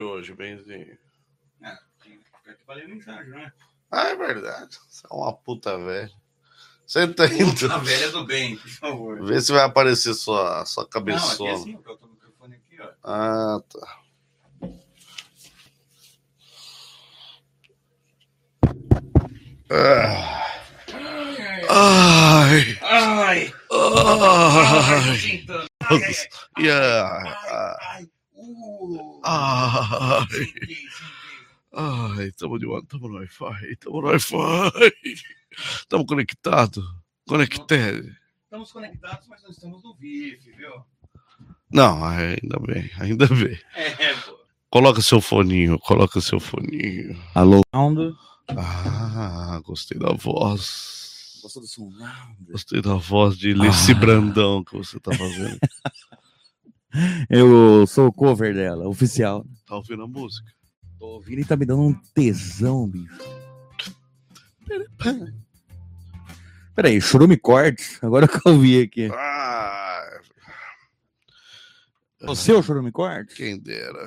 hoje, benzinho. Eu te falei mensagem, né? Ah, é verdade. Você é uma puta velha. Senta aí. Puta velha do bem, por favor. Vê se vai aparecer sua Não, aqui é cabeçona. assim, eu tô no microfone aqui, ó. Ah, tá. Ai. Ai! Ai, tamo no Wi-Fi. Tamo no Wi-Fi. Tamo conectado. Conectado. Estamos conectados, mas não estamos no Wi-Fi, viu? Não, ainda bem, ainda bem. Pô. Coloca seu foninho. Alô, Sound. Ah, gostei da voz. Gostou do som? Gostei da voz de Leci Brandão que você tá fazendo. Eu sou o cover dela, oficial. Tá ouvindo a música? Tô ouvindo e tá me dando um tesão, bicho. Peraí, Churume Cortes? Agora que eu vi aqui. Ah, Você é o Churume Cortes? quem dera.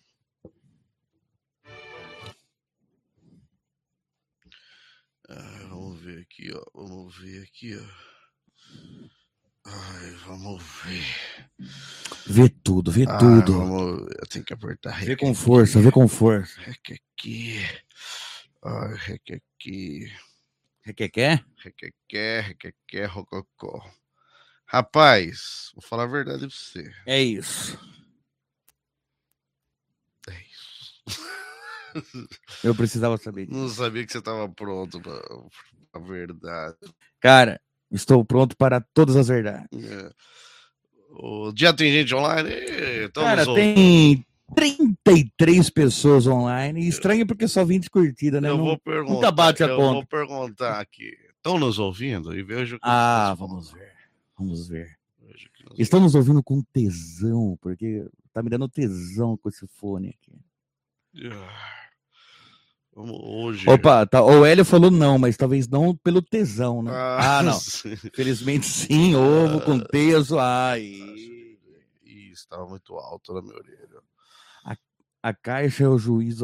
Vamos ver aqui, ó. Ai, vamos ver. Vê tudo. Vamos ver. Eu tenho que apertar Vê com força. Rec aqui. Ai, rec aqui. Requequer? Requequer, rococó. Rapaz, vou falar a verdade pra você. É isso. Eu precisava saber disso. Não sabia que você tava pronto pra a verdade. Cara, estou pronto para todas as verdades. O dia tem gente online? Cara, tem 33 pessoas online. E estranho porque só 20 curtidas, né? Eu vou perguntar. Nunca bate a conta. Vou perguntar aqui. Estão nos ouvindo? E vejo que vamos ver. Estamos ouvindo com tesão, porque tá me dando tesão com esse fone aqui. Hoje. Opa, tá, o Hélio falou não, mas talvez não pelo tesão, né? Não. Felizmente sim, ovo com teso. Ih, estava muito alto na minha orelha. A caixa é o juízo.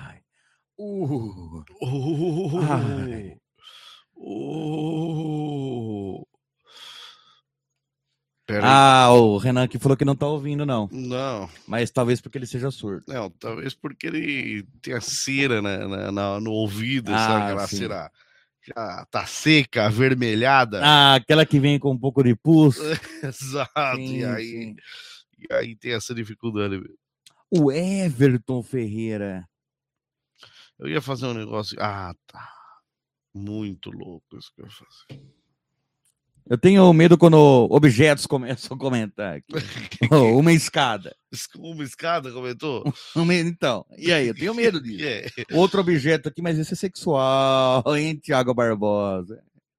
O Renan aqui falou que não tá ouvindo, não. Não. Mas talvez porque ele seja surdo. Não, talvez porque ele tem a cera no ouvido, sabe? Aquela cera já tá seca, avermelhada. Aquela que vem com um pouco de pus. Exato. Sim, e aí tem essa dificuldade. O Everton Ferreira. Eu ia fazer um negócio. Tá. Muito louco isso que eu ia fazer. Eu tenho medo quando objetos começam a comentar aqui. Uma escada. Uma escada comentou? Então, e aí? Eu tenho medo disso. Outro objeto aqui, mas esse é sexual, hein, Thiago Barbosa?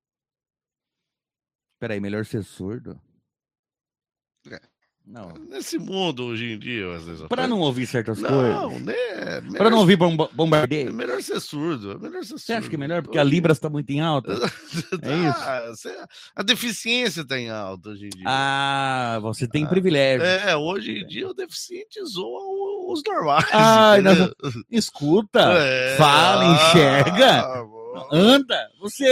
Peraí, melhor ser surdo? Não. Nesse mundo hoje em dia, às vezes. Para não ouvir certas coisas. Não, né? Para não ouvir bombardeio. É melhor ser surdo. Você acha que é melhor? Porque a Libras está muito em alta? É isso? A deficiência está em alta hoje em dia. Você tem privilégio. Hoje em dia o deficiente zoa os normais. Escuta, fala, enxerga, anda. Você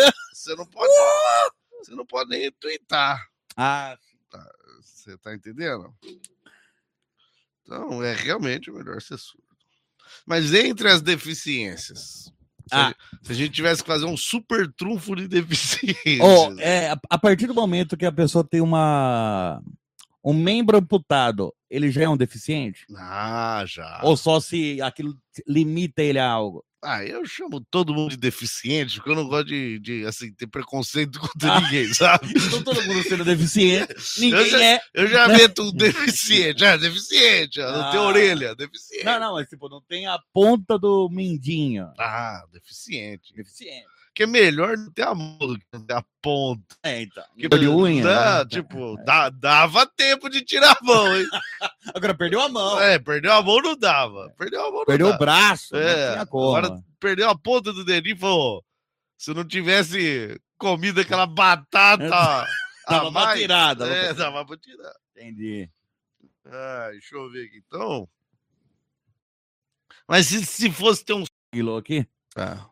não pode nem twittar. Você tá entendendo? Então, é realmente melhor ser surdo. Mas entre as deficiências, se a gente tivesse que fazer um super trunfo de deficiências... A partir do momento que a pessoa tem um membro amputado, ele já é um deficiente? Já. Ou só se aquilo limita ele a algo? Eu chamo todo mundo de deficiente, porque eu não gosto de assim, ter preconceito contra ninguém, sabe? Então todo mundo sendo deficiente, ninguém eu já meto um deficiente, deficiente, não tem orelha, deficiente. Não, mas tipo, não tem a ponta do mindinho. Deficiente. Deficiente. Que é melhor não ter a mão do que não ter a ponta. Então. Que de unha. Dava tempo de tirar a mão, hein? Agora perdeu a mão. Perdeu a mão, não dava. Perdeu o braço. Não tinha como. Agora perdeu a ponta do dedinho e falou: se não tivesse comido aquela batata. Dava pra tirar. Dava pra tirar. Entendi. Deixa eu ver aqui então. Mas se fosse ter um... aqui? Ah.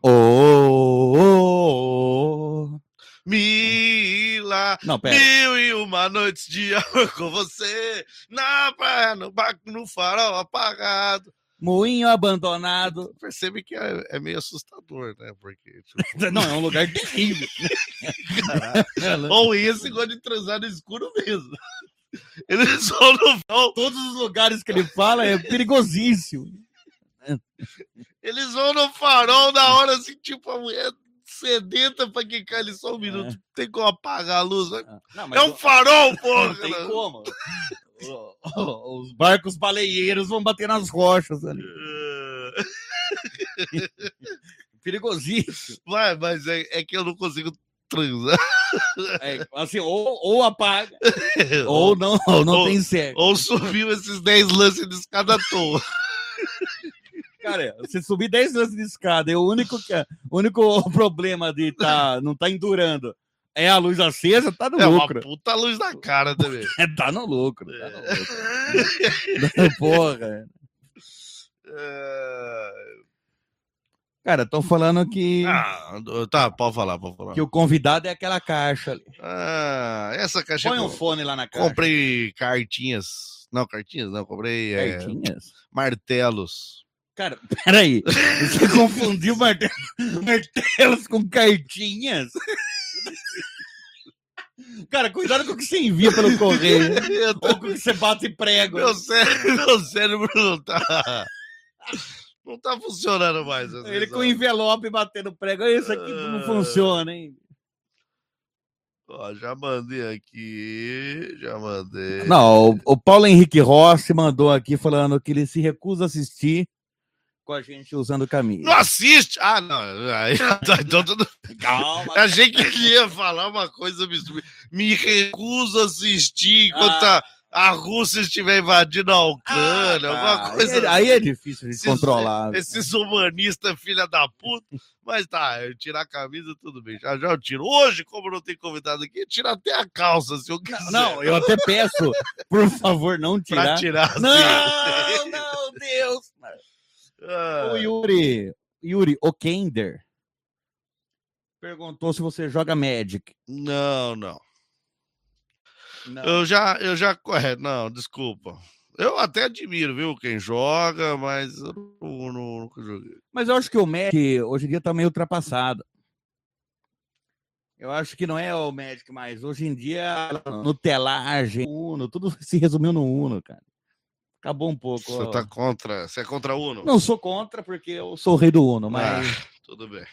Mila, não, pera. 1001 noites de amor com você, na praia, no barco, no farol apagado. Moinho abandonado. Percebe que é meio assustador, né? Porque, tipo... Não, é um lugar terrível. Ou esse gosta de transar no escuro mesmo. Eles vão no... Todos os lugares que ele fala é perigosíssimo. Eles vão no farol na hora assim, tipo, a mulher sedenta pra quicar ali só um minuto. Tem como apagar a luz. Não, é um farol, porra! Não tem como. Os barcos baleeiros vão bater nas rochas ali. Perigosíssimo. Mas é que eu não consigo transar. Assim, ou apaga, ou não tem certo. Ou subiu esses 10 lances de escada à toa. Cara, você subir 10 lances de escada, o único problema de não tá endurando é a luz acesa, tá no lucro. É uma puta luz na cara também. Tá no lucro. Porra. Cara, tô falando que... Tá, pode falar. Que o convidado é aquela caixa ali. Essa caixa... Põe um fone lá na caixa. Comprei cartinhas. Não, comprei... Cartinhas? Martelos. Cara, peraí. Você confundiu martelos com cartinhas? Cara, cuidado com o que você envia pelo correio. Ou com o que você bate prego. Meu cérebro não tá funcionando mais. Ele com envelope batendo prego. Isso aqui não funciona, hein? Ó, já mandei aqui. Não, o Paulo Henrique Rossi mandou aqui falando que ele se recusa a assistir com a gente usando camisa. Não assiste? Não. Então, calma. Achei que ele ia falar uma coisa absurda. Me recuso a assistir enquanto a Rússia estiver invadindo a Ucrânia, alguma coisa. Aí é difícil de controlar. Esses humanistas, filha da puta. Mas tá, eu tirar a camisa, tudo bem. Já eu tiro. Hoje, como não tem convidado aqui, tira até a calça, se eu quiser. Não, eu até peço, por favor, não tirar. Pra tirar. Não, Deus. O Yuri Okender perguntou se você joga Magic. Não. Eu já não, desculpa. Eu até admiro, viu, quem joga, mas eu nunca joguei. Mas eu acho que o Magic hoje em dia tá meio ultrapassado. Eu acho que não é o Magic mais. Hoje em dia, Nutelagem, Uno, tudo se resumiu no Uno, cara. Acabou um pouco. Você é contra o Uno? Não sou contra, porque eu sou o rei do Uno, mas... tudo bem.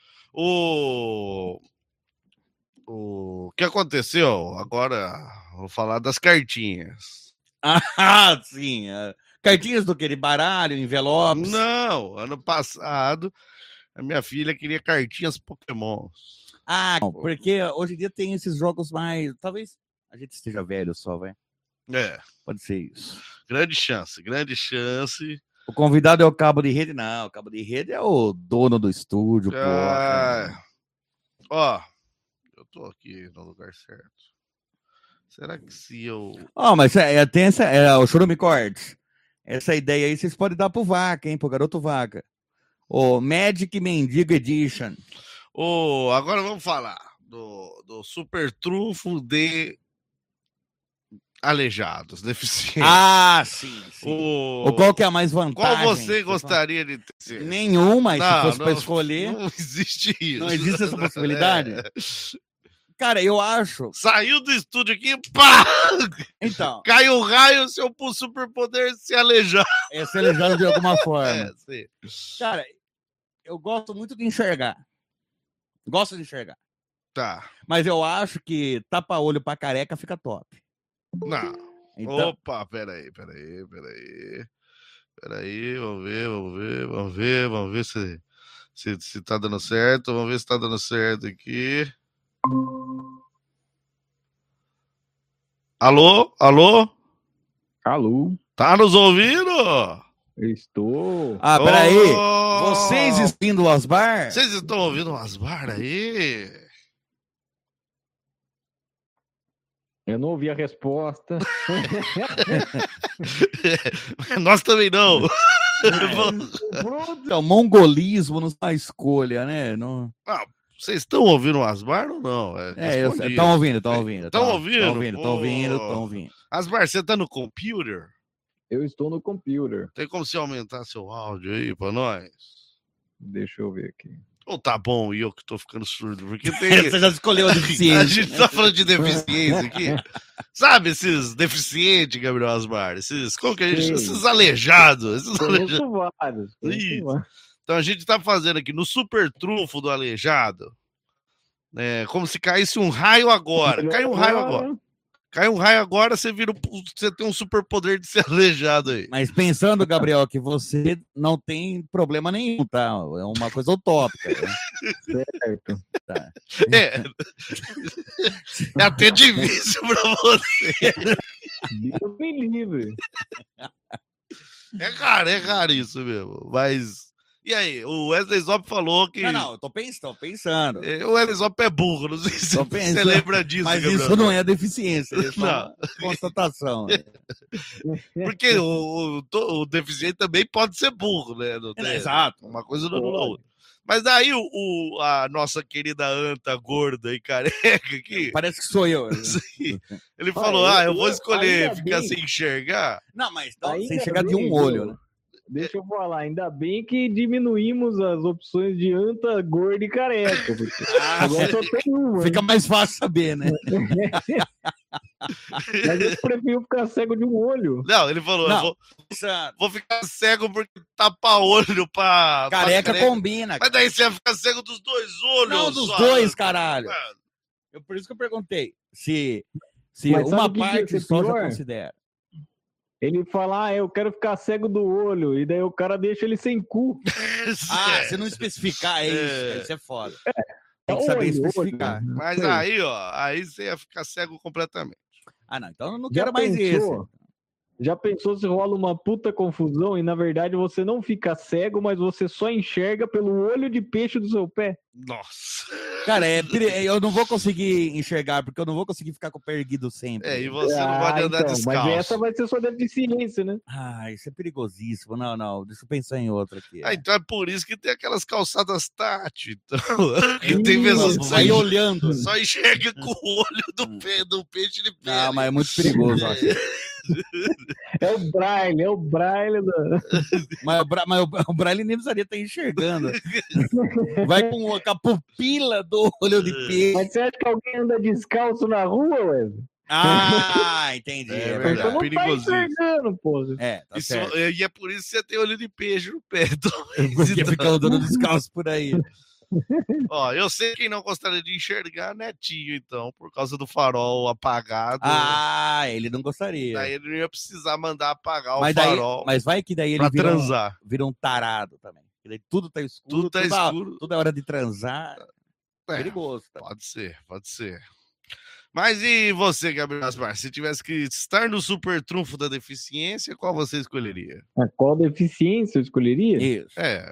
O que aconteceu? Agora, vou falar das cartinhas. Sim. Cartinhas do que? De baralho, envelopes? Não, ano passado, a minha filha queria cartinhas Pokémon. Porque hoje em dia tem esses jogos mais... Talvez a gente esteja velho só, vai. Pode ser isso. Grande chance. O convidado é o cabo de rede? Não, o cabo de rede é o dono do estúdio, porra. Ó, eu tô aqui no lugar certo. Será que se eu... mas tem essa... o Churume Cortes. Essa ideia aí vocês podem dar pro Vaca, hein? Pro Garoto Vaca. O Magic Mendigo Edition. Agora vamos falar do super trunfo de aleijados, deficientes. Sim. Qual que é a mais vantagem? Qual você gostaria de ter? Nenhuma, se fosse para escolher. Não existe isso. Não existe essa possibilidade? Cara, eu acho... Saiu do estúdio aqui, pá! Então... Caiu o raio, seu superpoder se aleijar. Se aleijar de alguma forma. Sim. Cara, eu gosto muito de enxergar. Gosto de enxergar. Tá. Mas eu acho que tapa-olho pra careca fica top. Não. Então... Opa, peraí. Vamos ver se tá dando certo. Vamos ver se tá dando certo aqui. Alô? Tá nos ouvindo? Estou. Peraí. Vocês ouvindo o Osmar? Vocês estão ouvindo o Osmar aí? Eu não ouvi a resposta. Nós também não. Então, mongolismo não é escolha, né? Não... Vocês estão ouvindo o Asmar ou não? Estão ouvindo. Estão ouvindo? Estão ouvindo. Asmar, você tá no computer? Eu estou no computer. Tem como você aumentar seu áudio aí pra nós? Deixa eu ver aqui. Ou tá bom e eu que tô ficando surdo? Porque tem... Você já escolheu a deficiência. A gente tá falando de deficiência aqui. Sabe esses deficientes, Gabriel Asmar? Como que a gente... Esses aleijados. Conheço vários. Então a gente tá fazendo aqui no super trunfo do aleijado, como se caísse um raio agora. Cai um raio agora, você tem um super poder de ser aleijado aí. Mas pensando, Gabriel, que você não tem problema nenhum, tá? É uma coisa utópica. Né? Certo. Tá. É até difícil pra você. Deus me livre. É raro isso mesmo. Mas... E aí, o Wesley Zop falou que... Não, eu tô pensando. O Wesley Zop é burro, não sei se você lembra disso. Mas Gabriel. Isso não é deficiência, é só uma constatação. Porque o deficiente também pode ser burro, né? Não tem, exato. Uma coisa não anula a outra. Mas daí a nossa querida anta gorda e careca aqui... Parece que sou eu. Ele falou, eu vou escolher ficar sem enxergar. Não, mas sem enxergar de um olho, né? Deixa eu falar, ainda bem que diminuímos as opções de anta, gorda e careca. Porque agora só tem uma. Fica mais fácil saber, né? Mas eu prefiro ficar cego de um olho. Não, ele falou, vou ficar cego porque tapa olho pra... Careca combina. Mas daí você vai ficar cego dos dois olhos. Não, dos dois, caralho. Por isso que eu perguntei. Se uma parte só já considera. Ele fala, eu quero ficar cego do olho, e daí o cara deixa ele sem cu. Se não especificar, isso é foda. Tem que saber especificar. Olho. Mas aí você ia ficar cego completamente. Não, então eu não quero mais esse. Já pensou se rola uma puta confusão e, na verdade, você não fica cego, mas você só enxerga pelo olho de peixe do seu pé? Nossa. Cara, eu não vou conseguir enxergar, porque eu não vou conseguir ficar com o pé erguido sempre. E você não pode andar descalço. Mas essa vai ser sua deficiência, né? Isso é perigosíssimo. Não, deixa eu pensar em outra aqui. Então é por isso que tem aquelas calçadas tátil. Então, que tem pessoas que vai olhando. Só enxerga com o olho do peixe de pé. Não, mas é muito perigoso, eu acho. É o braille. Mas o braille nem precisaria estar enxergando. Vai com a pupila do olho de peixe. Mas você acha que alguém anda descalço na rua, Wesley? Entendi. É verdade. Não tá enxergando, pô. Tá certo. E é por isso que você tem olho de peixe no pé. Porque fica andando descalço por aí. Eu sei quem não gostaria de enxergar, Netinho, então, por causa do farol apagado. Ele não gostaria. Daí ele não ia precisar mandar apagar o farol. Mas vai que daí ele transar. Vira um tarado também. Daí tudo tá escuro. Toda hora de transar. Perigoso. Tá? Pode ser. Mas e você, Gabriel Asmar? Se tivesse que estar no super trunfo da deficiência, qual você escolheria? Qual deficiência eu escolheria? Isso.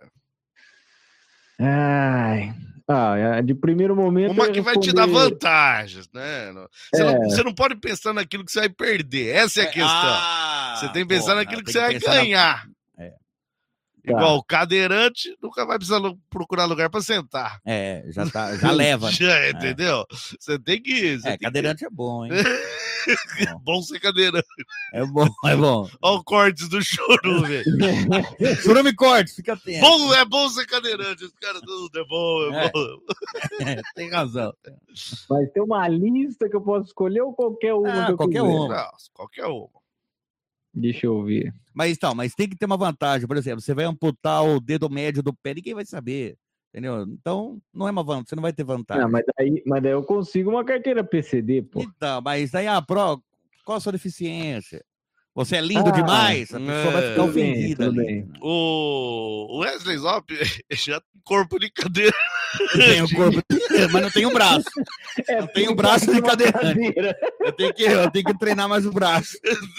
De primeiro momento... Uma que vai te dar vantagens, né? Você não pode pensar naquilo que você vai perder. Essa é a questão. Você tem que pensar naquilo que você vai ganhar. Igual o cadeirante nunca vai precisar procurar lugar para sentar. Já leva. Entendeu? Você tem que... Cadeirante é bom, hein? Bom ser cadeirante. É bom. Olha o cortes do Chorume, velho. Chorume cortes, fica atento. É bom ser cadeirante. Os caras tudo é bom. Tem razão. Mas tem uma lista que eu posso escolher ou qualquer uma? Qualquer uma. Não, qualquer uma. Deixa eu ver. Mas tem que ter uma vantagem. Por exemplo, você vai amputar o dedo médio do pé, ninguém vai saber. Entendeu? Então, não é uma vantagem, você não vai ter vantagem. Mas daí eu consigo uma carteira PCD, pô. Então, mas daí, qual a sua deficiência? Você é lindo demais? A pessoa vai ficar ofendida. O Wesley Zop já tem corpo de cadeira. Tem o corpo, mas não tem o braço. Não tem o braço de cadeirante. Eu tenho que treinar mais o braço.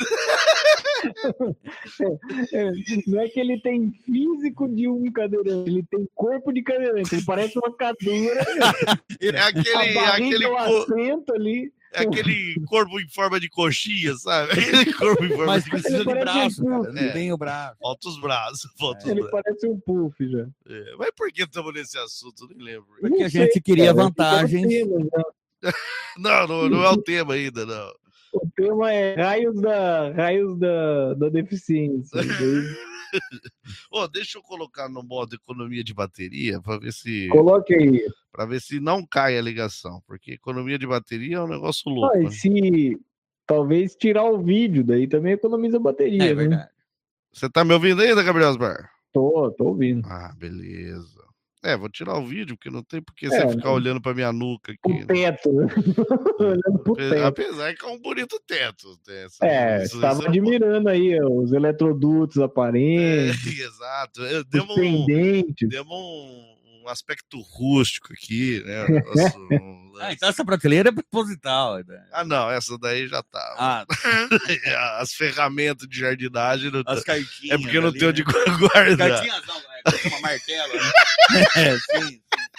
Não é que ele tem físico de um cadeirante, ele tem corpo de cadeirante. Ele parece uma cadeira. É aquele assento ali. É aquele corpo em forma de coxinha, sabe? Aquele corpo em forma Mas de precisa de braço, cara. Não tem o braço. Falta os braços. Ele parece um puff já. Mas por que estamos nesse assunto? Nem lembro. Porque a gente queria vantagens. Não é o tema ainda, não. O tema é raios da deficiência. Deixa eu colocar no modo economia de bateria para ver se. Coloque aí. Para ver se não cai a ligação, porque economia de bateria é um negócio louco. E se talvez tirar o vídeo, daí também economiza bateria. É verdade. Né? Você tá me ouvindo ainda, Gabriel Osmar? Tô ouvindo. Beleza. Vou tirar o vídeo, porque não tem porque você ficar olhando pra minha nuca aqui. O teto, né? Olhando pro teto. Apesar que é um bonito teto. Estava admirando aí os eletrodutos aparentes. Exato. Os pendentes. Demos um aspecto rústico aqui, né? Então essa prateleira é proposital. Né? Não, essa daí já tá. As ferramentas de jardinagem. As cartinhas. É porque não tem onde guardar. Cartinhas não, uma martelo. Né? Sim.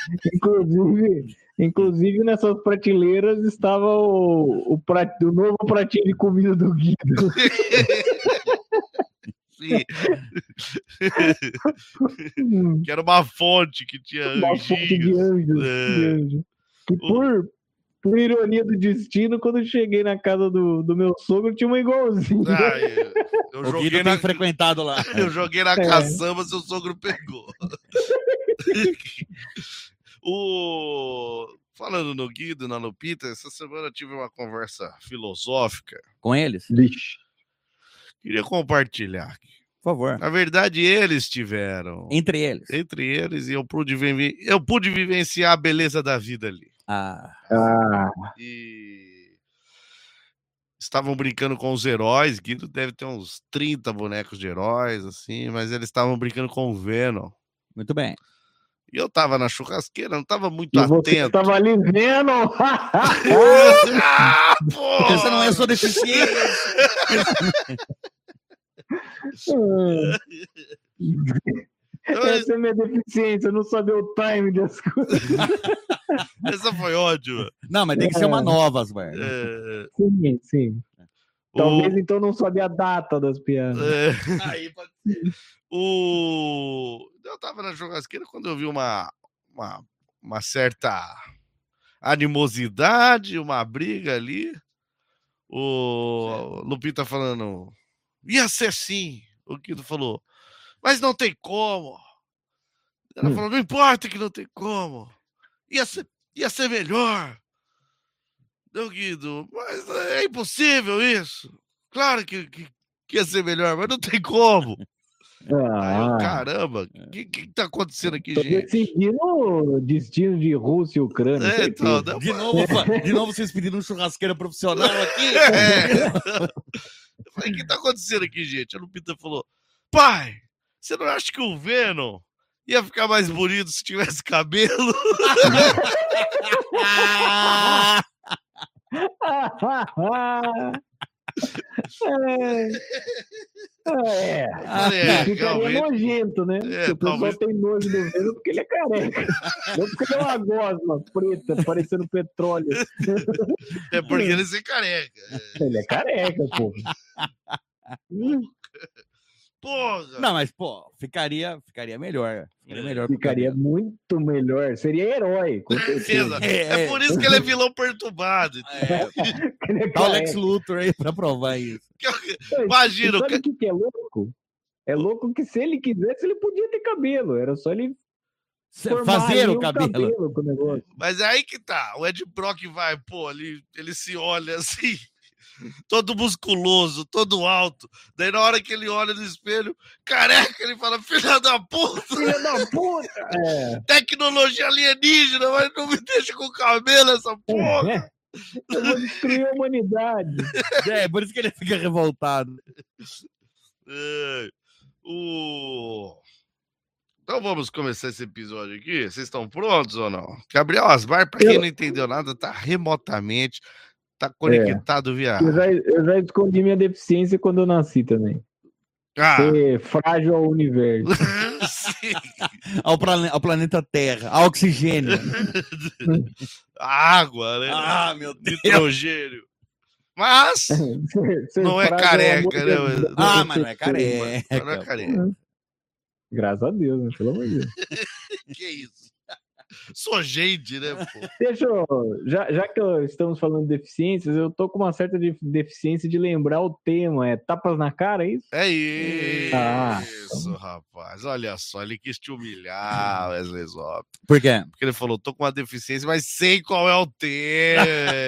Inclusive nessas prateleiras estava o novo pratinho de comida do Guido. Sim. Que era uma fonte que tinha uma fonte de anjos. Que por ironia do destino, quando eu cheguei na casa do meu sogro, tinha uma igualzinha. Eu o Guido tem frequentado lá. Eu joguei na caçamba, seu sogro pegou. Falando no Guido, na Lupita, essa semana eu tive uma conversa filosófica. Com eles? Vixe. Queria compartilhar aqui. Por favor. Na verdade, eles tiveram. Entre eles, e eu pude vivenciar a beleza da vida ali. E estavam brincando com os heróis. Guido deve ter uns 30 bonecos de heróis, assim, mas eles estavam brincando com o Venom. Muito bem. E eu tava na churrasqueira, não tava muito atento. Você tava ali vendo. Essa não é sua deficiência. Essa é minha deficiência, eu não sabia o time das coisas. Essa foi ótima. Não, mas tem que ser uma nova, velho. Sim. Talvez então não sabia a data das piadas. Aí pode ser. Eu tava na churrasqueira quando eu vi uma certa animosidade, uma briga ali. O Lupita falando, ia ser assim. O Guido falou, mas não tem como. Ela falou, não importa que não tem como. Ia ser melhor. Não, Guido, mas é impossível isso. Claro que ia ser melhor, mas não tem como. Caramba, o que tá acontecendo aqui, gente? Decidindo o destino de Rússia e Ucrânia. Então, de novo vocês pediram um churrasqueira profissional aqui? Eu falei, o que tá acontecendo aqui, gente? A Lupita falou, pai, você não acha que o Venom ia ficar mais bonito se tivesse cabelo? Ficaria nojento, né? O pessoal tem nojo do Venom porque ele é careca. Não porque ele é uma gosma preta, parecendo petróleo. É porque ele é careca. Ele é careca, pô. Porra. Não, mas, ficaria melhor. Ficaria muito melhor. Seria herói, com certeza. É por isso que ele é vilão perturbado. Dá o Lex Luthor aí pra provar isso. Imagina. Sabe o que é louco? É louco que se ele quisesse, ele podia ter cabelo. Era só ele fazer o cabelo com o negócio. Mas é aí que tá. O Ed Brock vai, ele se olha assim, todo musculoso, todo alto. Daí na hora que ele olha no espelho, careca, ele fala, filha da puta! Filha da puta! Tecnologia alienígena, mas não me deixa com cabelo essa porra! Eu vou destruir a humanidade. Por isso que ele fica revoltado. Então vamos começar esse episódio aqui. Vocês estão prontos ou não? Gabriel Osmar, para quem não entendeu nada, tá remotamente, tá conectado via... Eu já escondi minha deficiência quando eu nasci também. Ser frágil ao universo. ao planeta Terra, ao oxigênio. água, né? Ah, meu Deus. Nitrogênio. Mas não é careca, né? Mas não é careca. Mas não é careca. Graças a Deus, né? Pelo amor de Deus. Que isso? Sou gente, né, pô? Deixa eu, já que estamos falando de deficiências, eu tô com uma certa deficiência de lembrar o tema. É tapas na cara, é isso? É isso, Ah. rapaz. Olha só, ele quis te humilhar, Wesley Zop. Por quê? Porque ele falou, tô com uma deficiência, mas sei qual é o tema.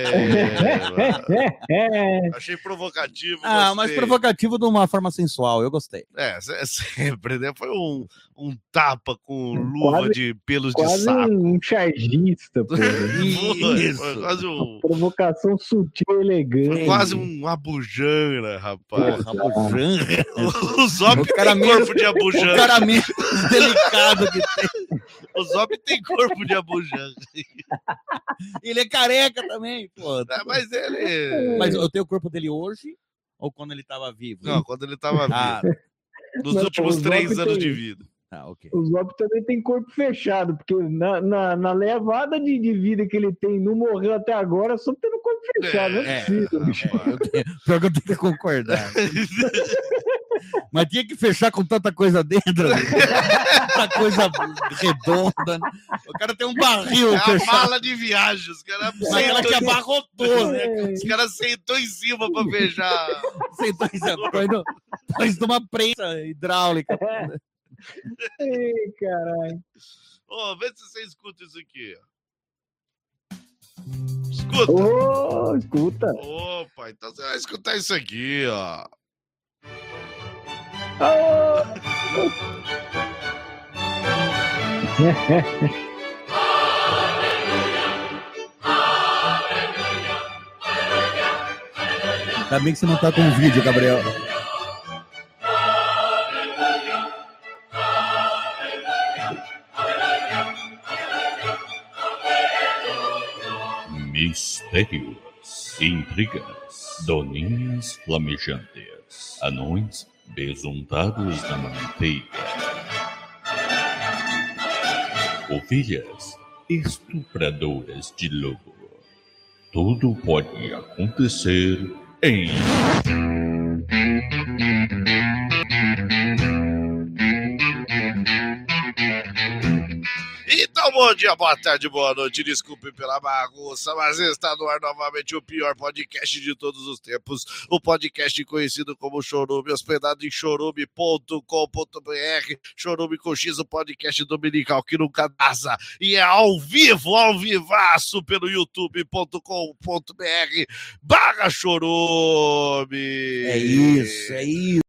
Achei provocativo. Mas gostei. provocativo de uma forma sensual, eu gostei. Sempre, né? Foi um tapa com luva de pelos de Quase saco. um chargista, pô. Foi quase Provocação sutil e elegante. Foi quase um abujana, rapaz. Porra, abujanga. O Zop tem corpo de abujana. O cara menos delicado que tem. O Zop tem corpo de abujana. Ele é careca também, pô. Mas ele... Mas eu tenho o corpo dele hoje ou quando ele tava vivo? Não, quando ele tava vivo. Nos Não, últimos o 3 Zop anos tem- de vida. Ok. O Zop também tem corpo fechado, porque na levada de vida que ele tem, não morreu até agora, só tendo corpo fechado. Não é possível, bicho. Pior que eu tenho que concordar. Mas tinha que fechar com tanta coisa dentro. Tanta coisa redonda. Né? O cara tem um barril É a fechado. mala de viagem. Os caras Aquela que abarrotou, né? Os caras sentou em cima pra fechar. Sentou em numa prensa hidráulica. Ei, caralho. Ô, vê se você escuta isso aqui. Escuta. Ô, escuta. Opa, então você vai escutar isso aqui, ó. Ainda bem que você não tá com vídeo, Gabriel. Mistérios, intrigas, doninhas flamejantes, anões besuntados na manteiga, ovelhas estupradoras de lobo. Tudo pode acontecer em... Então, bom dia, boa tarde, boa noite. Desculpe pela bagunça, mas está no ar novamente o pior podcast de todos os tempos. O podcast conhecido como Chorume, hospedado em chorume.com.br. Chorume com X, o podcast dominical que nunca casa. E é ao vivaço, pelo youtube.com.br/chorume. É isso.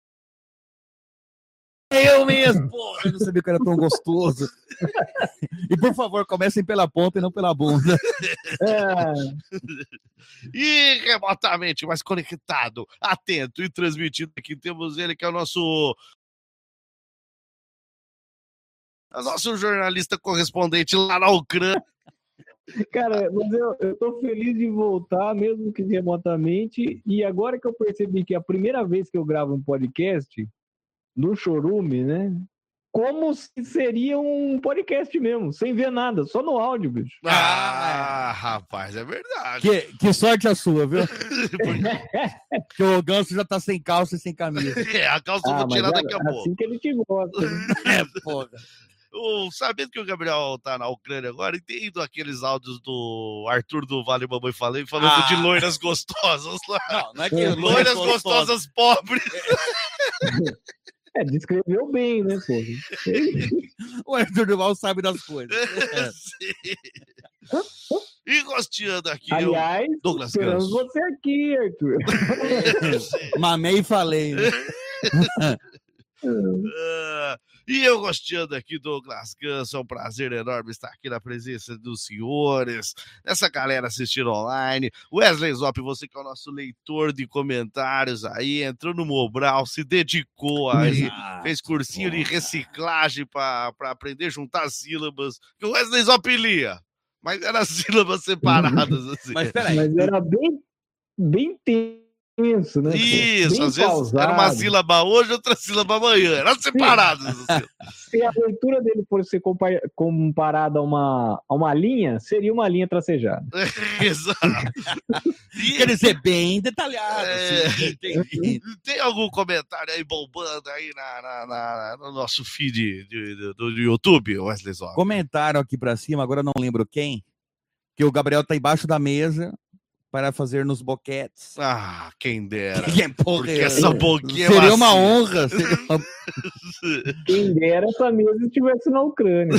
Eu mesmo, porra, eu não sabia que era tão gostoso. E por favor, comecem pela ponta e não pela bunda. E remotamente, mas conectado, atento e transmitindo aqui, temos ele que é o nosso jornalista correspondente lá na Ucrânia. Cara, mas eu tô feliz de voltar, mesmo que remotamente. E agora que eu percebi que é a primeira vez que eu gravo um podcast no Chorume, né? Como se seria um podcast mesmo, sem ver nada, só no áudio, bicho. Rapaz, é verdade. Que sorte a sua, viu? Que o Ganso já tá sem calça e sem camisa. A calça eu vou tirar daqui a pouco. Assim que ele te gosta. Porra. Sabendo que o Gabriel tá na Ucrânia agora, e tem ido aqueles áudios do Arthur do Vale Mamãe Falei, falando de loiras gostosas lá. Não é que loiras gostosas pobres. Descreveu bem, né, pô? O Arthur Duval sabe das coisas. E gosteando aqui, aliás, Douglas esperamos Ganso. você aqui, Arthur. Mamei e falei, né? E eu gosteando aqui, Douglas Ganso, é um prazer enorme estar aqui na presença dos senhores, essa galera assistindo online. Wesley Zop, você que é o nosso leitor de comentários aí, entrou no Mobral, se dedicou aí, fez cursinho de reciclagem para aprender a juntar sílabas, que o Wesley Zop lia, mas eram sílabas separadas. Assim. Mas peraí. Mas era bem Isso, né? Isso, Bem às vezes pausado. era uma sílaba hoje, outra sílaba amanhã. Eram separados. Assim. Se a leitura dele fosse ser comparada a uma linha, seria uma linha tracejada. Exato. Quer dizer, bem detalhado. Sim, entendi. Tem algum comentário aí bombando aí no nosso feed do YouTube, Wesley Zop? Comentaram aqui pra cima, agora não lembro quem, que o Gabriel tá embaixo da mesa para fazer nos boquetes. Ah, quem dera. Porque essa boquinha seria uma macia. honra. Quem dera essa mesa estivesse na Ucrânia.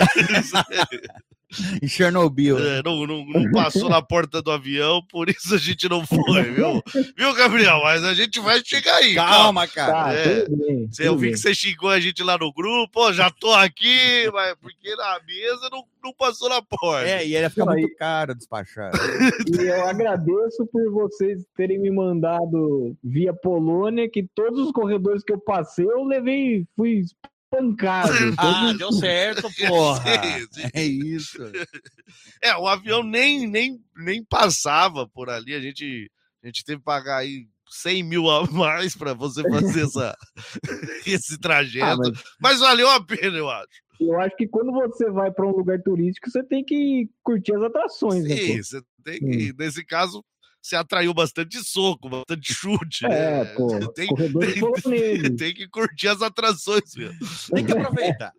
Em Chernobyl. Não passou na porta do avião, por isso a gente não foi, viu? Viu, Gabriel? Mas a gente vai chegar aí. Calma, cara. Tudo bem, Eu tudo vi bem. que você xingou a gente lá no grupo, já tô aqui, mas porque na mesa não passou na porta. E ia ficar Isso aí. muito caro despachar. E eu agradeço por vocês terem me mandado via Polônia, que todos os corredores que eu passei, eu fui espancado. Deu certo, porra. Sim. É isso. O avião nem passava por ali, a gente teve que pagar aí 100 mil a mais para você fazer esse trajeto, mas valeu a pena, eu acho. Eu acho que quando você vai para um lugar turístico, você tem que curtir as atrações. Sim, né, você tem que, nesse caso, você atraiu bastante soco, bastante chute. Corredores poloneses. Tem que curtir as atrações, meu. Tem que aproveitar.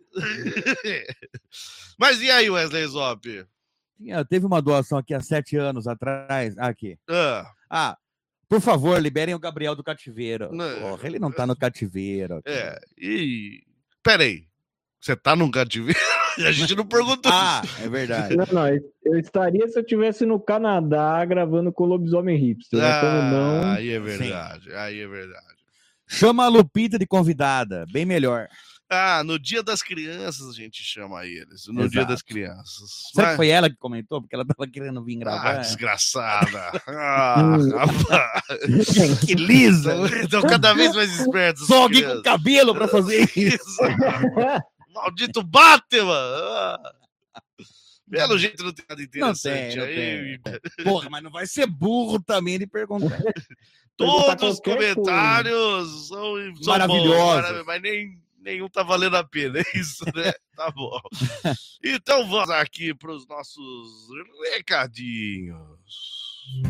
Mas e aí, Wesley Zop? Teve uma doação aqui há 7 anos atrás. Aqui. Por favor, liberem o Gabriel do cativeiro. Porra, ele não tá no cativeiro. Aqui. Peraí. Você tá num cativeiro? A gente não perguntou. É verdade. Não, eu estaria se eu estivesse no Canadá gravando com o Lobisomem Hipster. Não... Aí é verdade. Sim. Aí é verdade. Chama a Lupita de convidada, bem melhor. No Dia das Crianças a gente chama eles. No Dia das Crianças. Será que foi ela que comentou? Porque ela tava querendo vir gravar. Desgraçada. Rapaz. Que lisa. Então cada vez mais espertos. Só alguém com cabelo pra fazer isso. Maldito Batman! Pelo jeito não tem nada interessante. Não tem. Porra, mas não vai ser burro também de perguntar. Todos os comentários são maravilhosos. Bons, mas nenhum tá valendo a pena, é isso, né? Tá bom. Então vamos aqui para os nossos recadinhos.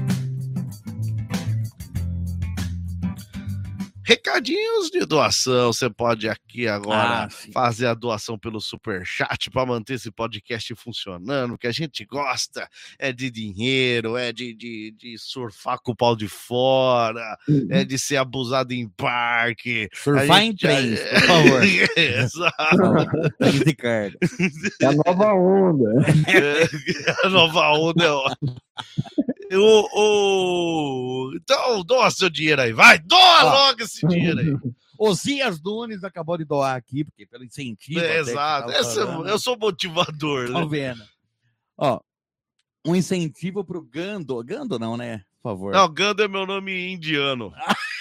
Recadinhos de doação, você pode aqui agora fazer a doação pelo Superchat para manter esse podcast funcionando, que a gente gosta de dinheiro, de surfar com o pau de fora, de ser abusado em parque. Surfar em trens, por favor. Exato. É a nova onda. A nova onda é ótima. Então, doa seu dinheiro aí, vai, doa logo esse dinheiro aí. Osias Nunes acabou de doar aqui, porque pelo incentivo. Exato, eu sou motivador. Tô vendo. Um incentivo pro Gando. Gando não, né? Por favor. Não, Gando é meu nome indiano.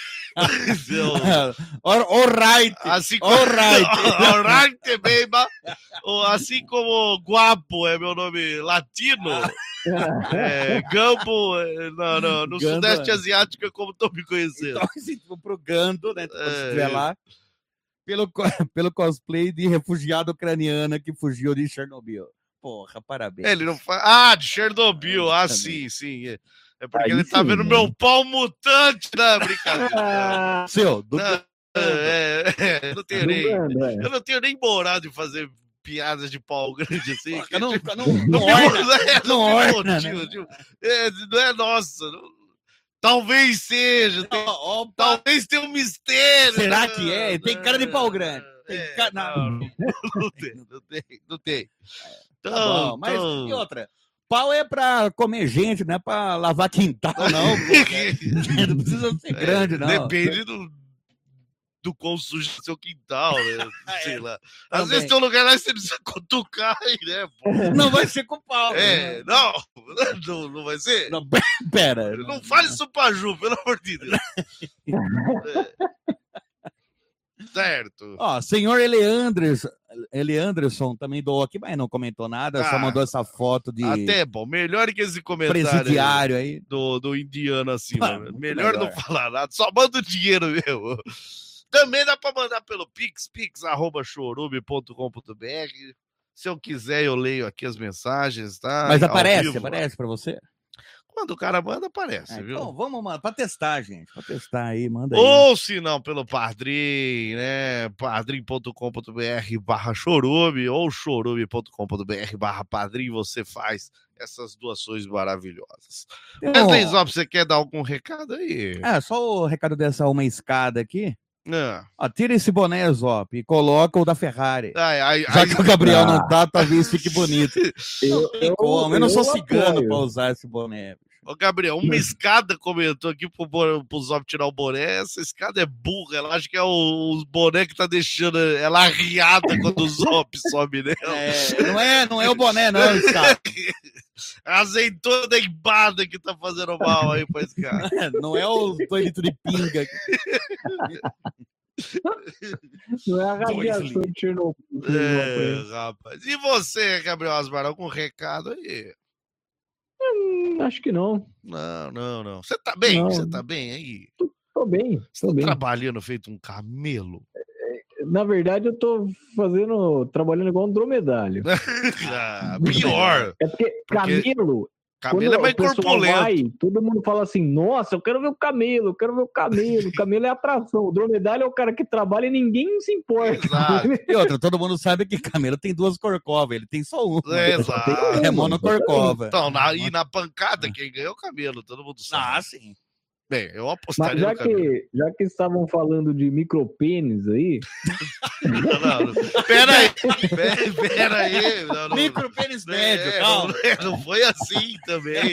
Alright. Assim como... Alright, baby. Assim como Guapo é meu nome latino. Gambo, no Gando, Sudeste Asiático é como tô me conhecendo. Então, incentivo pro Gando, né? Se estiver lá. Pelo cosplay de refugiada ucraniana que fugiu de Chernobyl. Porra, parabéns. Ele não faz. De Chernobyl. Sim. É porque aí ele tá vendo meu pau mutante, né? Brincadeira. Seu, eu não tenho nem moral de fazer piadas de pau grande assim. Não é nossa. Talvez seja. Talvez tenha um mistério. Será que é? Tem cara de pau grande. Não tem. Então, mas e outra? Pau é pra comer gente, não é pra lavar quintal, não. Não precisa ser grande, não. Depende do quão sujo é seu quintal, né? Sei lá. Às vezes tem um lugar lá que você precisa cutucar aí, né? Pô? Não vai ser com pau. Né? Não vai ser? Não, pera. Não fale isso pra Ju, pelo amor de Deus. Certo. Senhor Anderson também doou aqui, mas não comentou nada, só Ah, mandou essa foto de Até bom. Melhor que esse comentário presidiário aí. do indiano assim, Ah, mano. muito Melhor não melhor. falar nada, só manda o dinheiro mesmo. Também dá pra mandar pelo pix@chorume.com.br. Se eu quiser, eu leio aqui as mensagens, tá? Mas Ao aparece vivo. pra você? Quando o cara manda, aparece, viu? Então, vamos, mano, pra testar, gente. Pra testar aí, manda aí. Ou se não, pelo Padrim, né? padrim.com.br/chorume ou chorume.com.br/padrim, você faz essas doações maravilhosas. Wesley Zop, você quer dar algum recado aí? Só o recado dessa uma escada aqui. Ah. Ó, tira esse boné, Zop, e coloca o da Ferrari. Ai, Já que o Gabriel não tá, talvez fique bonito. Eu Eu não sou cigano apoio. pra usar esse boné. Ô, Gabriel, uma escada comentou aqui pro Zop tirar o boné. Essa escada é burra. Ela acha que é o boné que tá deixando ela arriada quando o Zop sobe nela. Não é o boné, não, escada. A azeitona embada que tá fazendo mal aí pra escada. Não é o 2 litros de pinga. Não é a radiação de Chernobyl. Rapaz. E você, Gabriel Asmar, algum recado aí? Acho que não. Não. Você tá bem? Não. Você tá bem aí? Tô bem. Você tá trabalhando feito um camelo? Na verdade, eu tô trabalhando igual um dromedário. Pior. É porque camelo é mais corpulento. Todo mundo fala assim, nossa, eu quero ver o camelo, O camelo é atração. O dromedário é o cara que trabalha e ninguém se importa. Exato. E outra, todo mundo sabe que camelo tem 2 corcovas, ele tem só uma. Exato. É monocorcova. Então, na pancada, quem ganha é o camelo, todo mundo sabe. Sim. Bem, eu Mas apostaria no camelo. já que estavam falando de micropênis aí... Não. Pera aí. Não. Micropênis médio, calma. Não foi assim também.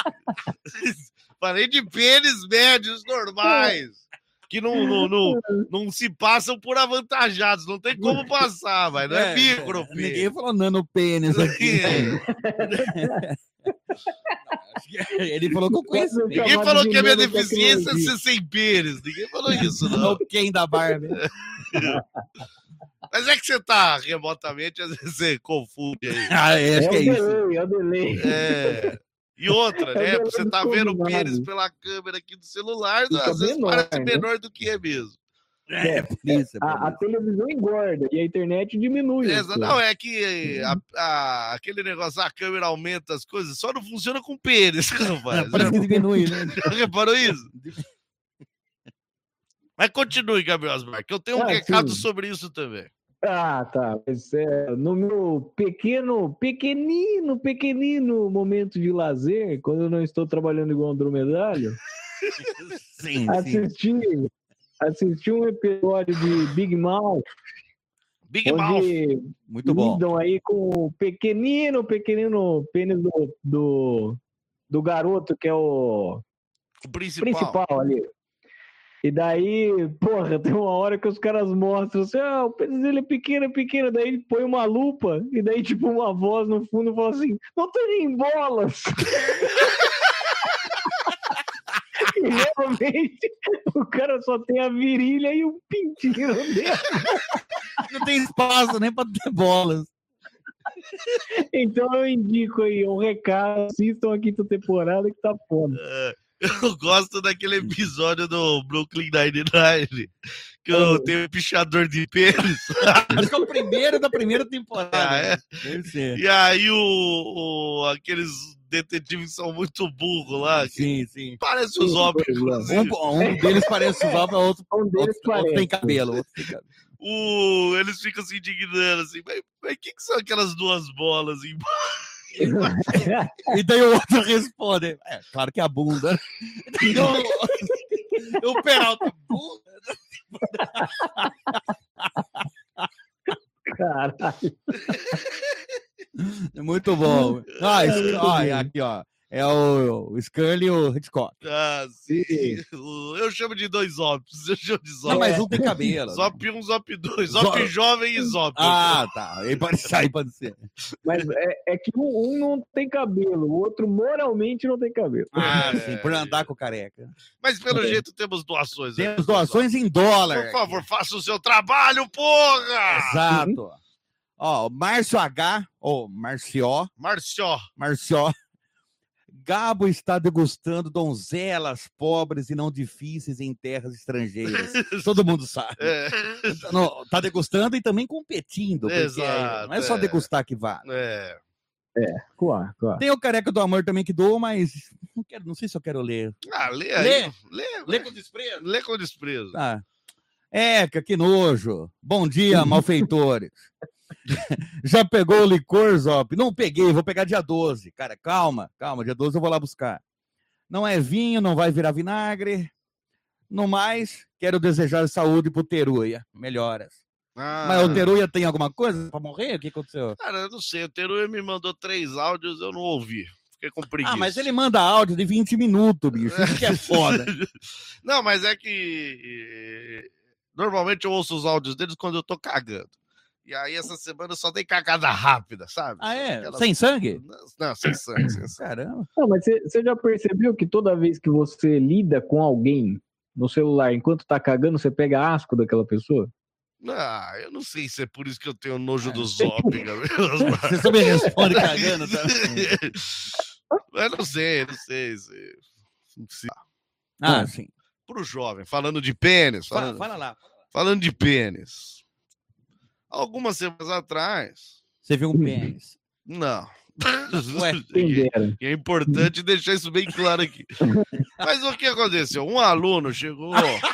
Falei de pênis médios normais. Que não se passam por avantajados. Não tem como passar, mas não é micropênis. Ninguém falou nanopênis aqui. Ele falou que eu conheço. Ninguém falou que a minha deficiência é ser sem pênis. Ninguém falou isso, não. O quem da Barbie. Mas é que você tá remotamente, às vezes você confunde aí. Acho que é isso. É o delay. E outra, né? Você tá vendo o pênis pela câmera aqui do celular, às vezes parece menor do que é mesmo. Por isso. A televisão engorda e a internet diminui. Não, é que aquele negócio, a câmera aumenta as coisas, só não funciona com pênis, rapaz. Parece que diminui, né? Reparou isso? Mas continue, Gabriel Asmar, que eu tenho um recado sobre isso também. Tá. Mas, no meu pequenino momento de lazer, quando eu não estou trabalhando igual um dromedário, assisti um episódio de Big Mouth. Muito bom. Lidam aí com o pequenino pênis do garoto, que é o principal ali. E daí, porra, tem uma hora que os caras mostram assim, o pênis dele é pequeno, daí ele põe uma lupa, e daí, tipo, uma voz no fundo fala assim, não tem nem bolas! E realmente, o cara só tem a virilha e um pintinho dentro. Não tem espaço nem pra ter bolas. Então eu indico aí um recado, assistam a 5ª temporada que tá foda. Eu gosto daquele episódio do Brooklyn Nine-Nine, que eu tenho um pichador de pênis. Acho que é o primeiro da primeira temporada. Deve ser. E aí aqueles detetives são muito burros lá. Sim. Parece os Zop. Um deles parece o Zop, outro tem cabelo. Eles ficam se indignando assim, mas o que são aquelas 2 bolas embaixo? E daí o outro responde, claro que é a bunda. O Peralta, bunda? Caralho. Muito bom. Aqui, ó. É o Scully e o Hitchcock. Sim. Eu chamo de 2 Zops. Não, mas um tem cabelo. Zop 1, Zop 2. Zop jovem e Zop. Tá. Aí pode ser. Mas é que um não tem cabelo, o outro moralmente não tem cabelo. Sim, por andar com careca. Mas pelo jeito temos doações. Temos doações em dólar. Por favor, faça o seu trabalho, porra! Exato. Ó, Márcio H, ou Marció. Gabo está degustando donzelas pobres e não difíceis em terras estrangeiras. Todo mundo sabe. Não, tá degustando e também competindo. Exato, não é só degustar que vale. Claro. Tem o Careca do Amor também que doou, mas não sei se eu quero ler. Lê aí. Lê com desprezo. Lê com desprezo. Tá. Que nojo. Bom dia, malfeitores. Já pegou o licor, Zop? Não peguei, vou pegar dia 12. Cara, calma, dia 12 eu vou lá buscar. Não é vinho, não vai virar vinagre. No mais, quero desejar saúde pro Teruia. Melhoras. Mas o Teruia tem alguma coisa pra morrer? O que aconteceu? Cara, eu não sei. O Teruia me mandou 3 áudios, eu não ouvi. Fiquei com preguiça. Mas ele manda áudio de 20 minutos, bicho. Isso que é foda. Não, mas é que... Normalmente eu ouço os áudios deles quando eu tô cagando. E aí, essa semana só tem cagada rápida, sabe? Sem sangue? Não, sem sangue. Caramba. Não, mas você já percebeu que toda vez que você lida com alguém no celular, enquanto tá cagando, você pega asco daquela pessoa? Eu não sei se é por isso que eu tenho nojo do Zop, Gabriel. Você também responde cagando, tá? Eu não sei. Sim. Pro jovem, falando de pênis. Fala lá. Falando de pênis. Algumas semanas atrás... Você viu um pênis? Não. Ué, é importante deixar isso bem claro aqui. Mas o que aconteceu? Um aluno chegou...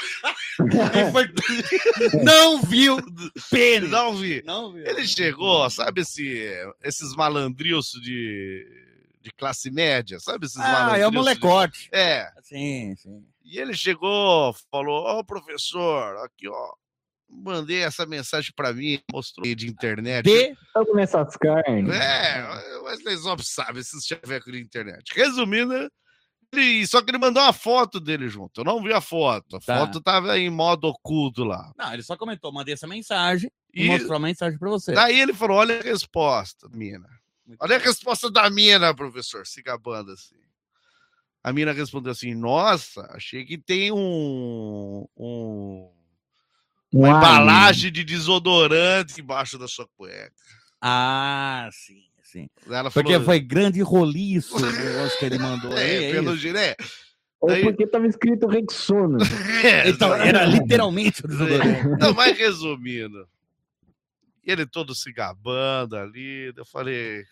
Não viu pênis. Não vi. Não viu. Ele chegou, sabe esses malandrios de classe média? Sabe esses malandrios? É o molecote. Sim. Sim. E ele chegou, falou, professor, aqui, mandei essa mensagem pra mim, mostrou de internet. Nessas carnes. O Wesley Zop sabe esses chavecos de internet. Resumindo, só que ele mandou uma foto dele junto. Eu não vi a foto. A foto tava em modo oculto lá. Não, ele só comentou, mandei essa mensagem e mostrou a mensagem pra você. Daí ele falou, olha a resposta, mina. Olha a resposta da mina, professor, se gabando assim. A mina respondeu assim, nossa, achei que tem uma embalagem de desodorante embaixo da sua cueca. Sim. Ela porque falou... foi grande roliço o negócio que ele mandou. Pelo jeito, Ou porque tava escrito Rexona. Então, era literalmente o desodorante. Não, mas resumindo, ele todo se gabando ali, eu falei...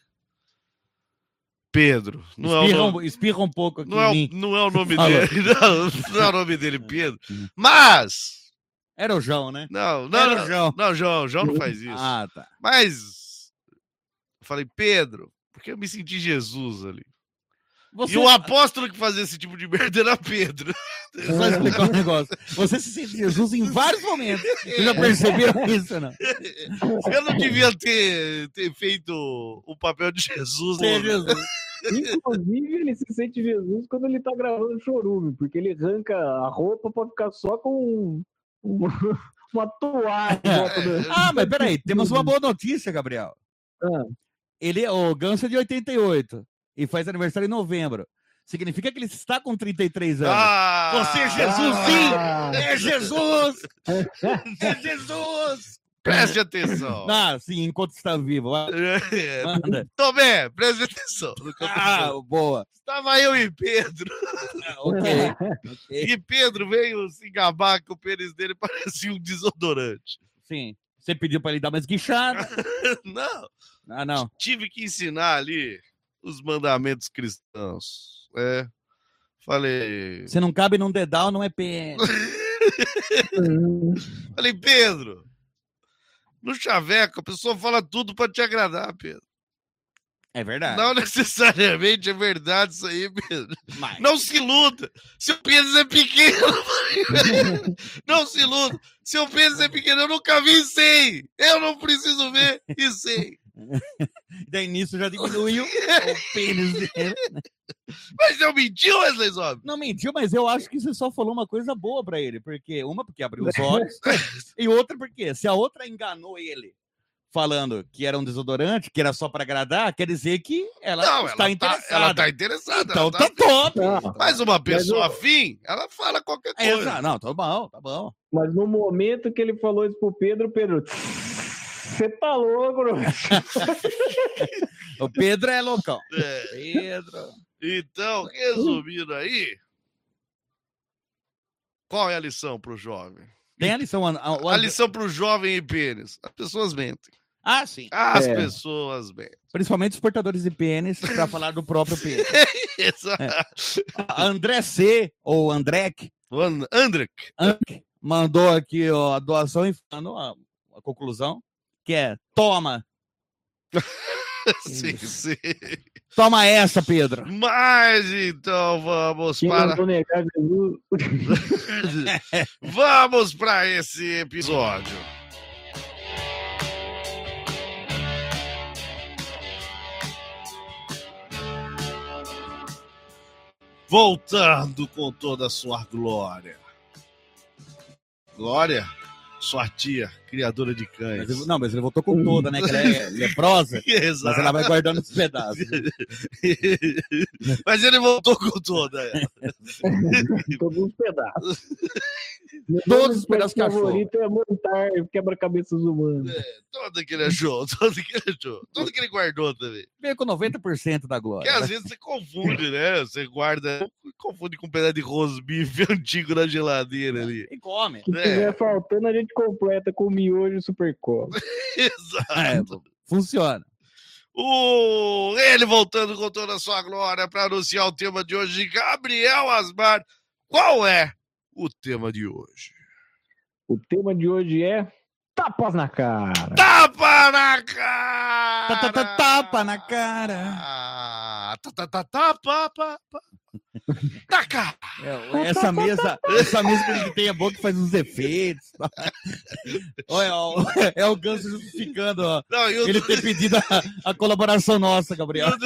Pedro. Espirra um pouco aqui não é o nome dele. Não é o nome dele, Pedro. Mas... Era o João, né? Não, João não faz isso. Tá. Mas eu falei, Pedro, porque eu me senti Jesus ali. E o apóstolo que fazia esse tipo de merda era Pedro. Só explicar um negócio. Você se sente Jesus em vários momentos. Vocês já perceberam isso, não? Eu não devia ter feito o papel de Jesus. Inclusive, ele se sente Jesus quando ele tá gravando Chorume, porque ele arranca a roupa pra ficar só com uma toalha. Mas peraí, temos uma boa notícia, Gabriel. O Ganso é de 88 e faz aniversário em novembro. Significa que ele está com 33 anos. Você é Jesus, sim! É Jesus! É Jesus! Preste atenção. Sim, enquanto está vivo. Manda. Tomé, preste atenção. Boa. Estava eu e Pedro. Ok. E Pedro veio se gabar que o pênis dele parecia um desodorante. Sim. Você pediu para ele dar mais guichada? Não. Não. Tive que ensinar ali os mandamentos cristãos. Falei... Se não cabe num dedal, não é pênis. Falei, Pedro... No chaveco, a pessoa fala tudo pra te agradar, Pedro. É verdade. Não necessariamente é verdade isso aí, Pedro. Mas... Não se iluda. Seu pênis é pequeno. Não se iluda. Seu pênis é pequeno. Eu nunca vi sem. Eu não preciso ver e sem. Daí nisso já diminuiu o pênis dele. Mas eu menti, Wesley Zop? Não mentiu, mas eu acho que você só falou uma coisa boa pra ele. Porque abriu os olhos. E outra porque se a outra enganou ele falando que era um desodorante, que era só pra agradar, quer dizer que ela está interessada. Ela tá interessada. Então tá top. Mas uma pessoa afim, ela fala qualquer coisa. Não, tá bom. Mas no momento que ele falou isso pro Pedro... Você tá louco, bro? O Pedro é loucão. É. Pedro. Então, resumindo aí, qual é a lição pro jovem? Tem a lição. A lição pro jovem e pênis. As pessoas mentem. Ah, sim. As pessoas mentem. Principalmente os portadores de pênis, para falar do próprio pênis. Exato. André C, ou Andrek, Andrek mandou aqui ó, a doação e falando a conclusão, que é, toma. Sim, sim. Toma essa, Pedro. Mas então vamos Quem para... mandou negar Jesus? Vamos para esse episódio. Voltando com toda a sua glória. Glória, sua tia, criadora de cães. Mas ele voltou com toda, né? Que ela é leprosa. Exato. Mas ela vai guardando os pedaços. Mas ele voltou com toda ela. Todos os pedaços. Todos os pedaços que achou. O favorito é montar quebra-cabeças humanos. Tudo que ele achou, tudo que ele guardou também. Veio com 90% da glória. Porque às vezes você confunde, né? Você guarda, confunde com um pedaço de rosbife antigo na geladeira ali. E come. Se tiver faltando, a gente completa com miojo e super cola. Exato. Funciona. Ele voltando com toda a sua glória para anunciar o tema de hoje, Gabriel Asmar. Qual é o tema de hoje? O tema de hoje é tapas na cara. Tapa na cara! Tapa na cara. Na cara! Essa mesa que ele tem a boca que faz uns efeitos. Olha, é o Ganso justificando, ó. Não, ele ter pedido a colaboração nossa, Gabriel. Não,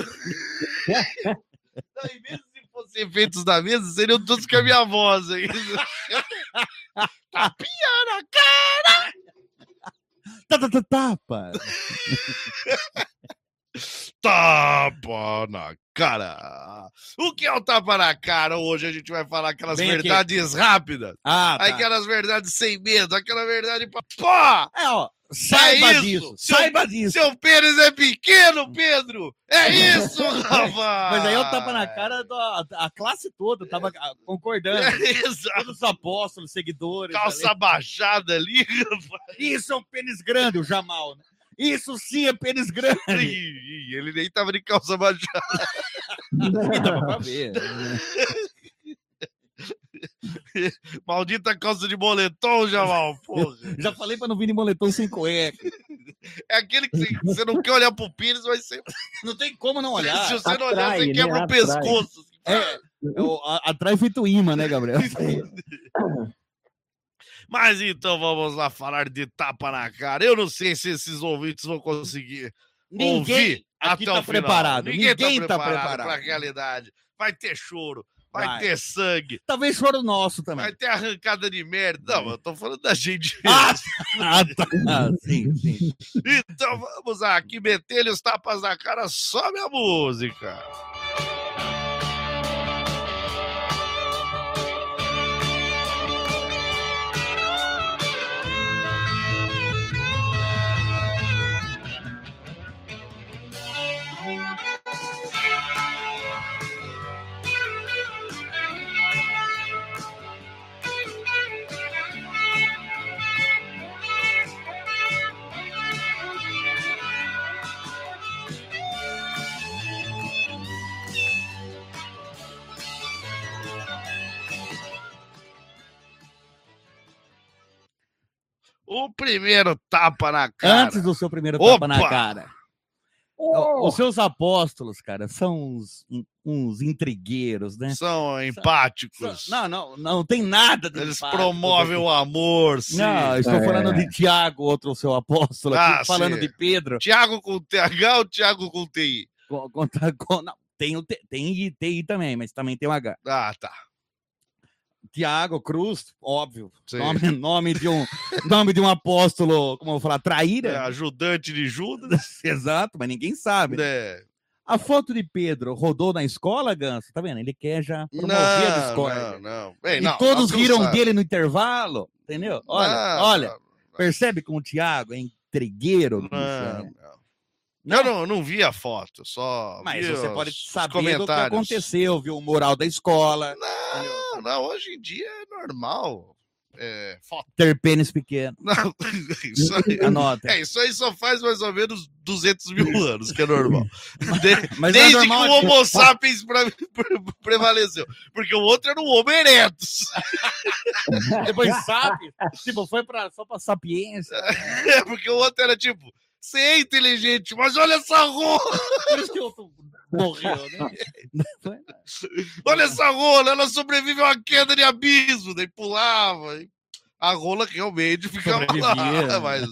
e mesmo se fossem efeitos da mesa, seriam todos com a minha voz aí. Tapinha na cara! Tapa. Tapa na cara. O que é o tapa na cara? Hoje a gente vai falar aquelas verdades rápidas. Tá. Aquelas verdades sem medo, aquela verdade pra... Pô! Ó, saiba disso. Saiba disso. Seu pênis é pequeno, Pedro! É isso, rapaz! Mas aí o tapa na cara, a classe toda tava concordando. Exato. Todos os apóstolos, seguidores. Calça ali. baixada ali, rapaz. Isso é um pênis grande, o Jamal, né? Isso sim é pênis grande. Ele nem tava de calça baixada. Dá pra ver. Maldita calça de moletom, Jamal, porra. Já falei pra não vir de moletom sem cueca. É aquele que você não quer olhar pro pênis, mas você... Não tem como não olhar. Se você não olhar, você quebra o pescoço. Atrai feito imã, né, Gabriel? Mas então vamos lá falar de tapa na cara. Eu não sei se esses ouvintes vão conseguir ouvir aqui até tá o final. preparado. Ninguém tá preparado para a realidade. Vai ter choro, vai ter sangue. Talvez choro nosso também. Vai ter arrancada de merda. Não, eu tô falando da gente. Tá. Sim. Então vamos aqui meter os tapas na cara, sobe a música. O primeiro tapa na cara. Antes do seu primeiro tapa na cara. Os seus apóstolos, cara, são uns intrigueiros, né? São empáticos. Não tem nada de Eles promovem o amor, sim. Não, estou falando de Tiago, outro seu apóstolo, aqui, falando de Pedro. Tiago com TH ou Tiago com TI? Não, tem TI também, mas também tem um H. Ah, tá. Tiago Cruz, óbvio. Nome de um apóstolo, como eu vou falar, traíra. Ajudante de Judas. Exato, mas ninguém sabe. A foto de Pedro rodou na escola, Ganso? Tá vendo? Ele quer já promover a discórdia. Não. E todos riram dele no intervalo, entendeu? Olha, percebe como o Tiago é trigueiro, bicho. Eu não vi a foto, só. Mas vi você pode os saber comentários. do que aconteceu, viu? O mural da escola. Não, hoje em dia é normal. Foto. Ter pênis pequeno. Não, isso aí, Anota. isso aí só faz mais ou menos 200 mil anos, que é normal. Mas Desde é normal que o Homo sapiens prevaleceu. Porque o outro era o Homo erectus. Depois sabe, tipo, foi só pra sapiência. Porque o outro era tipo, você é inteligente, mas olha essa rola. Por isso que eu morreu, né? Olha essa rola, ela sobrevive a uma queda de abismo. Daí pulava. E a rola realmente ficava lá. Mas...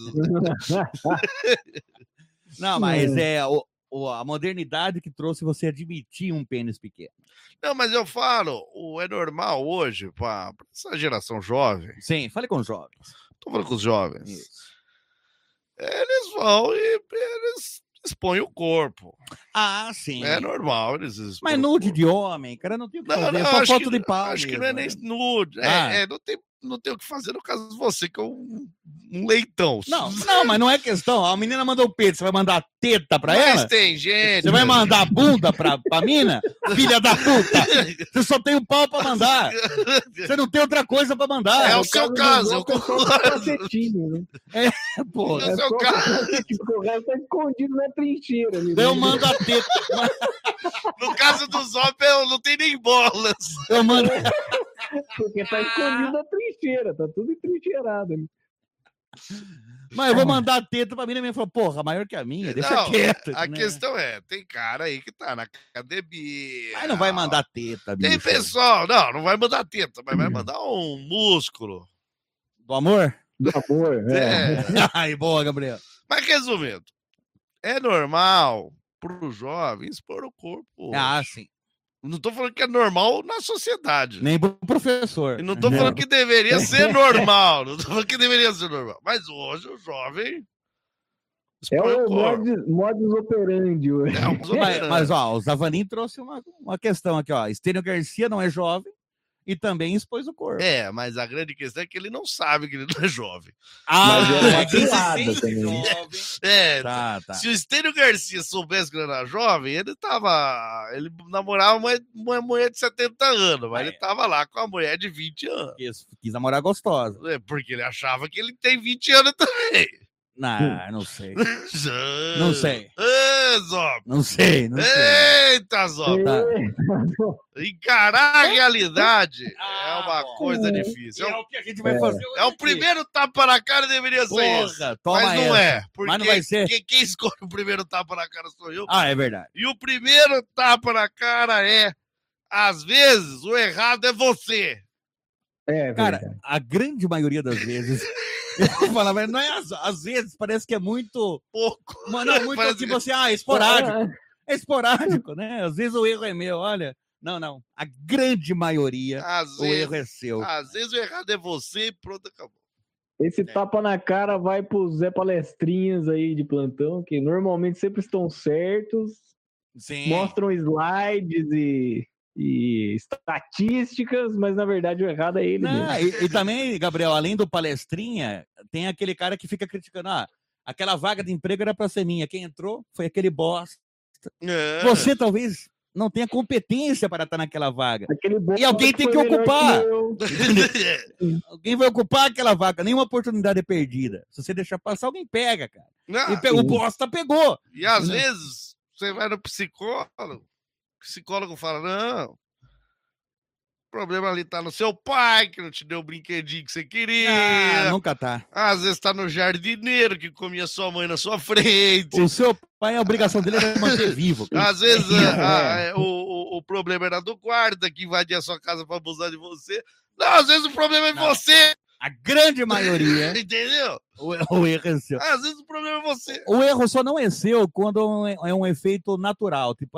Não, mas a modernidade que trouxe você admitir um pênis pequeno. Não, mas eu falo, é normal hoje, para essa geração jovem. Sim, fale com os jovens. Tô falando com os jovens. Isso. Eles vão e eles expõem o corpo. Ah, sim. É normal, eles expõem. Mas nude de homem, cara, não tem o que fazer. Não, só foto de pau. Acho que mesmo, não é nem nude. Não tem o que fazer no caso de você, que é um leitão. Não, mas não é questão. A menina mandou o peito, você vai mandar teta pra ela? Mas tem gente. Você vai mandar a bunda pra mina? Filha da puta! Você só tem o pau pra mandar. Você não tem outra coisa pra mandar. É o seu caso. Eu concordo. Né? Porra. É o seu caso. O resto tá escondido na trincheira. Eu mando a teta. No caso dos homens, não tem nem bolas. Eu mando... Porque tá escondido na trincheira, tá tudo entrincheirado. Mas eu vou mandar a teta pra mim, e a minha falou, porra, maior que a minha, deixa quieto. A né? questão tem cara aí que tá na academia. Mas não vai mandar teta, bicho. Tem pessoal, não vai mandar teta, mas vai mandar um músculo. Do amor? Do amor, Ai, boa, Gabriel. Mas resumindo, é normal pro jovem expor o corpo. Ah, sim. Não tô falando que é normal na sociedade. Nem pro professor. E não tô falando que deveria ser normal. Não tô falando que deveria ser normal. Mas hoje o jovem expõe o corpo. Modus operandi. Mas, ó, o Zavanin trouxe uma questão aqui, ó. Estênio Garcia não é jovem e também expôs o corpo. Mas a grande questão é que ele não sabe que ele não é jovem. Mas jovem. Tá. Se o Estênio Garcia soubesse que ele era jovem, ele namorava uma mulher de 70 anos, mas ele tava lá com a mulher de 20 anos. Quis namorar gostosa. Porque ele achava que ele tem 20 anos também. Não sei. Não sei. Zop. Não sei. Eita, Zop. Encarar a realidade é uma coisa difícil. É o que a gente vai fazer hoje. É o primeiro tapa na cara, deveria ser esse. Mas não é. Porque mas não vai ser. Quem escolhe o primeiro tapa na cara sou eu. É verdade. E o primeiro tapa na cara às vezes, o errado é você. Cara, a grande maioria das vezes... Eu falo, não é às vezes, parece que é muito pouco. Mano, é muito tipo assim, esporádico. É esporádico, né? Às vezes o erro é meu, olha. Não. A grande maioria, erro é seu. Às vezes o errado é você e pronto, acabou. Esse tapa na cara vai pro Zé Palestrinhas aí de plantão, que normalmente sempre estão certos. Sim. Mostram slides e estatísticas, mas na verdade o errado é ele mesmo. E também, Gabriel, além do palestrinha, tem aquele cara que fica criticando, aquela vaga de emprego era para ser minha, quem entrou foi aquele bosta. Você talvez não tenha competência para estar naquela vaga. E alguém tem que ocupar. Alguém vai ocupar aquela vaga, nenhuma oportunidade é perdida. Se você deixar passar, alguém pega, cara. O bosta pegou. E às vezes você vai no psicólogo, o psicólogo fala, não, o problema ali tá no seu pai, que não te deu o brinquedinho que você queria. Nunca tá. Às vezes tá no jardineiro, que comia sua mãe na sua frente. O seu pai, a obrigação dele é manter vivo. Às vezes o problema era do guarda, que invadia a sua casa pra abusar de você. Não, às vezes o problema é você. A grande maioria. Entendeu? O erro é seu. Às vezes o problema é você. O erro só não é seu quando é um efeito natural. Tipo,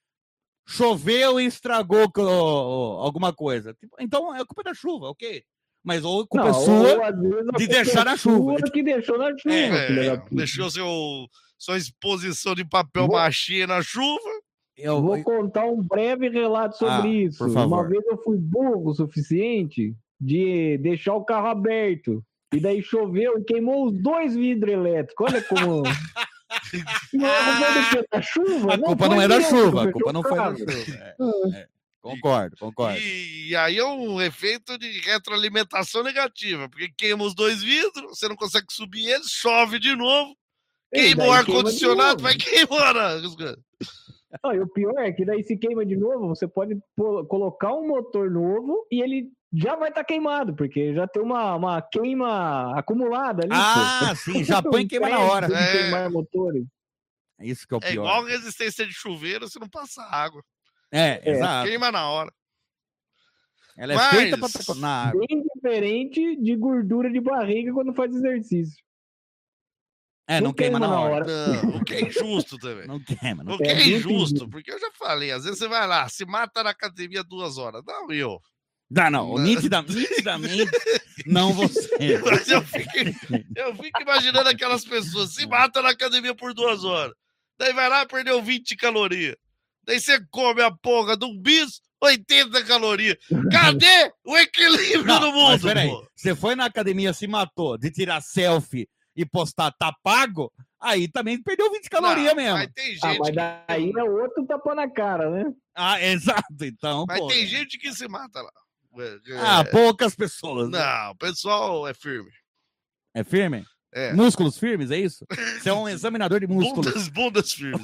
choveu e estragou alguma coisa. Então, é culpa da chuva, ok? Mas ou culpa é sua de deixar na chuva. Que deixou na chuva. Deixou sua exposição de papel machê na chuva. Eu vou contar um breve relato sobre isso. Por favor. Uma vez eu fui burro o suficiente de deixar o carro aberto. E daí choveu e queimou os 2 vidros elétricos. Olha como... Não é culpa da chuva? A culpa não é da chuva, a culpa não foi da carro. chuva. Concordo. E aí é um efeito de retroalimentação negativa, porque queima os 2 vidros, você não consegue subir eles, chove de novo, queima o ar-condicionado, vai queimando as coisas. Não, e o pior é que daí se queima de novo, você pode colocar um motor novo e ele já vai estar queimado, porque já tem uma queima acumulada ali. Sim, já põe e queima na hora. Queimar motores. Isso que é o pior. É igual resistência de chuveiro, você não passa água. Exato. Queima na hora. Ela é feita para estar na água. Bem diferente de gordura de barriga quando faz exercício. Não queima na hora. Não, o que é injusto também. Não queima. O que é injusto, porque eu já falei, às vezes você vai lá, se mata na academia 2 horas. Não, eu. Não, nitidamente não você. Mas eu fico imaginando aquelas pessoas, se matam na academia por 2 horas. Daí vai lá e perdeu 20 calorias. Daí você come a porra de um bis, 80 calorias. Cadê o equilíbrio do mundo? Mas peraí, você foi na academia, se matou de tirar selfie e postar, tá pago, aí também perdeu 20 calorias mesmo. Mas tem gente mas daí é outro tapa na cara, né? Exato, então. Mas tem gente que se mata lá. Poucas pessoas. Não, o pessoal é firme. É firme? É. Músculos firmes, é isso? Você é um examinador de músculos. Bundas firmes.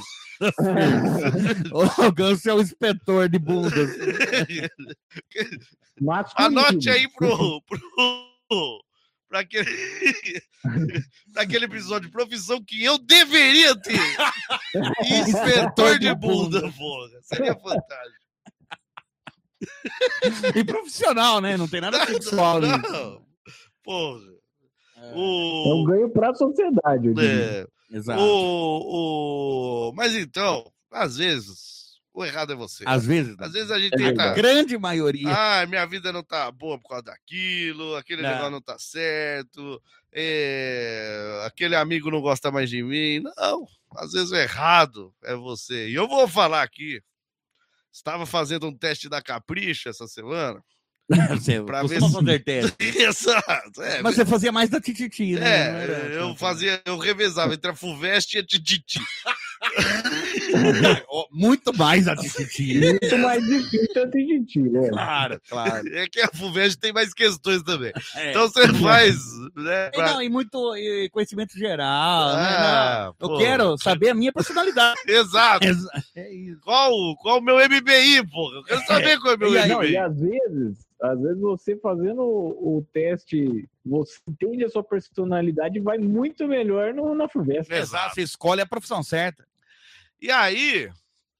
O Ganso é o inspetor de bundas. Anote aí para aquele episódio de profissão que eu deveria ter. Inspetor de bunda, porra. Seria fantástico. E profissional, né? Não tem nada sexual. Não. Porra. É um ganho para a sociedade. Exato. Mas então, às vezes, o errado é você. Às vezes a gente tenta... A grande maioria. Minha vida não tá boa por causa daquilo, aquele negócio não tá certo, aquele amigo não gosta mais de mim. Não, às vezes o errado é você. E eu vou falar aqui, estava fazendo um teste da Capricho essa semana. Pra ver se... fazer teste. Exato. Mas você fazia mais da Tititi, né? Eu revezava entre a Fuvest e a Tititi. Muito mais a Tititi. Muito mais difícil a Tititi, né? Claro. É que a Fuvest tem mais questões também. Então você faz... Né, e muito conhecimento geral. Né? Eu quero saber a minha personalidade. Exato. É isso. Qual o meu MBI, porra? Eu quero saber qual é o meu MBI. E às vezes você fazendo o teste, você entende a sua personalidade e vai muito melhor na Fuvest. Exato, você escolhe a profissão certa. E aí,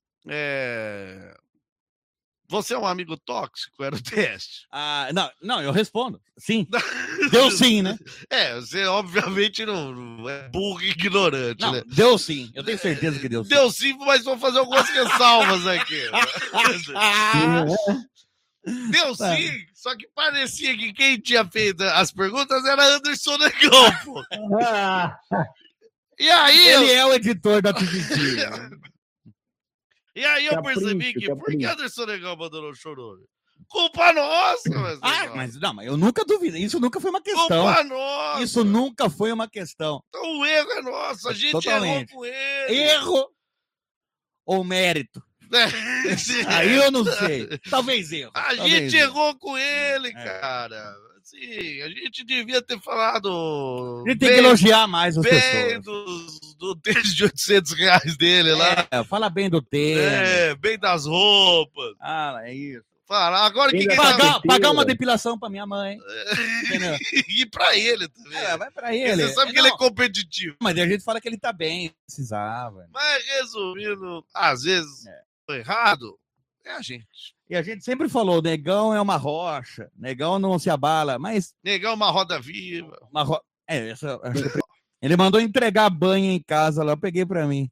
você é um amigo tóxico? Era o teste. Não, eu respondo. Sim. Deu sim, né? Você obviamente não é burro e ignorante, não, né? Deu sim, eu tenho certeza que deu sim. Deu sim, mas vou fazer algumas ressalvas aqui. Deu sim, só que parecia que quem tinha feito as perguntas era Anderson Negão, pô. E aí ele é o editor da Tititi. E aí eu percebi que por que Anderson Negão abandonou o Chorome? Culpa nossa! Mas eu nunca duvidei. Isso nunca foi uma questão. Culpa nossa! Isso nunca foi uma questão. Então o erro é nosso. A gente totalmente errou com ele. Erro ou mérito? Aí eu não sei. Talvez erro. A gente errou com ele, cara. Sim, a gente devia ter falado. A gente tem que elogiar mais as pessoas. Do tênis de R$800 dele lá. Fala bem do tênis. Bem das roupas. É isso. Fala, agora que pagar uma depilação pra minha mãe. E pra ele também. Vai pra ele. Você sabe que ele é competitivo. Mas a gente fala que ele tá bem, precisava. Mas resumindo, às vezes, o errado é a gente. E a gente sempre falou, Negão é uma rocha, Negão não se abala, mas... Negão é uma roda viva. Ele mandou entregar banho em casa lá, eu peguei pra mim.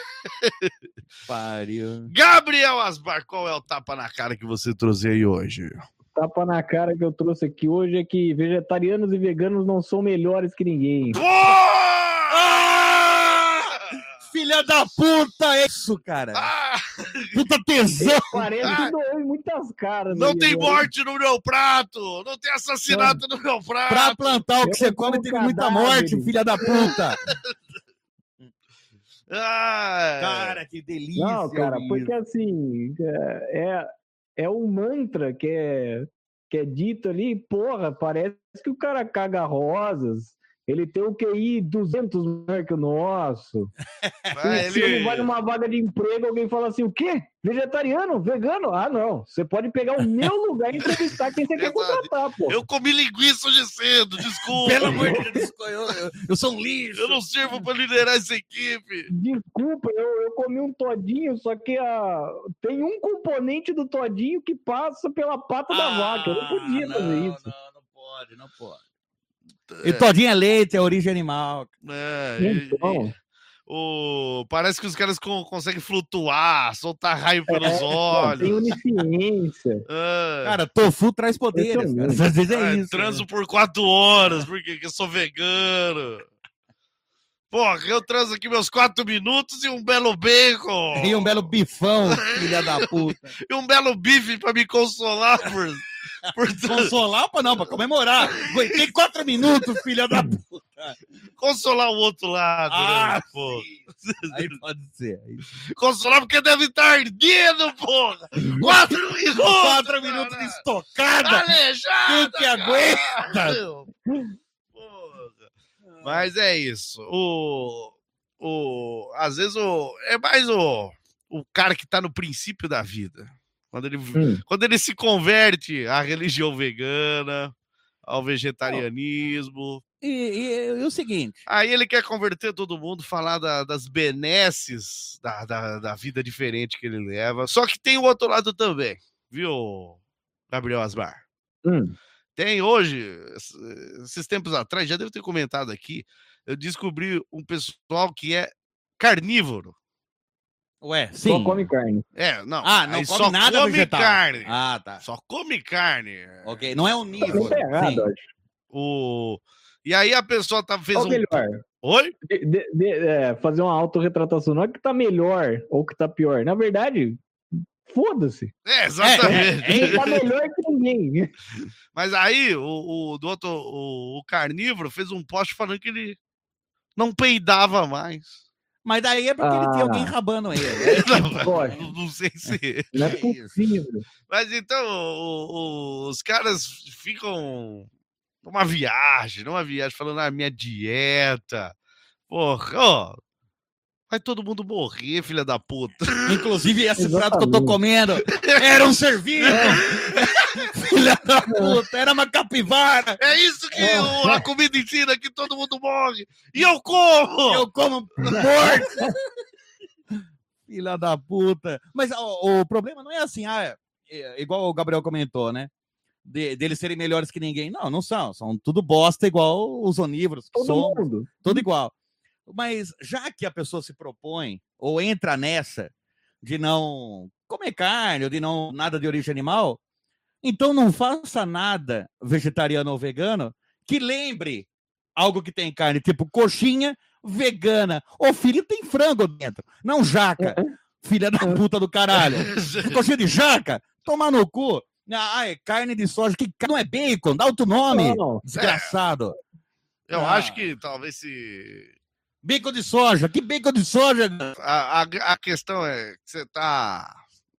Pariu. Gabriel Asbar, qual é o tapa na cara que você trouxe aí hoje? Tapa na cara que eu trouxe aqui hoje é que vegetarianos e veganos não são melhores que ninguém. filha da puta! É isso, cara. Puta tesão. Parece que doeu em muitas caras. Não aí, tem né? morte no meu prato! Não tem assassinato no meu Pra prato! plantar o que você come, teve muita morte, filha da puta. Cara, que delícia. Não, cara, isso. porque assim, é um mantra que é dito ali, porra, parece que o cara caga rosas, ele tem o QI 200 maior que o nosso. Se ele vai numa vaga de emprego, alguém fala assim, o quê? Vegetariano? Vegano? Ah, não. Você pode pegar o meu lugar e entrevistar quem você quer contratar, pô. Eu comi linguiça hoje cedo, desculpa. Pelo amor de Deus, eu sou um lixo. Eu não sirvo pra liderar essa equipe. Desculpa, eu comi um todinho, só que tem um componente do todinho que passa pela pata da vaca. Eu não podia fazer isso. Não pode. E todinho é leite, é origem animal. Então... Parece que os caras conseguem flutuar, soltar raio pelos olhos. Tem onisciência. Cara, tofu traz poderes. Cara. Às vezes é isso. Transo por 4 horas, porque eu sou vegano. Porra, eu transo aqui meus 4 minutos e um belo bacon. E um belo bifão, filha da puta. E um belo bife pra me consolar por consolar ou não? Pra comemorar. Tem 4 minutos, filha da puta. Consolar o outro lado, pô. Aí pode ser. Consolar porque deve estar ardido, porra. 4 minutos. 4 minutos de estocada. Aleijada, quem que aguenta? Mas é isso. Às vezes é mais o cara que tá no princípio da vida. Quando ele se converte à religião vegana, ao vegetarianismo. E o seguinte... Aí ele quer converter todo mundo, falar das benesses da vida diferente que ele leva. Só que tem o outro lado também, viu, Gabriel Asmar? Tem hoje, esses tempos atrás, já devo ter comentado aqui, eu descobri um pessoal que é carnívoro. Ué, sim. Só come carne. Não come só nada come vegetal. Carne. Tá. Só come carne. Ok, não é onívoro. Não tá errado, acho. E aí a pessoa fez Qual melhor? Oi? Fazer uma autorretratação. Não é que tá melhor ou que tá pior. Na verdade, foda-se. Exatamente. Ele tá melhor que ninguém. Mas aí o carnívoro fez um post falando que ele não peidava mais. Mas daí é porque ele tem alguém rabando ele. Não sei se... Não é possível. Mas então, os caras ficam numa viagem, falando minha dieta. Porra, vai todo mundo morrer, filha da puta. Inclusive, esse prato que eu tô comendo era um ser-vivo. Filha da puta, era uma capivara. É isso que a comida ensina, que todo mundo morre. E eu como! Eu como morto. Filha da puta. Mas o problema não é assim, igual o Gabriel comentou, né? Deles serem melhores que ninguém. Não são. São tudo bosta igual os onívoros. Todo mundo. Tudo igual. Mas já que a pessoa se propõe ou entra nessa de não comer carne ou de não nada de origem animal, então não faça nada vegetariano ou vegano que lembre algo que tem carne, tipo coxinha vegana. Ô, filho, tem frango dentro, não jaca. Filha da puta do caralho. Coxinha de jaca? Tomar no cu. É carne de soja. Que não é bacon? Dá outro nome. Desgraçado. Eu acho que talvez se... Bacon de soja. Que bacon de soja? A questão é que você tá...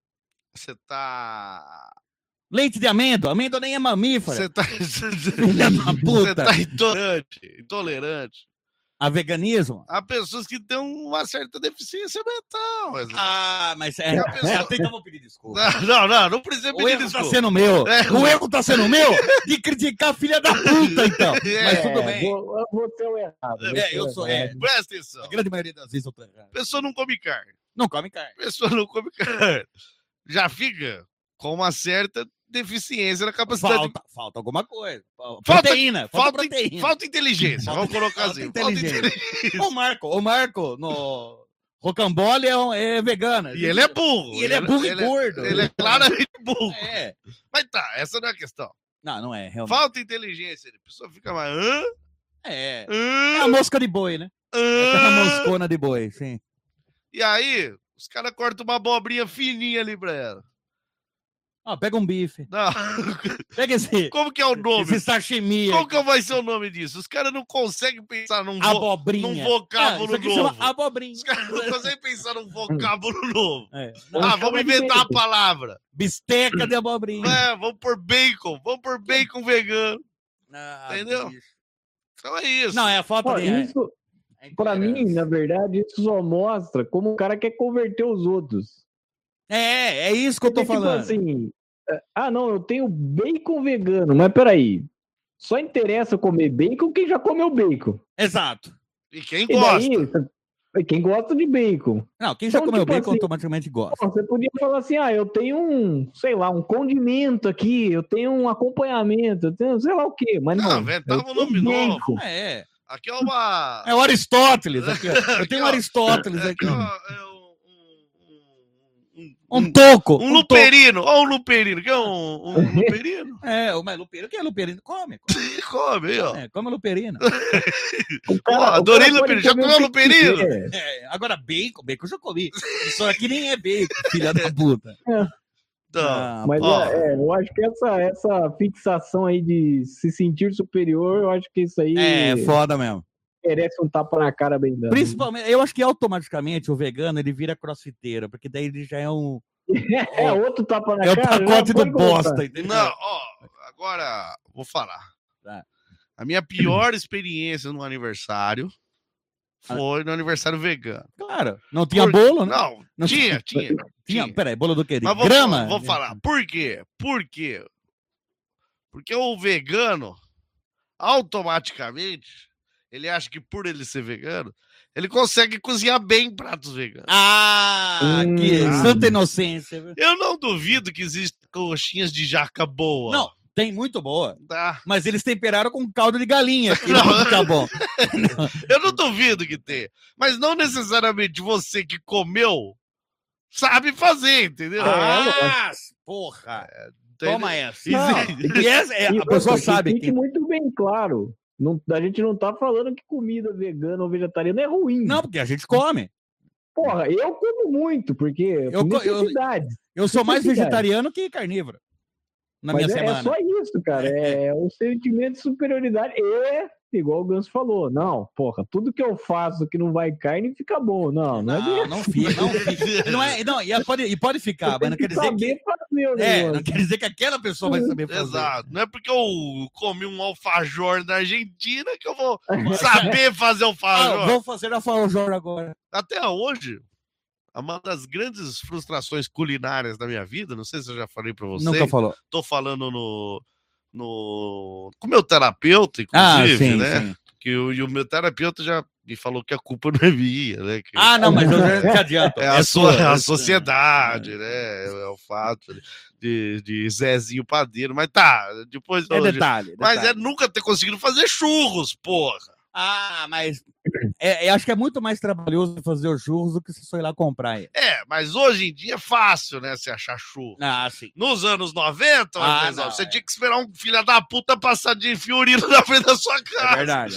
Leite de amêndoa. Amêndoa nem é mamífero. Você tá... Filha da puta. Você tá intolerante. A veganismo? Há pessoas que têm uma certa deficiência mental. Mas então vou pedir desculpa. Não precisa pedir desculpa. Tá sendo meu. O erro tá sendo meu de criticar a filha da puta, então. Mas tudo bem. Você é o errado. Eu sou. Presta atenção. A grande maioria das vezes eu tô errado. A pessoa não come carne. Não come carne. A pessoa não come carne. Já fica com uma certa deficiência na capacidade. Falta alguma coisa. Proteína. Falta inteligência. Vamos colocar assim. Falta inteligência. O Marco, no Rocambole é vegana. E ele é burro. E ele é burro e gordo. Ele é claramente burro. Mas essa não é a questão. Não é, realmente. Falta inteligência. A pessoa fica mais... É a mosca de boi, né? É a moscona de boi, sim. E aí, os caras cortam uma abobrinha fininha ali pra ela. Pega um bife. Não. Pega esse. Como que é o nome? Esse sashimi. Qual que vai ser o nome disso? Os caras não conseguem pensar num Abobrinha. vocábulo isso aqui novo. chama abobrinha. Os caras não conseguem pensar num vocábulo novo. Não, Vamos inventar a palavra. bisteca de abobrinha. Vamos por bacon. Vamos por bacon vegano. Entendeu? Bicho. Então é isso. Não, é a falta de... Isso, pra mim, na verdade, isso só mostra como o cara quer converter os outros. É isso que eu tô falando. Tipo assim, não, eu tenho bacon vegano, mas peraí. Só interessa comer bacon quem já comeu bacon. Exato. E quem gosta? Quem gosta de bacon. Não, quem já comeu tipo bacon assim, automaticamente gosta. Você podia falar assim, eu tenho um condimento aqui, eu tenho um acompanhamento, eu tenho sei lá o quê, mas não. Inventava um nome novo. Aqui é uma... É o Aristóteles aqui, ó. Eu tenho um Aristóteles aqui. Um toco. Um luperino. Olha um luperino. Que é um luperino? Mas luperino. O que é luperino? Come. Come aí, ó. Come luperino. Adorei luperino. Já comeu luperino? Agora, bacon eu já comi. Isso aqui nem é bacon, filha da puta. Então, mas eu acho que essa fixação aí de se sentir superior, eu acho que isso aí... É foda mesmo. Merece um tapa na cara bem dando. Principalmente, eu acho que automaticamente o vegano ele vira crossfiteiro, porque daí ele já é um... outro tapa na cara. É o pacote do bosta, entendeu? Não, agora vou falar. A minha pior experiência no aniversário foi no aniversário vegano. Claro, não tinha bolo, né? Não, tinha. Peraí, bolo do quê? De Mas grama? Vou falar. Por quê? Porque o vegano, automaticamente, ele acha que por ele ser vegano, ele consegue cozinhar bem pratos veganos. Que santa inocência. Viu? Eu não duvido que existem coxinhas de jaca boa. Não, tem muito boa. Tá. Mas eles temperaram com caldo de galinha. Que não fica bom. Eu não duvido que tenha. Mas não necessariamente você que comeu sabe fazer, entendeu? Porra. Entendeu? Toma essa. A pessoa sabe. Fique muito bem claro. A gente não tá falando que comida vegana ou vegetariana é ruim. Não, porque a gente come. Porra, eu como muito, porque eu sou mais vegetariano que carnívoro. Na minha semana. É só isso, cara. É um sentimento de superioridade. Igual o Ganso falou, não, porra, tudo que eu faço que não vai carne fica bom. Não fica. E pode ficar, mas não quer dizer que... não quer dizer que aquela pessoa vai saber fazer. Exato. Não é porque eu comi um alfajor na Argentina que eu vou saber fazer alfajor. Vou fazer alfajor agora. Até hoje, uma das grandes frustrações culinárias da minha vida, não sei se eu já falei pra você. Nunca falou. Tô falando com o meu terapeuta, inclusive, né? Sim. E o meu terapeuta já me falou que a culpa não é minha, né? Não, mas eu já te adianto. É a sociedade, né? É o fato de Zezinho Padeiro. Mas tá, depois... detalhe. Mas é nunca ter conseguido fazer churros, porra. Mas acho que é muito mais trabalhoso fazer os churros do que se só ir lá comprar. Mas hoje em dia é fácil, né? Você achar churro. Sim. Nos anos 90, você tinha que esperar um filho da puta passar de Fiorino na frente da sua casa.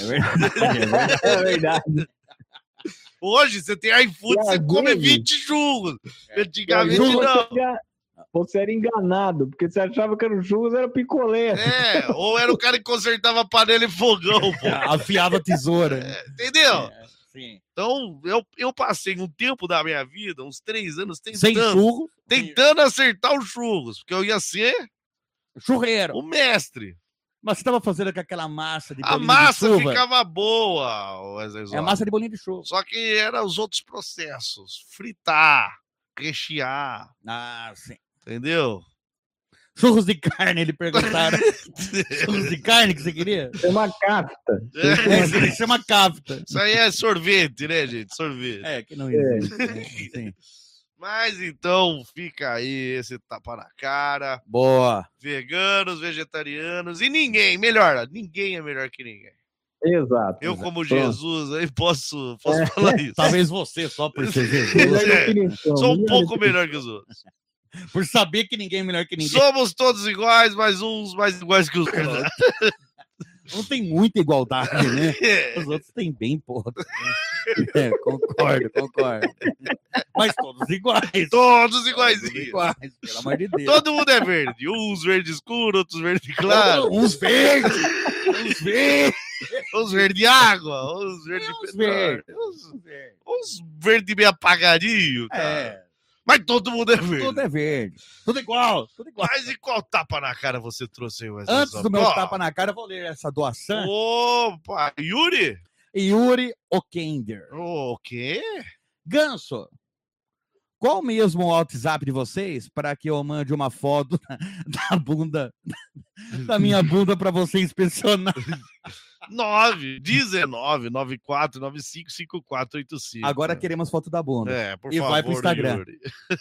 É verdade. Hoje você tem iFood, você come 20 churros. Antigamente não. Você era enganado, porque você achava que era o churros, era picolé. Ou era o cara que consertava panela e fogão, pô. Afiava tesoura. Entendeu? Sim. Então, eu passei um tempo da minha vida, uns 3 anos, tentando acertar os churros, porque eu ia ser churreiro. O mestre. Mas você estava fazendo com aquela massa de bolinho de chuva? A massa ficava boa. É a massa de bolinho de chuva. Só que eram os outros processos. Fritar, rechear. Sim. Entendeu? Churros de carne, ele perguntaram. Churros de carne que você queria? Chama kafta. Chama kafta. Isso aí é sorvete, né, gente? Sorvete. Que não existe. Sim. Mas então fica aí esse tapa na cara. Boa. Veganos, vegetarianos e ninguém é melhor que ninguém. Exato. Eu, como Jesus, aí posso falar isso. Talvez você, só por ser Jesus. Sou um pouco melhor que os outros. Por saber que ninguém é melhor que ninguém. Somos todos iguais, mas uns mais iguais que os outros. Não tem muita igualdade, né? Os outros têm bem, porra. Concordo. Mas todos iguais. Todos iguaizinhos. Iguais, pelo amor de Deus. Todo mundo é verde. Uns verde escuro, outros verde claro. Uns verdes. Uns verdes. Uns verde água. Uns verde Uns petróleo. verdes. Uns verde meio apagadinho, cara. É. Mas todo mundo é verde. Tudo é verde. Tudo igual. Tudo igual. Mas e qual tapa na cara você trouxe aí, Wesley Antes Zop? do meu Ó, tapa na cara, eu vou ler essa doação. Opa, Yuri? Yuri Okender. O quê? Ganso, qual mesmo o WhatsApp de vocês para que eu mande uma foto da bunda, da minha bunda para você inspecionar? 91994955485. Agora queremos foto da bunda. É, por E favor, vai pro Instagram. Yuri.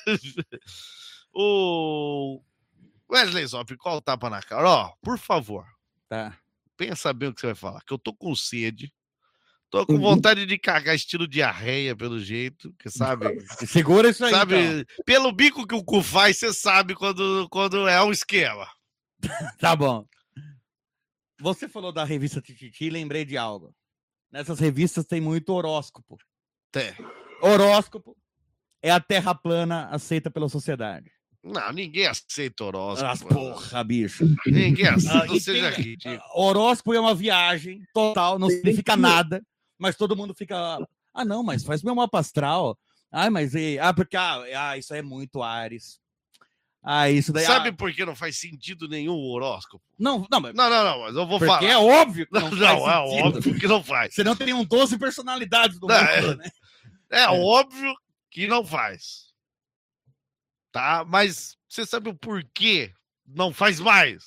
O Wesley Zop, qual tapa na cara? Ó, por favor, Tá. pensa bem o que você vai falar, que eu tô com sede. Tô com vontade de cagar estilo diarreia, pelo jeito, que sabe? Segura isso aí, Sabe, então. pelo bico que o cu faz, você sabe quando é um esquema. Tá bom. Você falou da revista Tititi, lembrei de algo. Nessas revistas tem muito horóscopo. Tem. Horóscopo é a terra plana aceita pela sociedade. Não, ninguém aceita Ah, horóscopo. porra, bicho. Ninguém aceita, não E seja tem- ridículo. Horóscopo é uma viagem total, não significa nada, mas todo mundo fica. Ah, não, mas faz meu mapa astral. Ah, mas porque isso aí é muito Ares. Ah, isso daí. Sabe por que não faz sentido nenhum o horóscopo? Não, mas Não, mas eu vou porque falar. é óbvio que Não, não, é faz sentido. óbvio que não faz. Senão teriam 12 personalidades do Não, mundo, né? É óbvio que não faz. Tá? Mas você sabe o porquê não faz mais?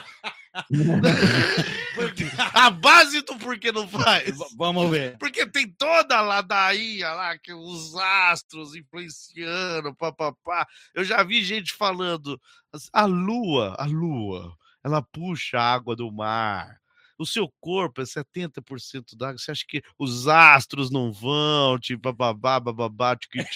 A base do porquê não faz. Vamos ver. Porque tem toda a ladainha lá, que os astros influenciando, papapá. Eu já vi gente falando, a lua, ela puxa a água do mar. O seu corpo é 70% d'água. Você acha que os astros não vão, tipo, bababá,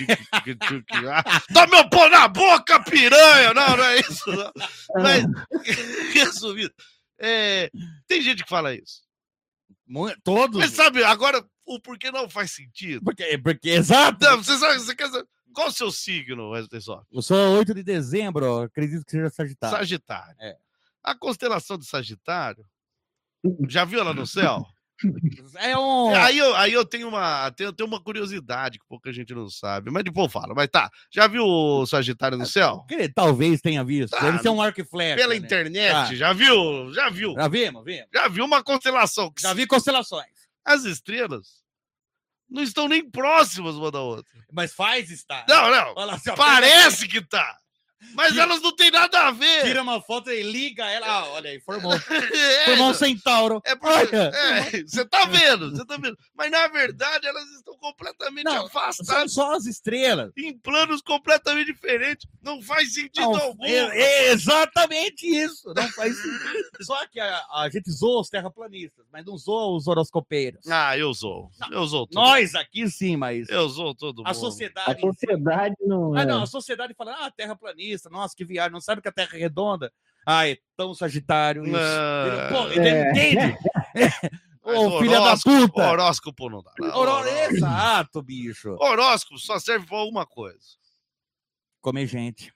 Toma meu pão na boca, piranha! Não é isso, não. Mas, resumido, tem gente que fala isso. Todos. Mas sabe, agora, o porquê não faz sentido? Porque exato. Não, você quer saber, qual o seu signo, Wesley Zop? Eu sou 8 de dezembro, ó, acredito que seja Sagitário. Sagitário. É. A constelação de Sagitário, já viu ela no céu? É um. Aí eu tenho uma curiosidade que pouca gente não sabe, mas depois eu falo. Mas tá, já viu o Sagitário no céu? Talvez tenha visto. Deve ser um arco e flecha. Pela né? internet, já viu? Já viu? Já vimos. Já viu uma constelação que Já vi constelações. as estrelas não estão nem próximas uma da outra. Mas faz estar. Não, Olha lá, assim, ó, parece que tá. Mas Tira- elas não têm nada a ver. Tira uma foto e liga ela. Ah, olha aí, formou É, um centauro. É porque, Olha. você tá vendo. Mas na verdade elas estão completamente Não, São afastadas, só as estrelas. em planos completamente diferentes. Não faz sentido Não, algum. é exatamente isso. Não faz sentido. Só que a gente zoa os terraplanistas, mas não zoa os horoscopeiros. Ah, eu sou todo Nós aqui sim, mas Eu sou todo mundo. a A sociedade. sociedade não é. Ah, não, a sociedade fala, terraplanista, nossa, que viagem, não sabe que a Terra é redonda? Ah, é tão Sagitário isso. Ah, Pô, entende? mas Ô, filha da horóscopo- puta! Horóscopo não dá. Não. Exato, bicho. Horóscopo só serve pra uma coisa. Comer gente.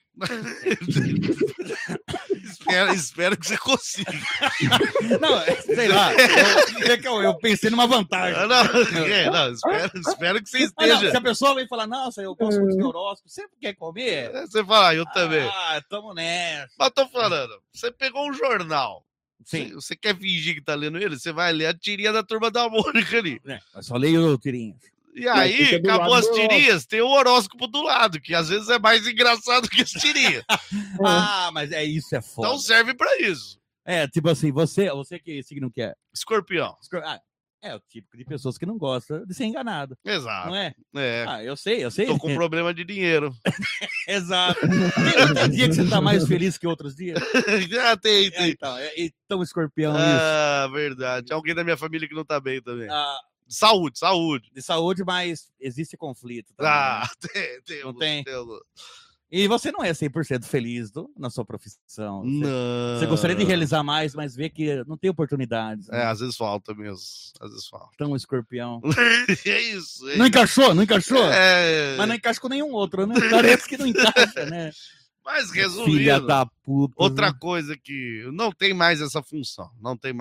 Espero que você consiga. Não, sei lá. Eu pensei numa vantagem. Não, espero que você Mas não, esteja. se a pessoa vem falar, nossa, eu gosto muito de horóscopo, sempre quer comer? Você fala, eu também. Ah, tamo nessa. Mas tô falando, você pegou um jornal. Sim. Você quer fingir que tá lendo ele? Você vai ler a tirinha da Turma da Mônica ali. É, mas só leio tirinhas. E aí, fica do acabou lado as do tirinhas, tem o horóscopo do lado, que às vezes é mais engraçado que as tirinhas. Ah, mas isso é foda. Então serve pra isso. É, tipo assim, você que signo que é? Escorpião. É o tipo de pessoas que não gostam de ser enganado, Exato. não é? É. Ah, eu sei. Tô com problema de dinheiro. Exato. Tem dia que você tá mais feliz que outros dias? Tem. Então, escorpião, isso. Ah, verdade. Alguém da minha família que não tá bem também. Ah, Saúde. de saúde, mas existe conflito também, Ah, né? tem. Não tem? alguns. E você não é 100% feliz na sua profissão. Não. Você gostaria de realizar mais, mas vê que não tem oportunidades. Né? Às vezes falta mesmo. Às vezes falta. Então, Escorpião. É isso. Não encaixou? É... Mas não encaixa com nenhum outro, né? Parece que não encaixa, né? Mas resumindo, filha da puta. Outra coisa que não tem mais essa função.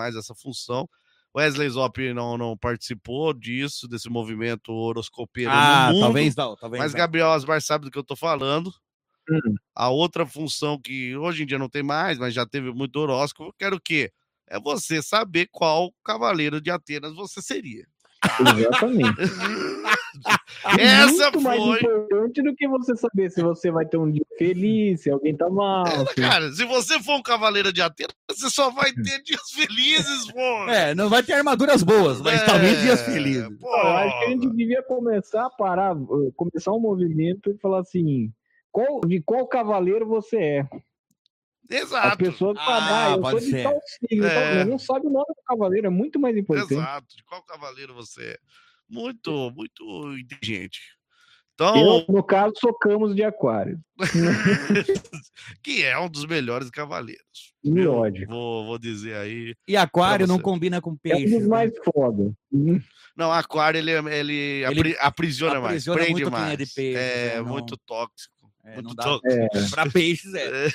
Wesley Zop não participou desse movimento horoscopeiro no mundo. Talvez não. Mas Gabriel Asbar sabe do que eu tô falando. A outra função que hoje em dia não tem mais, mas já teve muito horóscopo, quero o quê? É você saber qual cavaleiro de Atenas você seria. Exatamente. Essa muito mais foi importante do que você saber se você vai ter um dia feliz, se alguém tá mal. Cara, se você for um cavaleiro de Atenas, você só vai ter dias felizes, pô. Não vai ter armaduras boas, mas talvez dias felizes. Pô. Eu acho que a gente devia começar um movimento e falar assim, de qual cavaleiro você é. Exato. A pessoa fala, eu sou de tal signo, mas não sabe o nome do cavaleiro, é muito mais importante. Exato, de qual cavaleiro você é. Muito, muito inteligente. Então, eu, no caso, sou Camus de Aquário. Que é um dos melhores cavaleiros. Lógico. Vou dizer aí. E Aquário não combina com peixe. É um dos mais foda. Não, Aquário, ele aprisiona mais, prende muito mais. Quem é de peixe, muito tóxico. Não dá. Para peixes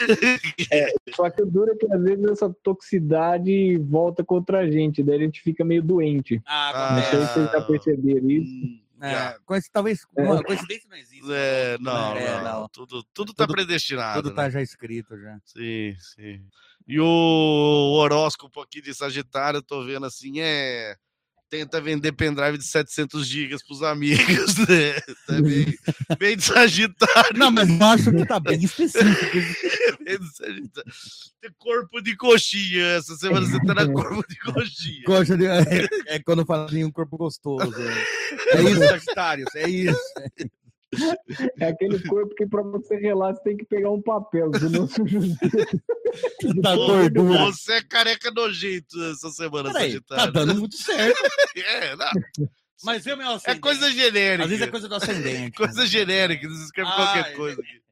só que o duro é que às vezes essa toxicidade volta contra a gente, daí a gente fica meio doente. Não sei se vocês já perceberam isso. Talvez uma coincidência não existe. Não. Tudo tá predestinado. Tudo tá já escrito já. Sim. E o horóscopo aqui de Sagitário, eu tô vendo assim, tenta vender pendrive de 700 gigas pros amigos, né? Tá bem de Sagitário. Não, mas eu acho que tá bem específico. Bem de Sagitário. Tem corpo de coxinha. Essa semana você tá na corpo de coxinha. É quando fala em um corpo gostoso. É isso, Sagitário, é isso. É aquele corpo que pra você relar você tem que pegar um papel, senão tá gordura. Você é careca nojento essa semana, Sagitário. Tá dando muito certo. Não. Mas meu ascendente. É coisa genérica. Às vezes é coisa do ascendente. Coisa genérica, você escreve qualquer coisa aqui.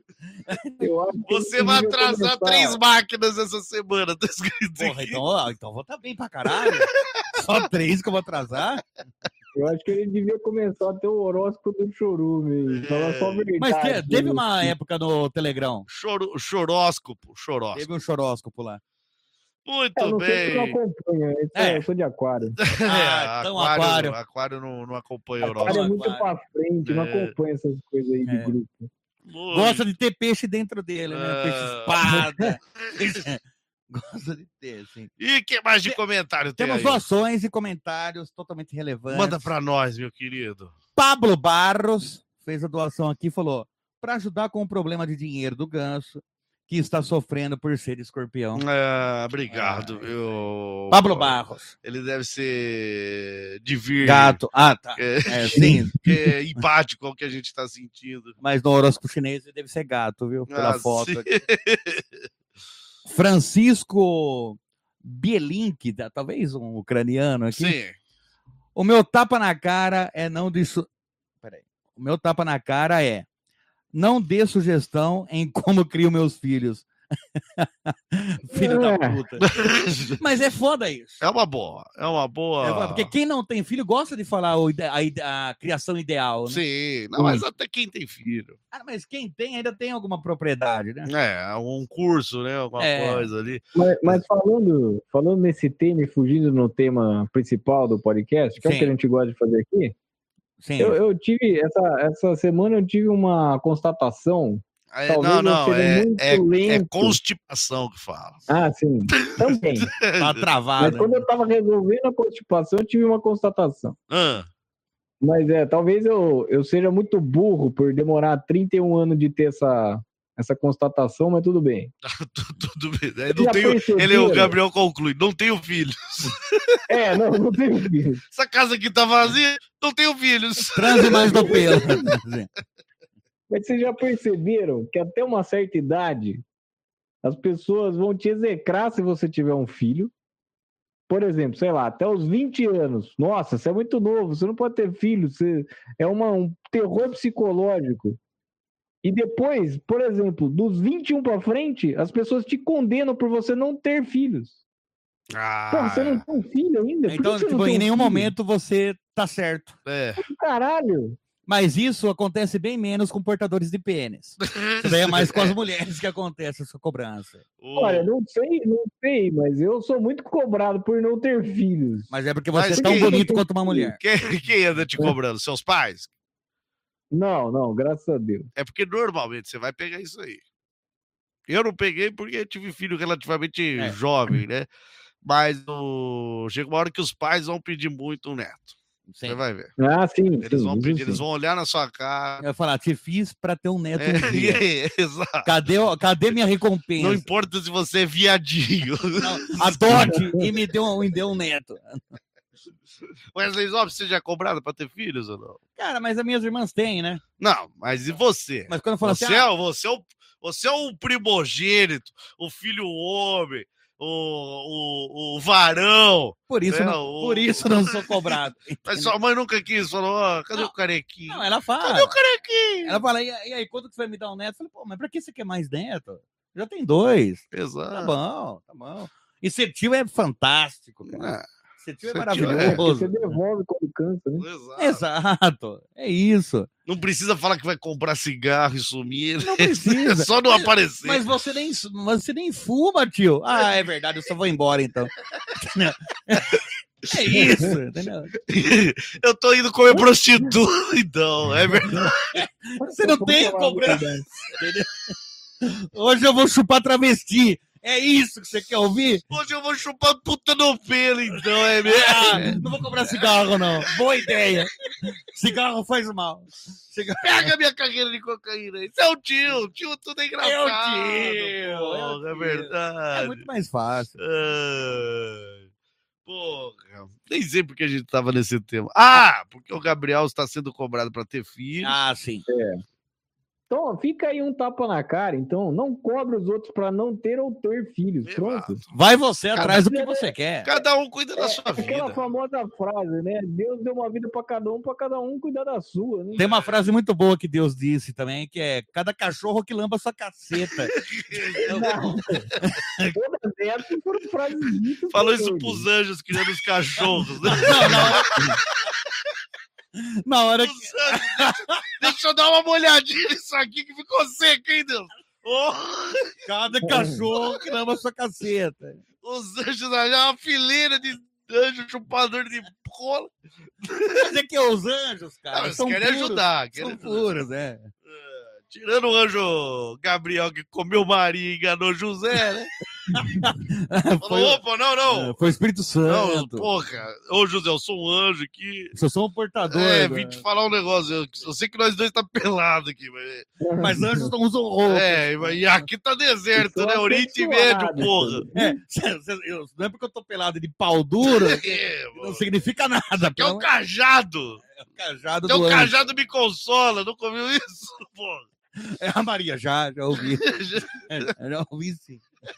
Você vai vai atrasar 3 máquinas essa semana, tá escrito Porra, aqui. então vou tá bem pra caralho. Só 3 que eu vou atrasar? Eu acho que ele devia começar a ter o horóscopo do Chorume. Falar só a verdade. Mas teve uma época no Telegrão. Choróscopo. Teve um choróscopo lá. Muito bem. Eu não acompanho. Eu sou de Aquário. Então Aquário não acompanha o horóscopo. Aquário é muito pra frente, não acompanha essas coisas aí de grupo. Gosta de ter peixe dentro dele, né? Peixe espada. Gosta de ter, sim. E o que mais de comentário tem Temos aí? doações e comentários totalmente relevantes. Manda pra nós, meu querido. Pablo Barros fez a doação aqui e falou: para ajudar com o problema de dinheiro do Ganso, que está sofrendo por ser escorpião. Obrigado, viu? Pablo Barros. Ele deve ser de vir. Gato. Tá. Sim. É empático ao que a gente está sentindo. Mas no horóscopo chinês ele deve ser gato, viu? Pela foto. Francisco Bielink, talvez um ucraniano aqui. Sim. O meu tapa na cara é não disso. Peraí. O meu tapa na cara é não dê sugestão em como crio meus filhos. Filho da puta. Mas é foda isso. É uma boa. Porque quem não tem filho gosta de falar a criação ideal, né? Sim, mas até quem tem filho. Mas quem tem ainda tem alguma propriedade, né? Um curso, né? Alguma coisa ali. Mas falando nesse tema e fugindo no tema principal do podcast, que é o que a gente gosta de fazer aqui. Sim. Eu tive, essa semana eu tive uma constatação. É constipação que fala. Sim, também. Tá travado. Mas quando eu tava resolvendo a constipação, eu tive uma constatação. Mas talvez eu seja muito burro por demorar 31 anos de ter essa constatação, mas tudo bem. Tudo bem. O Gabriel conclui, não tenho filhos. Não tenho filhos. Essa casa aqui tá vazia, não tenho filhos. Transe mais do pelo. Mas vocês já perceberam que até uma certa idade as pessoas vão te execrar se você tiver um filho? Por exemplo, sei lá, até os 20 anos. Nossa, você é muito novo, você não pode ter filho. É um terror psicológico. E depois, por exemplo, dos 21 pra frente, as pessoas te condenam por você não ter filhos. Pô, você não tem um filho ainda? Por Então, que você tipo, não tem em um nenhum filho? momento você tá certo. Caralho! Mas isso acontece bem menos com portadores de pênis. Isso daí é mais com as mulheres que acontece essa cobrança. Olha, não sei, mas eu sou muito cobrado por não ter filhos. Mas é porque você Mas é tão quem- bonito quanto uma mulher. Quem anda te cobrando? Seus pais? Não, graças a Deus. É porque normalmente você vai pegar isso aí. Eu não peguei porque eu tive filho relativamente jovem, né? Mas chega uma hora que os pais vão pedir muito um neto. Sim. Você vai ver. Ah, sim. Eles vão pedir, sim. eles vão olhar na sua cara. Eu ia falar, te fiz pra ter um neto um dia. Exato. Cadê minha recompensa? Não importa se você é viadinho. Não, adote e me deu um neto. Wesley Zop, você já é cobrado pra ter filhos ou não? Cara, mas as minhas irmãs têm, né? Não, mas e você? Mas quando fala Você, assim, você é o primogênito, o filho homem, o varão. por isso, né, por isso não sou cobrado. Mas sua mãe nunca quis, falou, ó, cadê Não. o carequinho? Não, ela fala. Cadê o carequinho? Ela fala, e aí, quando que você vai me dar um neto? Eu falei, pô, mas pra que você quer mais neto? Já tem 2. Tá Exato. bom, tá bom. E ser tio é fantástico, cara. Ah, Ser tio é ser tio maravilhoso. Você devolve quando cansa, né? exato. Exato, é isso. Não precisa falar que vai comprar cigarro e sumir. Não É precisa. só não aparecer. Mas você nem fuma, tio. Ah, é verdade, eu só vou embora então. É isso, entendeu? Eu tô indo comer prostituta, então, é verdade. Você não tem cobrança. Entendeu? Hoje eu vou chupar travesti. É isso que você quer ouvir? Hoje eu vou chupar puta no pelo, então, é mesmo? Ah, não vou comprar cigarro, não. Boa ideia. Cigarro faz mal. Pega minha carreira de cocaína aí. Você é o tio tudo é engraçado. É o tio, porra, é o tio. é verdade. É muito mais fácil. Porra, nem sei porque a gente tava nesse tema. Ah, porque o Gabriel está sendo cobrado para ter filho. Ah, sim. Então, fica aí um tapa na cara. Então, não cobre os outros pra não ter ou ter filhos. Pronto. Vai você atrás do que você quer. Cada um cuida da sua Aquela vida. famosa frase, né? Deus deu uma vida pra cada um cuidar da sua, né? Tem uma frase muito boa que Deus disse também, que é cada cachorro que lamba sua caceta. Não. Todas essas foram frases ditas. Falou por isso ele. pros anjos criando os cachorros. Né? Na hora que... Os anjos, deixa eu dar uma molhadinha nisso aqui que ficou seco, hein, Deus? Oh, Cada cachorro que lamba sua caceta. os anjos ali, uma fileira de anjo chupador de rola. Mas é que os anjos, cara, Não, eles são querem puros, ajudar. São Querem... puros, é. Tirando o anjo Gabriel que comeu Maria e enganou José, né? Falou, opa, não. Foi o Espírito Não, Santo. porra. Ô, José, eu sou um anjo aqui. Eu sou um portador. Vim te falar um negócio. Eu sei que nós dois tá pelado aqui, Mas anjos não usam roupa. E aqui tá deserto, Sou né? Oriente afeiçoado, Médio, porra. Não é porque eu tô pelado de pau duro, não Mano. significa nada. Que é o cajado. cajado Então do o anjo. cajado me consola. Nunca ouviu isso, porra? É a Maria, já ouvi. Já ouvi sim.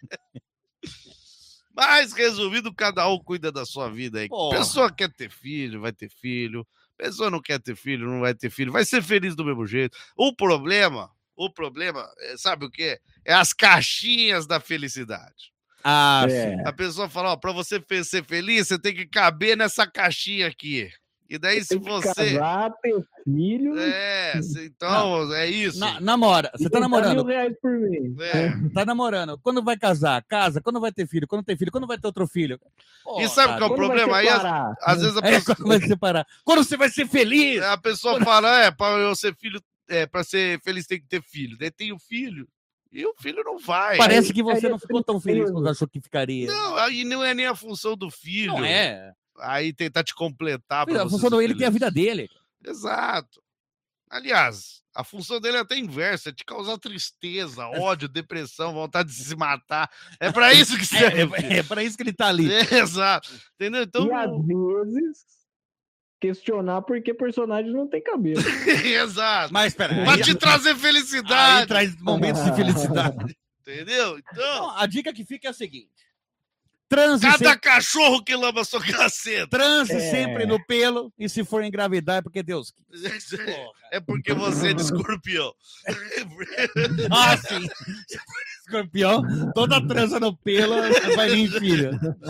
Mas, resumindo, cada um cuida da sua vida aí. Porra. Pessoa quer ter filho, vai ter filho. Pessoa não quer ter filho, não vai ter filho. Vai ser feliz do mesmo jeito. O problema, sabe o quê? É as caixinhas da felicidade. Ah, É. sim. A pessoa fala, ó, pra você ser feliz, você tem que caber nessa caixinha aqui. E daí, se Tem que você... casar, ter filho. Então, é isso. Namora. Você tá namorando. R$1.000 por mês. Tá namorando. Quando vai casar? Casa. Quando vai ter filho? Quando tem filho? Quando vai ter outro filho? Pô, E sabe cara, qual é o Quando vai problema? Aí, separar? às vezes, quando vai separar? Quando você vai ser feliz? a pessoa fala, pra eu ser filho, pra ser feliz tem que ter filho. Daí tem o filho, e o filho não vai. Parece que você aí não ficou tão feliz tristeza. quando achou que ficaria. Não, aí não é nem a função do filho. Não é. Aí tentar te completar. pra A você função ser dele tem a feliz. vida dele. Exato. Aliás, a função dele é até inversa, é te causar tristeza, ódio, depressão, vontade de se matar. É pra isso que serve. É pra isso que ele tá ali. Exato. Entendeu? Então, E às vezes questionar por que personagem não tem cabelo. exato. Mas peraí. Pra te trazer Aí felicidade. traz momentos de felicidade. Entendeu? Então, Então, a dica que fica é a seguinte. Cada cachorro que lama sua caceta. Transe sempre no pelo, e se for engravidar é porque Deus quis. É porque você é de escorpião. Ah, sim. Se for escorpião, toda trança no pelo vai vir filho.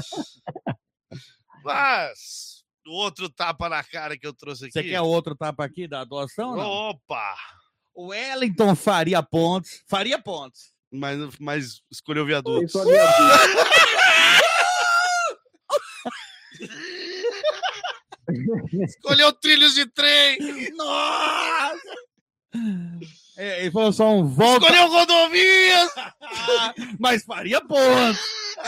Mas, o outro tapa na cara que eu trouxe aqui... Você quer outro tapa aqui da doação? Não? Opa! O Wellington Faria Pontes. Faria Pontes. Mas escolheu viadutos. Escolheu trilhos de trem. Nossa! Ele falou só um volta. Escolheu rodovias. Mas Faria Pontes.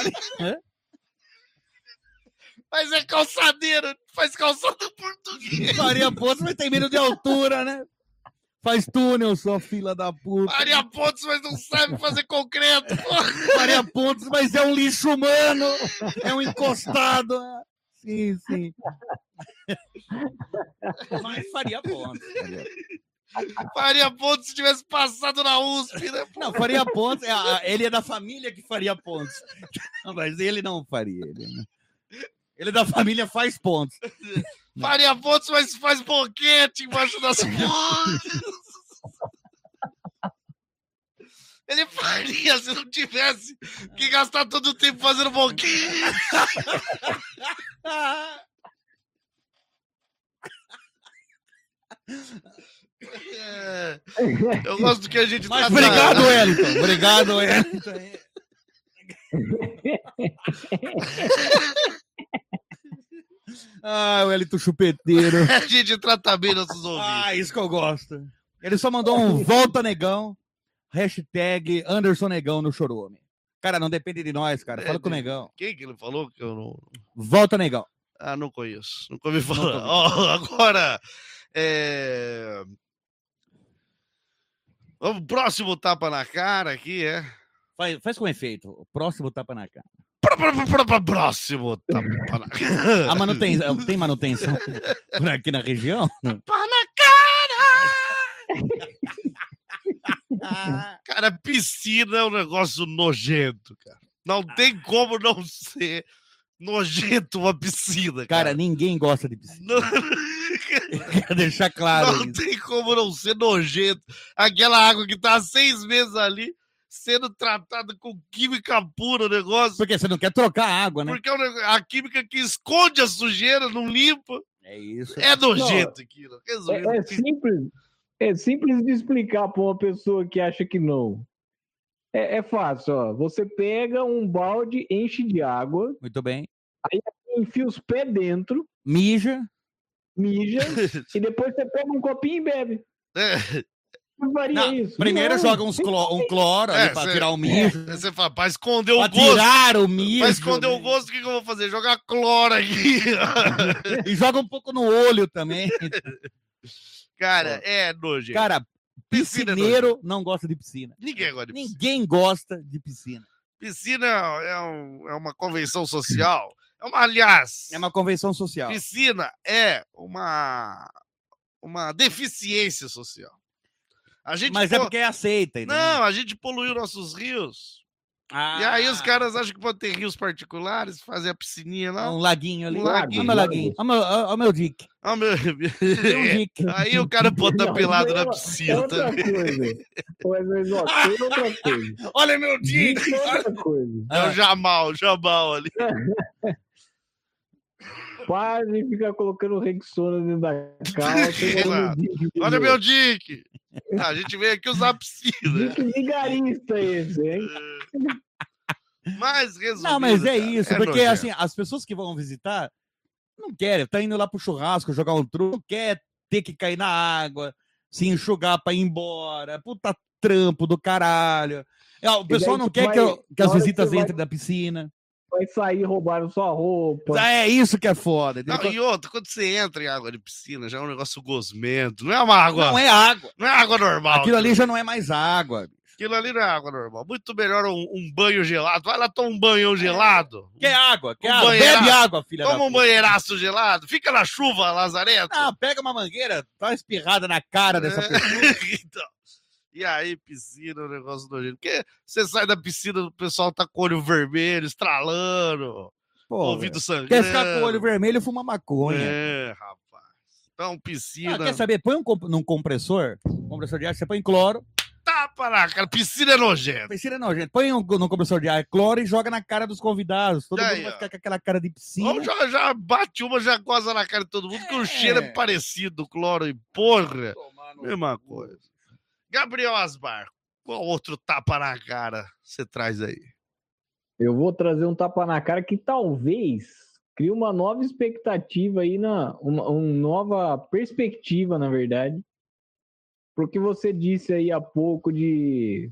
Mas é calçadeira. Faz calçada português. Faria Pontes, mas tem medo de altura, né? Faz túnel, sua fila da puta. Faria Pontes, mas não sabe fazer concreto. Faria Pontes, mas é um lixo humano. É um encostado. Sim, sim. Mas Faria Pontes. Faria Pontes se tivesse passado na USP, né? Não, Faria Pontes, ele é da família que faria pontes. Mas ele não faria. Ele é da família faz pontes. Faria Pontes, mas faz boquete embaixo das pontes. Ele faria se não tivesse que gastar todo o tempo fazendo boquete. Eu gosto que a gente... Mas obrigado, Wellington. Obrigado, Wellington. Ah, o Wellington chupeteiro. A gente trata bem nossos ouvintes. Ah, isso que eu gosto. Ele só mandou um volta negão, hashtag Anderson Negão no Chorume. Cara, não depende de nós, cara. Fala com o Negão. Quem que ele falou que eu não... Volta Negão. Ah, não conheço. Nunca ouvi falar. Agora, o próximo tapa na cara aqui Faz com efeito. O próximo tapa na cara. Próximo tapa na cara. A manutenção, tem manutenção por aqui na região? Tapa na cara! Cara, piscina é um negócio nojento, cara. Não tem como não ser nojento uma piscina, cara. Ninguém gosta de piscina. Quero deixar claro. Não tem como não ser nojento. Aquela água que tá há 6 meses ali, sendo tratada com química pura o negócio. Porque você não quer trocar a água, né? Porque a química que esconde a sujeira, não limpa. É isso. É nojento aquilo. É simples de explicar para uma pessoa que acha que não. É fácil, ó. Você pega um balde, enche de água. Muito bem. Aí enfia os pés dentro. Mija. E depois você pega um copinho e bebe. Isso. Primeiro joga um cloro ali pra tirar o mijo. Você fala, pra esconder o gosto. Tirar o mijo. Pra esconder o gosto, o que eu vou fazer? Jogar cloro aqui. E joga um pouco no olho também. Cara, é nojento. Cara, piscineiro não gosta de piscina. Ninguém gosta de piscina. Ninguém gosta de piscina. Piscina é uma convenção social. Aliás... É uma convenção social. Piscina é uma deficiência social. Mas é porque é aceita. Entendeu? Não, a gente poluiu nossos rios. E aí os caras acham que pode ter rios particulares, fazer a piscininha lá. Um laguinho ali. Olha o meu laguinho. Olha o meu dick. Aí o cara pode estar pelado na piscina. É outra coisa. Mas, ó, tem outra coisa. Olha meu dick. É outra coisa. É o Jamal ali. Para de ficar colocando Rexona dentro da calça. Olha meu dick. A gente veio aqui usar a piscina. Que vigarista esse, hein? Mas resumindo, não, mas é isso, porque nojento. assim, as pessoas que vão visitar não querem, tá indo lá pro churrasco, jogar um truco, não quer ter que cair na água, se enxugar pra ir embora, puta trampo do caralho. O pessoal não quer que as visitas entrem na piscina. Vai sair roubando sua roupa. É isso que é foda. Não, e outra, quando você entra em água de piscina, já é um negócio gosmento. Não é uma água. Não é água. Não é água normal. Aquilo ali já não é mais água. Aquilo ali não é água normal. Muito melhor um banho gelado. Vai lá, toma um banho gelado. Quer água? Bebe água, filha da puta. Toma um banheiraço gelado. Fica na chuva, Lazareto. Não, pega uma mangueira, dá uma espirrada na cara dessa pessoa. Então, E aí, piscina, um negócio nojento. Porque você sai da piscina, o pessoal tá com o olho vermelho, estralando, Pô, ouvido sangrando. quer ficar com o olho vermelho e fuma maconha. É, rapaz. Então, piscina... Quer saber? Põe num compressor de ar, você põe cloro. Tapa na cara, piscina é nojento. Piscina é nojento. Põe num compressor de ar cloro e joga na cara dos convidados. Todo mundo vai ficar com aquela cara de piscina. Ou já bate uma, já goza na cara de todo mundo, que o cheiro é parecido, cloro e porra. Mesma coisa. Gabriel Asmar, qual outro tapa na cara você traz aí? Eu vou trazer um tapa na cara que talvez crie uma nova expectativa aí, uma nova perspectiva, na verdade. Porque você disse aí há pouco de...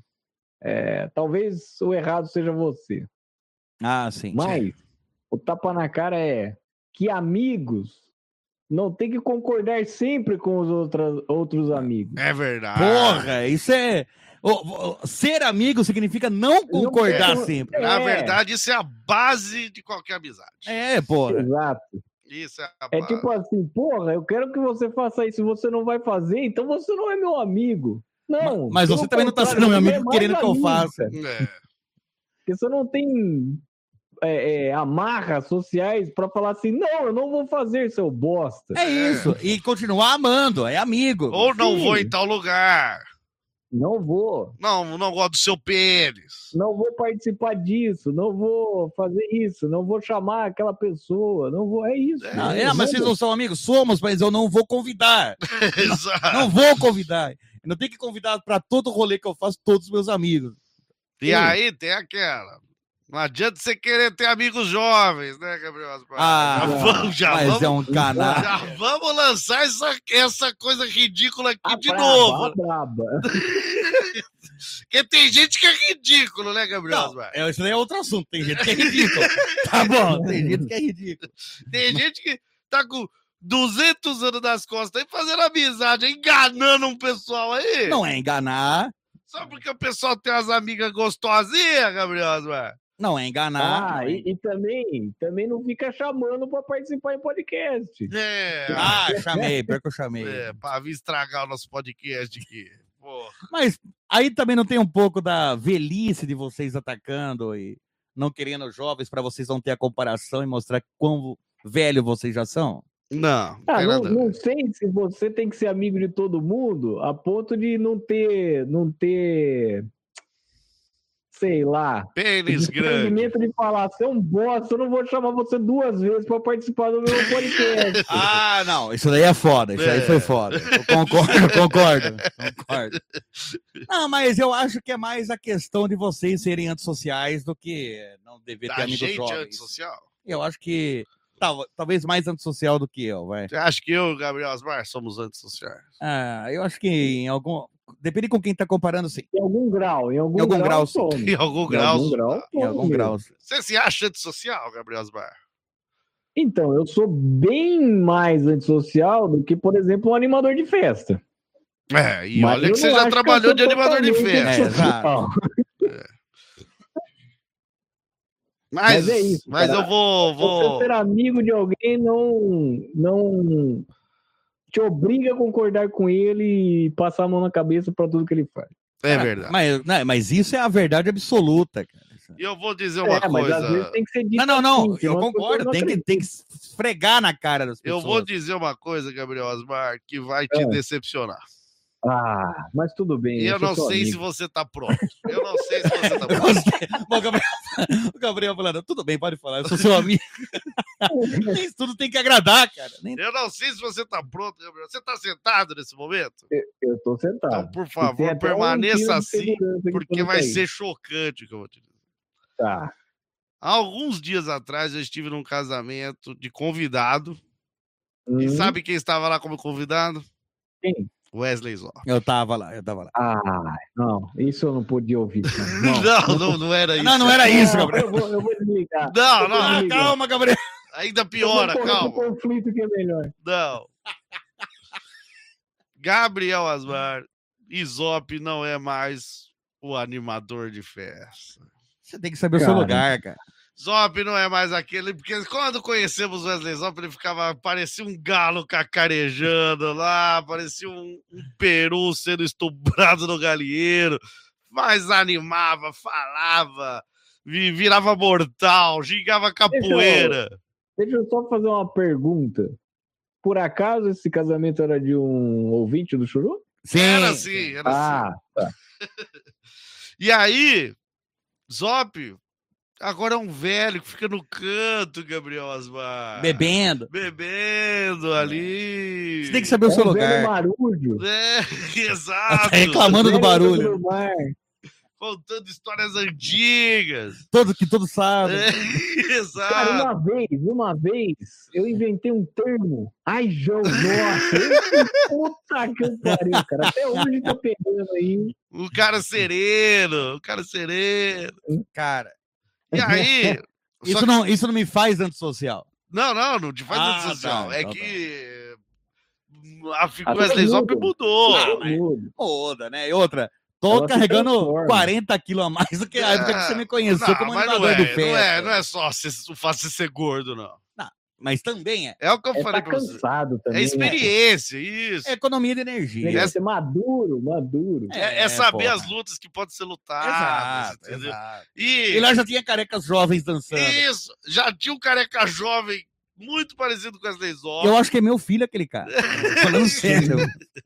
talvez o errado seja você. Ah, sim. Mas o tapa na cara é que amigos não tem que concordar sempre com os outros amigos. É verdade. Porra, isso é... Ser amigo significa não concordar sempre. Na verdade, isso é a base de qualquer amizade. Porra. Exato. Isso é a base. É tipo assim, porra, eu quero que você faça isso, você não vai fazer, então você não é meu amigo. Não. Mas você também não tá sendo meu amigo querendo que eu faça. Porque você não tem amarras sociais pra falar assim, não, eu não vou fazer, seu bosta. É isso. E continuar amando, é amigo. Ou não vou em tal lugar. Não vou. Não gosto do seu pênis. Não vou participar disso, não vou fazer isso, não vou chamar aquela pessoa, não vou, é isso. Mas vocês não são amigos? Somos, mas eu não vou convidar. Exato. Não vou convidar. Eu não tenho que convidar para todo rolê que eu faço todos os meus amigos. E aí tem aquela. Não adianta você querer ter amigos jovens, né, Gabriel Asmar? Mas é um canal. Já vamos lançar essa coisa ridícula aqui de novo. Braba. Porque tem gente que é ridículo, né, Gabriel Asmar? Isso daí é outro assunto. Tem gente que é ridículo. Tá bom, tem gente que é ridículo. Tem gente que tá com 200 anos nas costas aí fazendo amizade, enganando um pessoal aí. Não é enganar. Só porque o pessoal tem umas amigas gostosinhas, Gabriel Asmar. Não é enganar. E também não fica chamando pra participar em podcast. Chamei, pior que eu chamei. Pra vir estragar o nosso podcast aqui. Porra. Mas aí também não tem um pouco da velhice de vocês atacando e não querendo jovens pra vocês não ter a comparação e mostrar quão velho vocês já são? Não. Não sei se você tem que ser amigo de todo mundo a ponto de não ter sei lá, pênis grande. De falar, você é um bosta, eu não vou chamar você 2 vezes pra participar do meu podcast. Não, isso daí é foda, isso aí foi foda. Eu concordo. Não, mas eu acho que é mais a questão de vocês serem antissociais do que não dever ter amigos jovens. Antissocial? Eu acho que talvez mais antissocial do que eu, vai. Você acha que eu e o Gabriel Asmar somos antissociais? Eu acho que em algum... Depende com quem tá comparando, sim. Em algum grau, sim. Em algum grau. Você se acha antissocial, Gabriel Asmar? Então, eu sou bem mais antissocial do que, por exemplo, um animador de festa. E olha que você já trabalhou de animador de festa. Mas é isso. Mas cara, eu vou. Você ser amigo de alguém não te obriga a concordar com ele e passar a mão na cabeça para tudo que ele faz. É verdade. Mas isso é a verdade absoluta, cara. E eu vou dizer uma coisa. Mas às vezes tem que ser dito não. Assim, eu concordo. Tem que esfregar na cara das pessoas. Eu vou dizer uma coisa, Gabriel Asmar, que vai te decepcionar. Mas tudo bem. Eu não sei se você tá pronto. Eu não sei se você tá pronto. Bom, o Gabriel falando, tudo bem, pode falar, eu sou seu amigo. Isso tudo tem que agradar, cara. Eu não sei se você tá pronto, Gabriel. Você tá sentado nesse momento? Eu tô sentado. Então, por favor, permaneça assim, porque vai ser chocante o que eu vou te dizer. Tá. Há alguns dias atrás, eu estive num casamento de convidado. E sabe quem estava lá como convidado? Quem? Wesley Zó. Eu tava lá. Não, isso eu não podia ouvir. Não era isso. Não era isso, Gabriel. Eu vou desligar. Não, calma, Gabriel. Ainda piora, calma. Um conflito que é melhor. Não. Gabriel Asmar, Isope não é mais o animador de festa. Você tem que saber o seu lugar, cara. Zop não é mais aquele, porque quando conhecemos o Wesley Zop, ele parecia um galo cacarejando lá, parecia um peru sendo estuprado no galinheiro, mas animava, falava, virava mortal, gingava capoeira. Deixa eu só fazer uma pergunta. Por acaso esse casamento era de um ouvinte do Churu? Sim. Era assim. Tá. E aí, Zop agora é um velho que fica no canto, Gabriel Asmar. Bebendo ali. Você tem que saber o seu lugar. Marujo. Exato. Tá reclamando do barulho. Contando histórias antigas. Todos sabem. Exato. Cara, uma vez, eu inventei um termo. Ai, João, nossa. Puta que eu pariu, cara. Até hoje tá pegando aí. O cara sereno. Cara. E aí... Isso não me faz antissocial. Não te faz antissocial. Tá, que a figura Wesley Zop mudou. Muda, né? E outra... Tô carregando 40 quilos a mais do que a época que você me conheceu como animador do pé. Não é só o fato de ser gordo, não. Mas também é. É o que eu falei pra você. Também, é experiência, isso. É economia de energia. É ser maduro. É saber as lutas que podem ser lutadas. Exato. E lá já tinha carecas jovens dançando. Isso, já tinha um careca jovem muito parecido com as Wesley Zop. Eu acho que é meu filho aquele cara. Falando sério.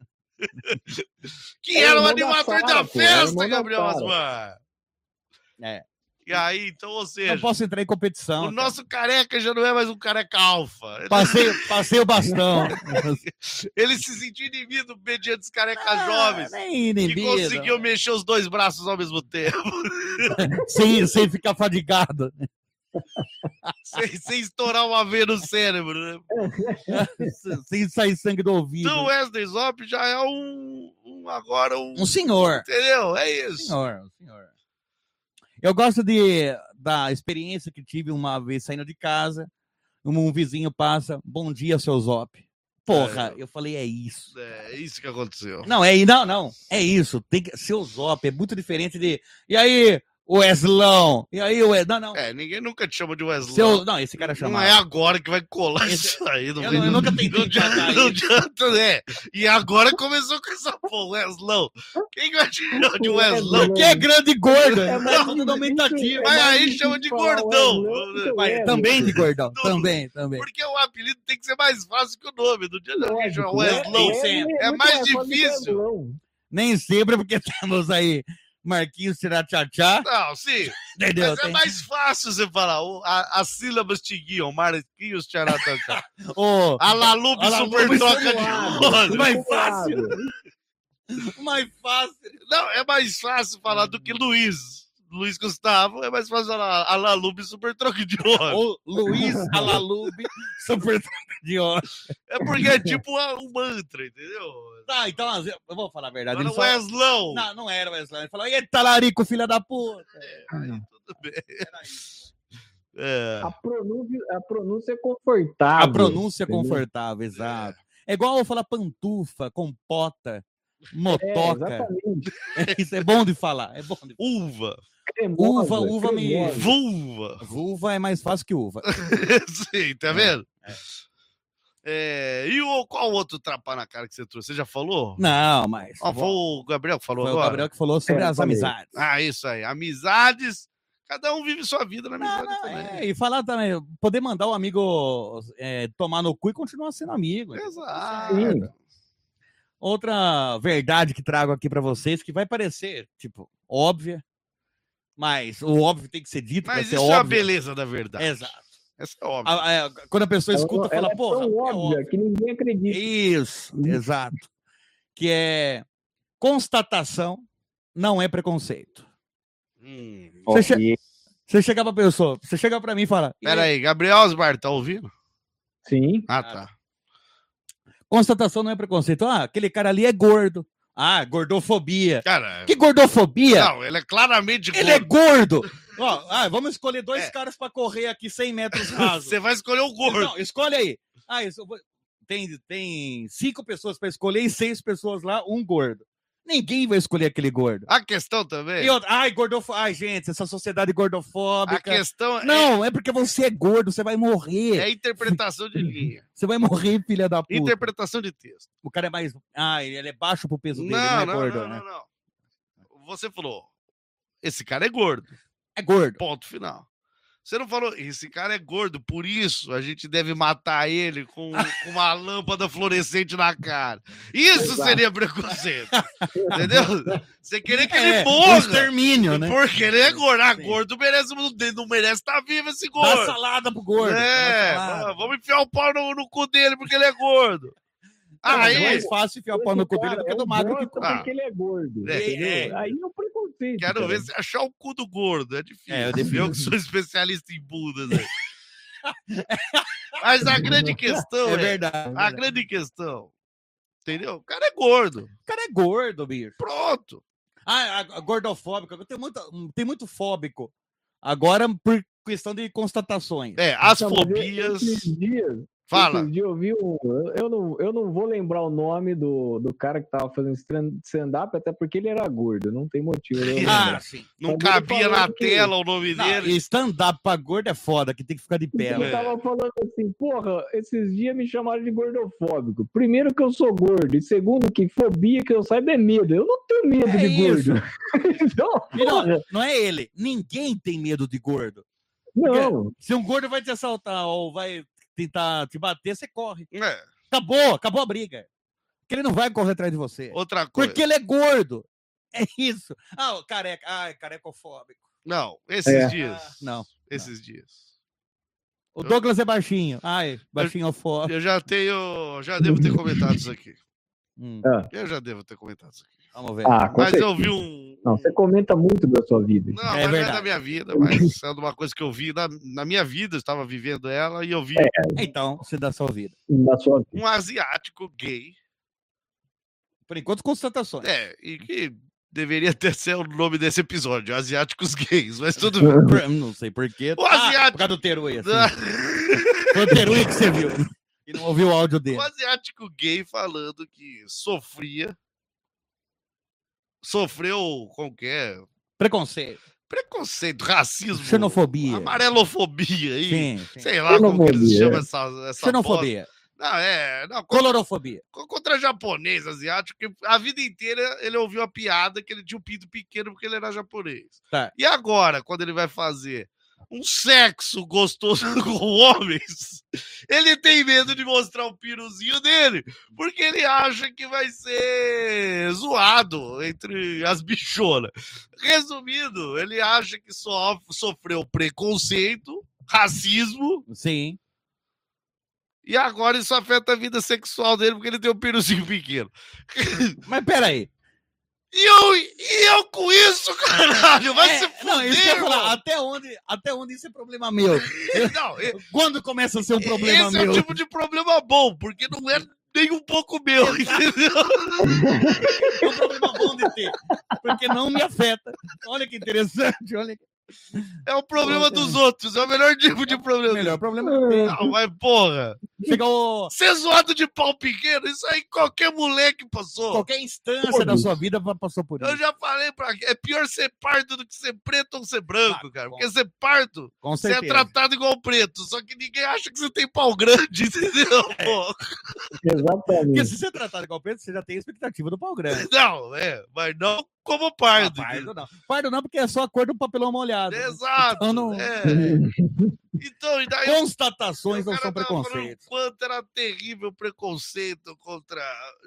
Que era o animador da festa, Gabriel Asmar. E aí, então, ou seja... Não posso entrar em competição. O nosso careca já não é mais um careca alfa. Passei o bastão. Ele se sentiu inibido mediante os carecas jovens. Nem inibido. Que conseguiu mexer os dois braços ao mesmo tempo. sem ficar fadigado. sem estourar uma veia no cérebro, né? Sem sair sangue do ouvido. Então o Wesley Zop já é um senhor. Entendeu? É isso. Um senhor. Eu gosto da experiência que tive uma vez saindo de casa. Um vizinho passa, bom dia, seu Zop. Porra, eu falei, é isso. É isso que aconteceu. Não, é isso. Seu Zop é muito diferente de... E aí... O Weslão. E aí, o Weslão? Não. Ninguém nunca te chama de Weslão. Não, esse cara chama. Não é agora que vai colar isso aí. Eu nunca tentei. Não adianta, né? E agora começou com essa porra, Weslão. Quem vai te chamar de Weslão? Que é grande e gordo. É tudo aumentativo. Mas aí chama de gordão. Também de gordão. Também. Porque o apelido tem que ser mais fácil que o nome. No dia da gente chama Weslão. É mais difícil. Nem sempre, porque temos aí Marquinhos Tirachachá. Não, sim. Entendeu? Mas é mais fácil você falar. As sílabas te guiam. Marquinhos Tirachachá. A Lalube super troca de óleo. Mais fácil. Mais fácil. Não, é mais fácil falar do que Luiz Gustavo. É mais fácil falar a Lalube super troca de óleo. Ou Luiz Alalube super troca de óleo. É porque é tipo um mantra, entendeu? Tá, então eu vou falar a verdade. Não era o Weslão. Não era o Weslão. Ele falou, eita, Larico, filha da puta. Aí tudo bem. Era isso. A pronúncia é confortável. A pronúncia é confortável, exato. É igual eu falar pantufa, compota, motoca. Exatamente. Isso é bom de falar. Uva. Cremosa, Uva me... Vulva é mais fácil que uva. Sim, tá vendo? E qual outro trapar na cara que você trouxe? Você já falou? Não, mas... Foi o Gabriel que falou agora? Foi o Gabriel que falou sobre as amizades. Isso aí. Amizades, cada um vive sua vida na amizade também. E falar também, poder mandar o amigo tomar no cu e continuar sendo amigo. Exato. Outra verdade que trago aqui pra vocês, que vai parecer, óbvia, mas o óbvio tem que ser dito. Mas isso é a beleza da verdade. Exato. Essa é óbvia. Quando a pessoa escuta, fala, porra. É óbvia que ninguém acredita. Isso, exato. Que é constatação, não é preconceito. Você chega pra pessoa, você chega pra mim e fala... Peraí, Gabriel Osmar, tá ouvindo? Sim. Tá. Constatação não é preconceito. Aquele cara ali é gordo. Gordofobia. Cara, que gordofobia? Não, ele é claramente gordo. Ele é gordo. Vamos escolher dois caras pra correr aqui 100 metros rasos. Você vai escolher o gordo. Não, escolhe aí. Tem 5 pessoas pra escolher e 6 pessoas lá, um gordo. Ninguém vai escolher aquele gordo. A questão também... Ai, gente, essa sociedade gordofóbica. A questão Não, é porque você é gordo, você vai morrer. é interpretação de linha. Você vai morrer, filha da puta. Interpretação de texto. O cara é mais... ele é baixo pro peso dele, Não, não é gordo, né? não. Você falou, esse cara é gordo. É gordo. Ponto final. Você não falou, esse cara é gordo, por isso a gente deve matar ele com uma lâmpada fluorescente na cara. Isso seria preconceito. Entendeu? Você querer que ele morra. Extermínio, né? Porque ele é gordo. Gordo não merece estar vivo esse gordo. Dá salada pro gordo. Vamos enfiar o pau no cu dele porque ele é gordo. É mais fácil enfiar o pau no cu dele do que do magro que come. Porque ele é gordo. Aí é um preconceito. Quero ver se achar o cu do gordo. É difícil. Eu que sou especialista em bundas. Mas a grande questão é verdade. A grande questão. Entendeu? O cara é gordo. O cara é gordo, bicho. Pronto. Gordofóbico. Tem muito fóbico. Agora, por questão de constatações. As fobias. Fala. Esse dia eu vi eu não vou lembrar o nome do cara que tava fazendo stand-up, até porque ele era gordo, não tem motivo. Sim. Não cabia na tela o nome dele. Stand-up pra gordo é foda, que tem que ficar de pé. Eu tava falando assim, porra, esses dias me chamaram de gordofóbico. Primeiro que eu sou gordo, e segundo que fobia que eu saiba é medo. Eu não tenho medo de gordo. Então, não é ele. Ninguém tem medo de gordo. Não. Se um gordo vai te assaltar ou vai tentar te bater, você corre. Acabou a briga. Porque ele não vai correr atrás de você. Outra coisa. Porque ele é gordo. É isso. O careca. Carecofóbico. Não, esses dias. Esses dias. O Douglas é baixinho. Baixinho-fóbico. Eu já devo ter comentado isso aqui. Eu já devo ter comentado isso aqui. Vamos ver. Mas eu vi um... Não, você comenta muito da sua vida. Não, mas não é da minha vida, mas é uma coisa que eu vi na minha vida, eu estava vivendo ela e eu vi... Então, você dá sua vida. Um asiático gay. Por enquanto, constatações. E que deveria ter sido o nome desse episódio, Asiáticos Gays, mas tudo bem. Não sei porquê. O asiático... por causa do Terui, assim. Foi o Terui que você viu. E não ouviu o áudio dele. Um asiático gay falando que sofreu qualquer preconceito, racismo, xenofobia, amarelofobia aí, sim. Sei lá como que eles chamam essa xenofobia. Não, colorofobia. Contra japonês, asiático, que a vida inteira ele ouviu a piada que ele tinha um pinto pequeno porque ele era japonês. Tá. E agora, quando ele vai fazer um sexo gostoso com homens, ele tem medo de mostrar o piruzinho dele, porque ele acha que vai ser zoado entre as bichonas. Resumindo, ele acha que sofreu preconceito, racismo. Sim. E agora isso afeta a vida sexual dele, porque ele tem um piruzinho pequeno. Mas peraí. E eu com isso, caralho, vai se fuder, não, isso que eu ia falar, até onde isso é problema meu? Quando começa a ser um problema meu? Esse é o tipo de problema bom, porque não é nem um pouco meu, entendeu? É um problema bom de ter, porque não me afeta. Olha que interessante, olha que... É o problema dos outros, é o melhor tipo de problema. O melhor problema é não, mas porra. Ser zoado de pau pequeno, isso aí qualquer moleque passou. Qualquer instância da sua vida passou por isso. Eu já falei pra é pior ser pardo do que ser preto ou ser branco, cara. Porque ser pardo, você é tratado igual preto, só que ninguém acha que você tem pau grande, entendeu? Exatamente. Porque se você é tratado igual preto, você já tem a expectativa do pau grande. Não, mas não como pardo. Pardo não, porque é só a cor do papelão molhado. Exato. Então, não... Então, e daí constatações não são preconceitos. Quanto era terrível preconceito contra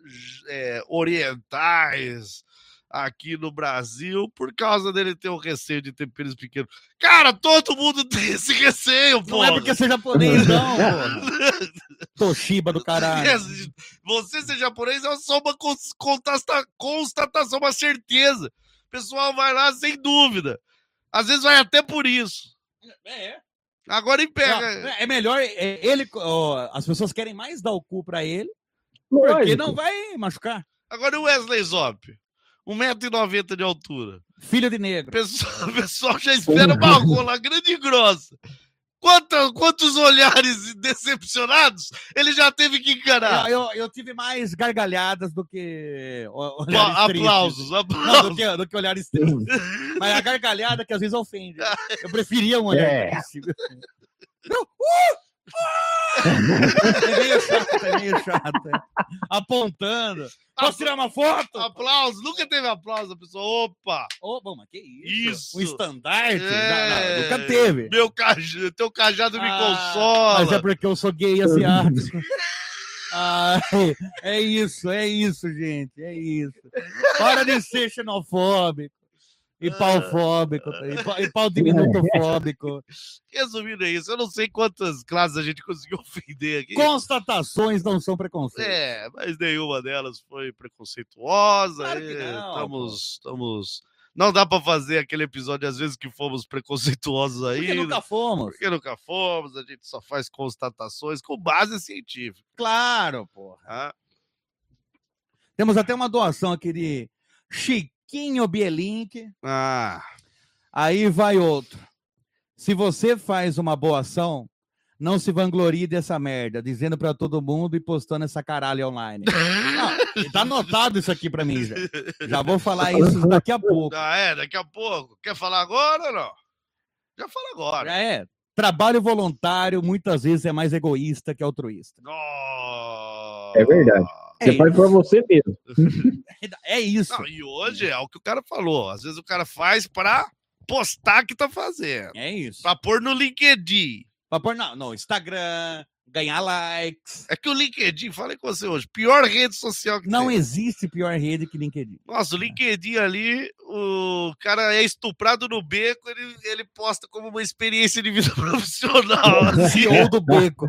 orientais aqui no Brasil por causa dele ter o receio de ter pênis pequenos. Cara, todo mundo tem esse receio, pô. Não é porque você é japonês, não, pô. Toshiba do caralho. Você ser japonês é só uma constatação, uma certeza. O pessoal vai lá sem dúvida. Às vezes vai até por isso. Agora ele pega. É melhor ele. As pessoas querem mais dar o cu pra ele, porque não vai machucar. Agora o Wesley Zop, 1,90 m de altura. Filho de negro. O pessoal já espera uma rola grande e grossa. Quantos olhares decepcionados ele já teve que encarar? Eu tive mais gargalhadas do que Aplausos. Não, do que olhares tristes. Mas a gargalhada que às vezes ofende. Eu preferia um olhar triste. É meio chato. Apontando. Posso tirar uma foto? Aplauso. Nunca teve aplauso. A pessoa, opa. Bom, mas que isso? Isso. Um estandarte? Não, nunca teve. Teu cajado me consola. Mas é porque eu sou gay asiático. É isso, gente. É isso. Para de ser xenofóbico. E paufóbico, e pau diminutofóbico. Resumindo, é isso. Eu não sei quantas classes a gente conseguiu ofender aqui. Constatações não são preconceitos. Mas nenhuma delas foi preconceituosa. Claro que não. Estamos... Não dá pra fazer aquele episódio, às vezes, que fomos preconceituosos aí. Porque nunca fomos. A gente só faz constatações com base científica. Claro, porra. Temos até uma doação aqui de Chiquinho Bielink. Aí vai outro. Se você faz uma boa ação, não se vanglorie dessa merda, dizendo pra todo mundo e postando essa caralho online. Não, tá anotado isso aqui pra mim já. Já vou falar isso daqui a pouco. Daqui a pouco. Quer falar agora ou não? Já fala agora. Já é. Trabalho voluntário muitas vezes é mais egoísta que altruísta. É verdade. Você faz pra você mesmo. É isso. Não, e hoje é o que o cara falou. Às vezes o cara faz pra postar que tá fazendo. É isso. Pra pôr no LinkedIn. Pra pôr no Instagram, ganhar likes. É que o LinkedIn, falei com você hoje, pior rede social que não tem. existe pior rede que LinkedIn. Nossa, o LinkedIn ali, o cara é estuprado no beco, ele posta como uma experiência de vida profissional. Assim. CEO do beco.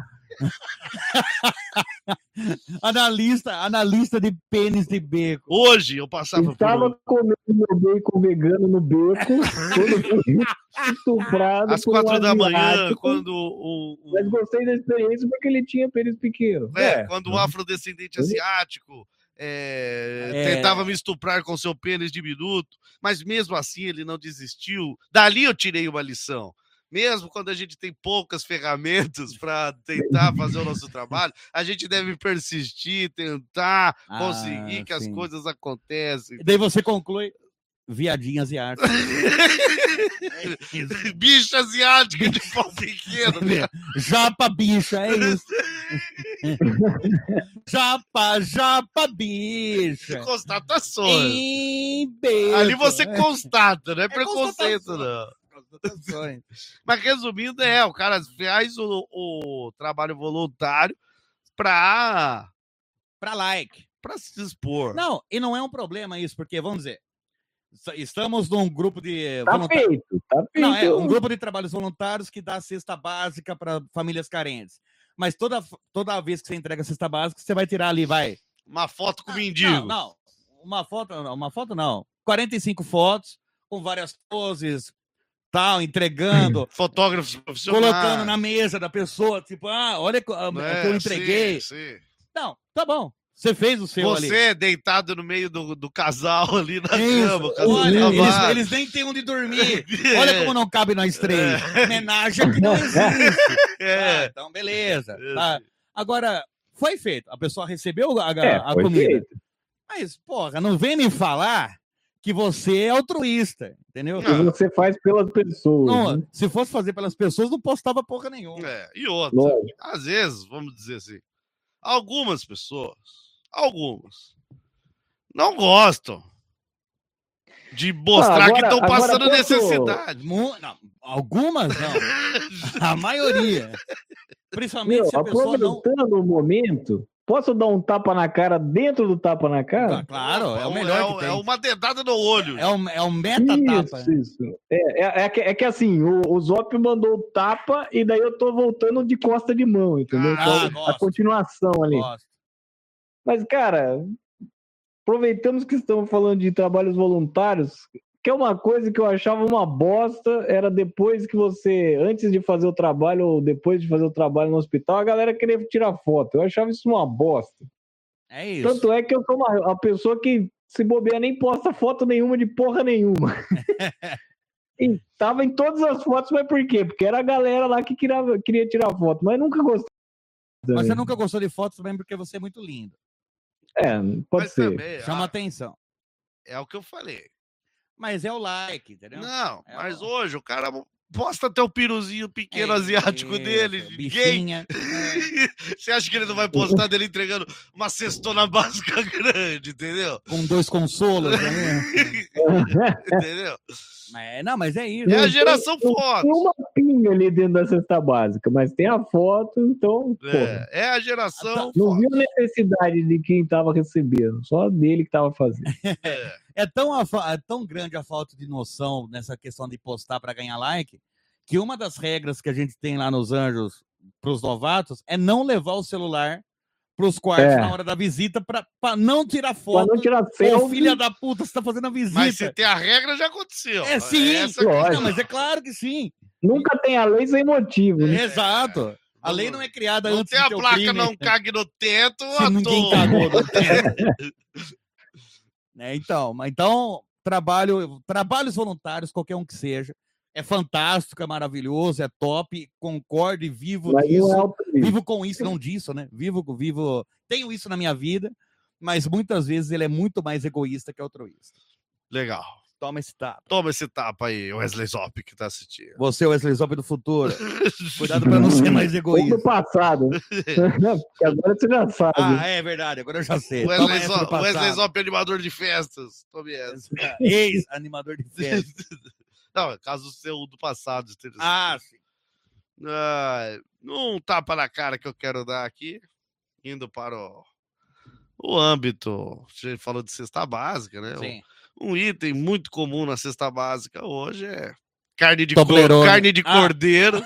analista de pênis de beco. Hoje eu passava Estava comendo meu bacon vegano no beco, todo estuprado. às 4 da manhã, quando Mas gostei da experiência porque ele tinha pênis pequeno. Quando o afrodescendente asiático tentava me estuprar com seu pênis diminuto, mas mesmo assim ele não desistiu. Dali eu tirei uma lição. Mesmo quando a gente tem poucas ferramentas para tentar fazer o nosso trabalho, a gente deve persistir, tentar conseguir que as coisas acontecem. E daí você conclui, viadinha asiática. Bicha asiática de pau pequeno. Né? Japa bicha, é isso. Japa bicha. Constatações. Ali você constata, não é preconceito, não. Mas resumindo, o cara faz o trabalho voluntário para like, para se expor. Não, e não é um problema isso, porque vamos dizer, estamos num grupo de tá feito. Não, é um grupo de trabalhos voluntários que dá cesta básica para famílias carentes. Mas toda vez que você entrega a cesta básica, você vai tirar ali, uma foto com o mendigo. Não, uma foto não. 45 fotos com várias poses, tal, entregando, fotógrafos profissionais, colocando na mesa da pessoa, tipo, olha que eu entreguei. Sim. Não, tá bom. Você fez o seu ali. Você deitado no meio do casal ali na cama. Olha, eles nem tem onde dormir. Olha como não cabe nós três. Homenagem que não existe. Então, beleza. Tá. Agora, foi feito. A pessoa recebeu a comida. Feito. Mas, porra, não vem me falar que você é altruísta, entendeu? Que você faz pelas pessoas. Não, né? Se fosse fazer pelas pessoas, não postava porra nenhuma. E outra, às vezes, vamos dizer assim, algumas pessoas, não gostam de mostrar que estão passando necessidade. Não, algumas não. A maioria. Principalmente se a pessoa não... Aproveitando o momento... Posso dar um tapa na cara dentro do tapa na cara? Claro, é o melhor que tem. É uma dedada no olho. É um meta-tapa. Isso. É que assim, o Zop mandou o tapa e daí eu tô voltando de costa de mão, entendeu? Então, a continuação ali. Gosto. Mas, cara, aproveitamos que estamos falando de trabalhos voluntários, que é uma coisa que eu achava uma bosta, era depois que você, antes de fazer o trabalho ou depois de fazer o trabalho no hospital, a galera queria tirar foto. Eu achava isso uma bosta. É isso. Tanto é que eu sou uma pessoa que, se bobear, nem posta foto nenhuma de porra nenhuma. E tava em todas as fotos, mas por quê? Porque era a galera lá que queria tirar foto, mas nunca gostei. Mas você nunca gostou de fotos também porque você é muito lindo. Pode ser. Também, Chama atenção. é o que eu falei. Mas é o like, entendeu? Não, mas hoje o cara posta até o piruzinho pequeno asiático dele. Bichinha. Você acha que ele não vai postar dele entregando uma cestona básica grande, entendeu? Com 2 consolos, né? Entendeu? Mas é isso. É a geração Tem foto. uma pinga ali dentro da cesta básica, mas tem a foto, então. É a geração Não foto. viu a necessidade de quem tava recebendo, só dele que tava fazendo. É tão grande a falta de noção nessa questão de postar para ganhar like, que uma das regras que a gente tem lá nos Anjos para os novatos é não levar o celular para os quartos na hora da visita para não tirar foto. Pra não tirar Ô, selfie. filha da puta, você tá fazendo a visita. Mas se tem a regra, já aconteceu. É sim, lógico. não, mas é claro que sim. Nunca tem a lei sem motivo, né? Exato. A lei não é criada Não antes tem de a ter o placa crime. não cague no teto Se à ninguém toa. cagou no teto. Então, trabalhos voluntários, qualquer um que seja, é fantástico, é maravilhoso, é top, concordo e vivo Mas disso. não é o Vivo com isso, não disso, né? Tenho isso na minha vida, mas muitas vezes ele é muito mais egoísta que altruísta. Legal. Toma esse tapa. Toma esse tapa aí, Wesley Zop, que tá assistindo. Você, Wesley Zop do futuro. Cuidado pra não ser mais Ou egoísta. do passado. Porque agora você já sabe. É verdade, agora eu já sei. Toma Wesley essa do Zop, passado. Wesley Zop, animador de festas. Tome essa. Ex-animador de festa. Não, é caso seu do passado. Sim. Um tapa na cara que eu quero dar aqui, indo para o âmbito, a gente falou de cesta básica, né? Sim. Um item muito comum na cesta básica hoje é carne de cordeiro.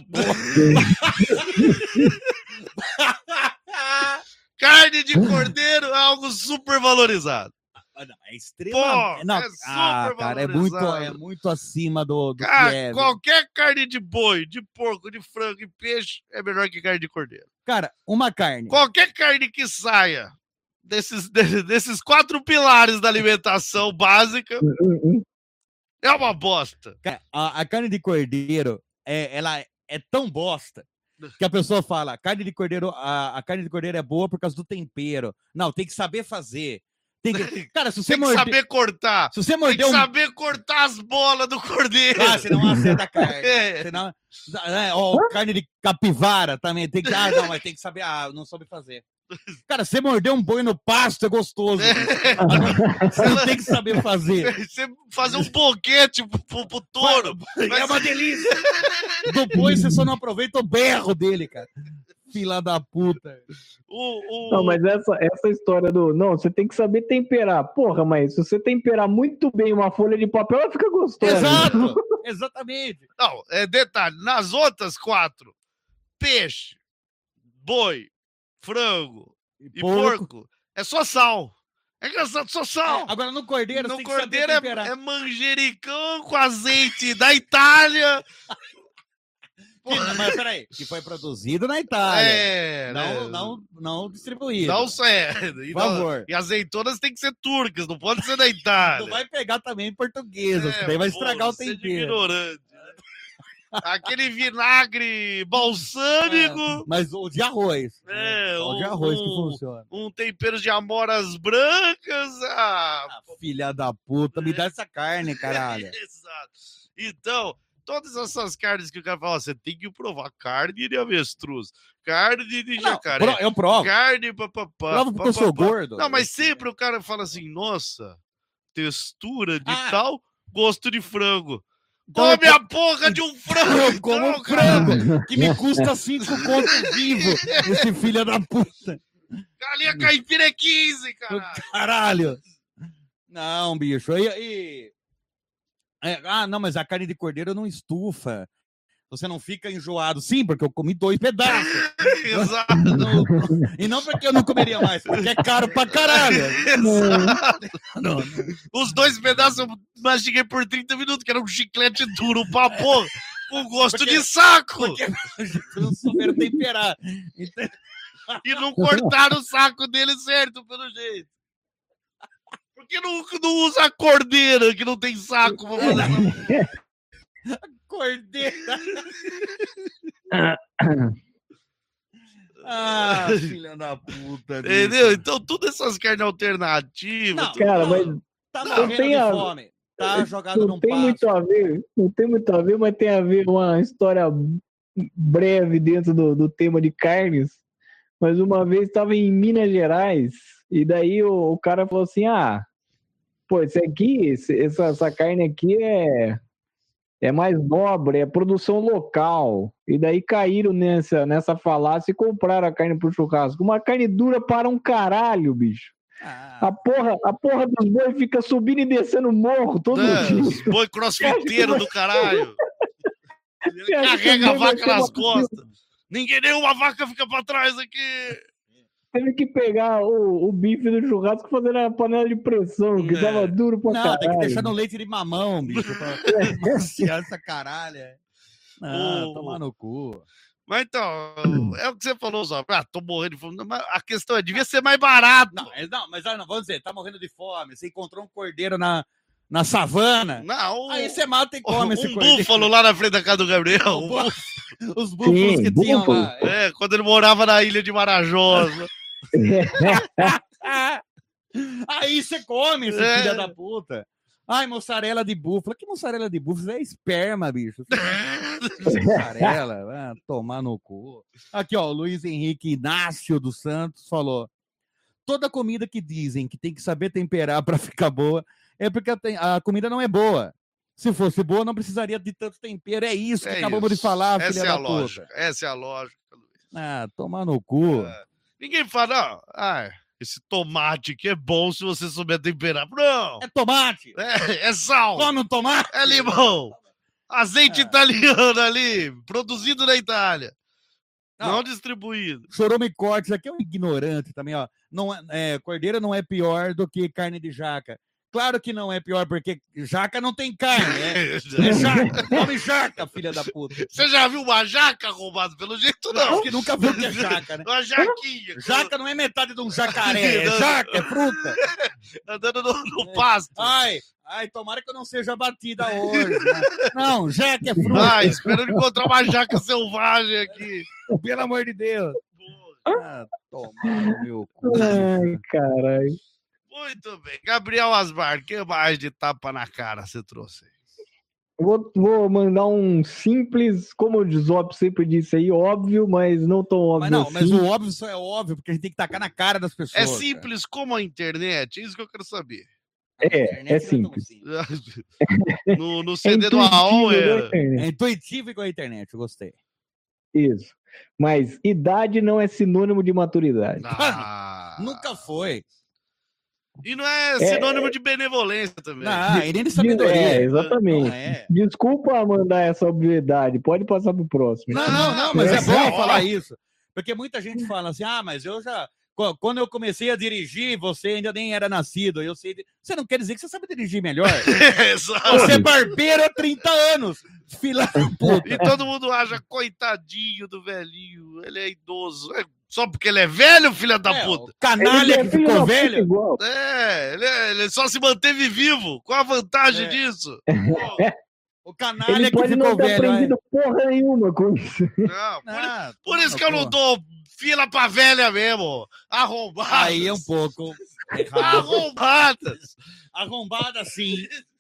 Carne de cordeiro é algo super valorizado. É extremamente. super cara, valorizado. é muito acima do Cara, que é. qualquer carne de boi, de porco, de frango e peixe é melhor que carne de cordeiro. Cara, uma carne. Qualquer carne que saia desses 4 pilares da alimentação básica é uma bosta. Cara, a carne de cordeiro, ela é tão bosta que a pessoa fala, a carne de cordeiro é boa por causa do tempero. Não, tem que saber fazer. Cara, se você tem que saber cortar. Se você Tem morder que saber cortar as bolas do cordeiro. senão acerta a carne. Senão, carne de capivara também. Tem que, mas tem que saber. Não soube fazer. Cara, você morder um boi no pasto é gostoso. Você não tem que saber fazer. Você fazer um boquete pro touro. É uma delícia. Do boi você só não aproveita o berro dele, cara. Fila da puta. Não, mas essa história do... Não, você tem que saber temperar. Porra, mas se você temperar muito bem uma folha de papel, ela fica gostosa. Exato, exatamente. Não, detalhe, nas outras 4, peixe, boi, frango e porco, é só sal. É engraçado, só sal. Agora no cordeiro, no tem cordeiro que saber temperar. é manjericão com azeite da Itália. Mas peraí, que foi produzido na Itália. Não distribuído. Não é. Por favor. E azeitonas tem que ser turcas, não pode ser da Itália. Não vai pegar também portuguesa, daí vai estragar o tempero. Ignorante. Aquele vinagre balsâmico. Mas o de arroz. O de arroz que funciona. Um tempero de amoras brancas. Filha da puta, me dá essa carne, caralho. Exato. Então, todas essas carnes que o cara fala, você tem que provar carne de avestruz, carne de jacaré. Eu provo. Carne, Provo porque eu sou gordo. Não, mas sempre o cara fala assim, nossa, textura de tal, gosto de frango. Então, come a porra de um frango! Eu como um frango, que me custa 5 contos vivo, esse filho da puta. Galinha caipira é 15, caralho! Caralho! Não, bicho, não, mas a carne de cordeiro não estufa. Você não fica enjoado. Sim, porque eu comi 2 pedaços. Exato. E não porque eu não comeria mais, porque é caro pra caralho. Não. Os 2 pedaços eu mastiguei por 30 minutos, que era um chiclete duro pra porra, com gosto de saco. Porque não souberam temperar. Então... E não cortaram o saco dele certo, pelo jeito. Por que não usa a cordeira, que não tem saco pra fazer? Cordeira. Ah, filha da puta. Entendeu? Então, todas essas carnes alternativas. Não, Cara, mas tá não morrendo tem de a- fome. Tá jogado não num tem pasto. muito a ver, não tem muito a ver, mas tem a ver uma história breve dentro do tema de carnes. Mas uma vez estava em Minas Gerais e daí o cara falou assim: pô, essa carne aqui é mais nobre, é produção local. E daí caíram nessa falácia e compraram a carne pro churrasco. Uma carne dura para um caralho, bicho. A porra dos boi fica subindo e descendo o morro todo dia. Boi crossfiteiro do caralho. Você acha que Carrega a o boi vaca vai nas ser costas. Nenhuma vaca fica pra trás aqui. Teve que pegar o bife do churrasco e fazer na panela de pressão, que tava duro pra caralho. Não, tem que deixar no leite de mamão, bicho, pra maciar essa caralha. Não, tomar no cu. Mas então, é o que você falou, Zó. Tô morrendo de fome. Mas a questão é, devia ser mais barato. Mas vamos dizer, tá morrendo de fome. Você encontrou um cordeiro na savana. Não, aí você mata e come esse cordeiro. Um búfalo lá na frente da casa do Gabriel. Os búfalos que tinham lá. Quando ele morava na ilha de Marajosa. Aí você come, esse filho da puta. Ai, mussarela de búfalo. Que mussarela de búfalo? É esperma, bicho. Mussarela, vai tomar no cu. Aqui, ó, o Luiz Henrique Inácio dos Santos falou: toda comida que dizem que tem que saber temperar para ficar boa é porque a comida não é boa. Se fosse boa, não precisaria de tanto tempero. É isso que acabamos de falar, filha da puta. Essa é a lógica, Luiz. Tomar no cu. Ninguém fala, esse tomate que é bom se você souber temperar. Não! É tomate! É sal! Come um tomate! É limão! Azeite italiano ali, produzido na Itália. Não distribuído. Chorume Cortes, aqui é um ignorante também, ó. Cordeira não é pior do que carne de jaca. Claro que não é pior, porque jaca não tem carne, né? É jaca, come jaca, filha da puta. Você já viu uma jaca roubada? Pelo jeito, não. Acho que nunca viu que é jaca, né? Uma jaquinha. Jaca não é metade de um jacaré, é jaca, é fruta. Andando no pasto. Ai, tomara que eu não seja batida hoje. Né? Não, jaca é fruta. Esperando encontrar uma jaca selvagem aqui. Pelo amor de Deus. Tomar no meu cu. Ai, caralho. Muito bem. Gabriel Asmar, o que mais de tapa na cara você trouxe? Vou mandar um simples, como o Zop sempre disse aí, óbvio, mas não tão óbvio mas o óbvio só é óbvio, porque a gente tem que tacar na cara das pessoas. É simples como a internet? É isso que eu quero saber. É simples. No CD do AOL era. É intuitivo igual a internet, eu gostei. Isso. Mas idade não é sinônimo de maturidade. Nunca foi. E não é sinônimo de benevolência também. E nem de sabedoria. Exatamente. Desculpa mandar essa obviedade. Pode passar pro próximo. Não, mas é bom falar isso. Porque muita gente fala assim, mas eu já... Quando eu comecei a dirigir, você ainda nem era nascido. Eu sei. Você não quer dizer que você sabe dirigir melhor? Você é barbeiro há 30 anos. Filha da puta. E todo mundo acha, coitadinho do velhinho. Ele é idoso. Só porque ele é velho, filha da puta. Canalha que ficou velho. Ele só se manteve vivo. Qual a vantagem disso? O canalha ele que ficou velho. Ele pode não ter aprendido porra nenhuma com isso. Por isso que eu não dou fila pra velha mesmo. Arrombadas. Aí é um pouco errado. Arrombadas sim.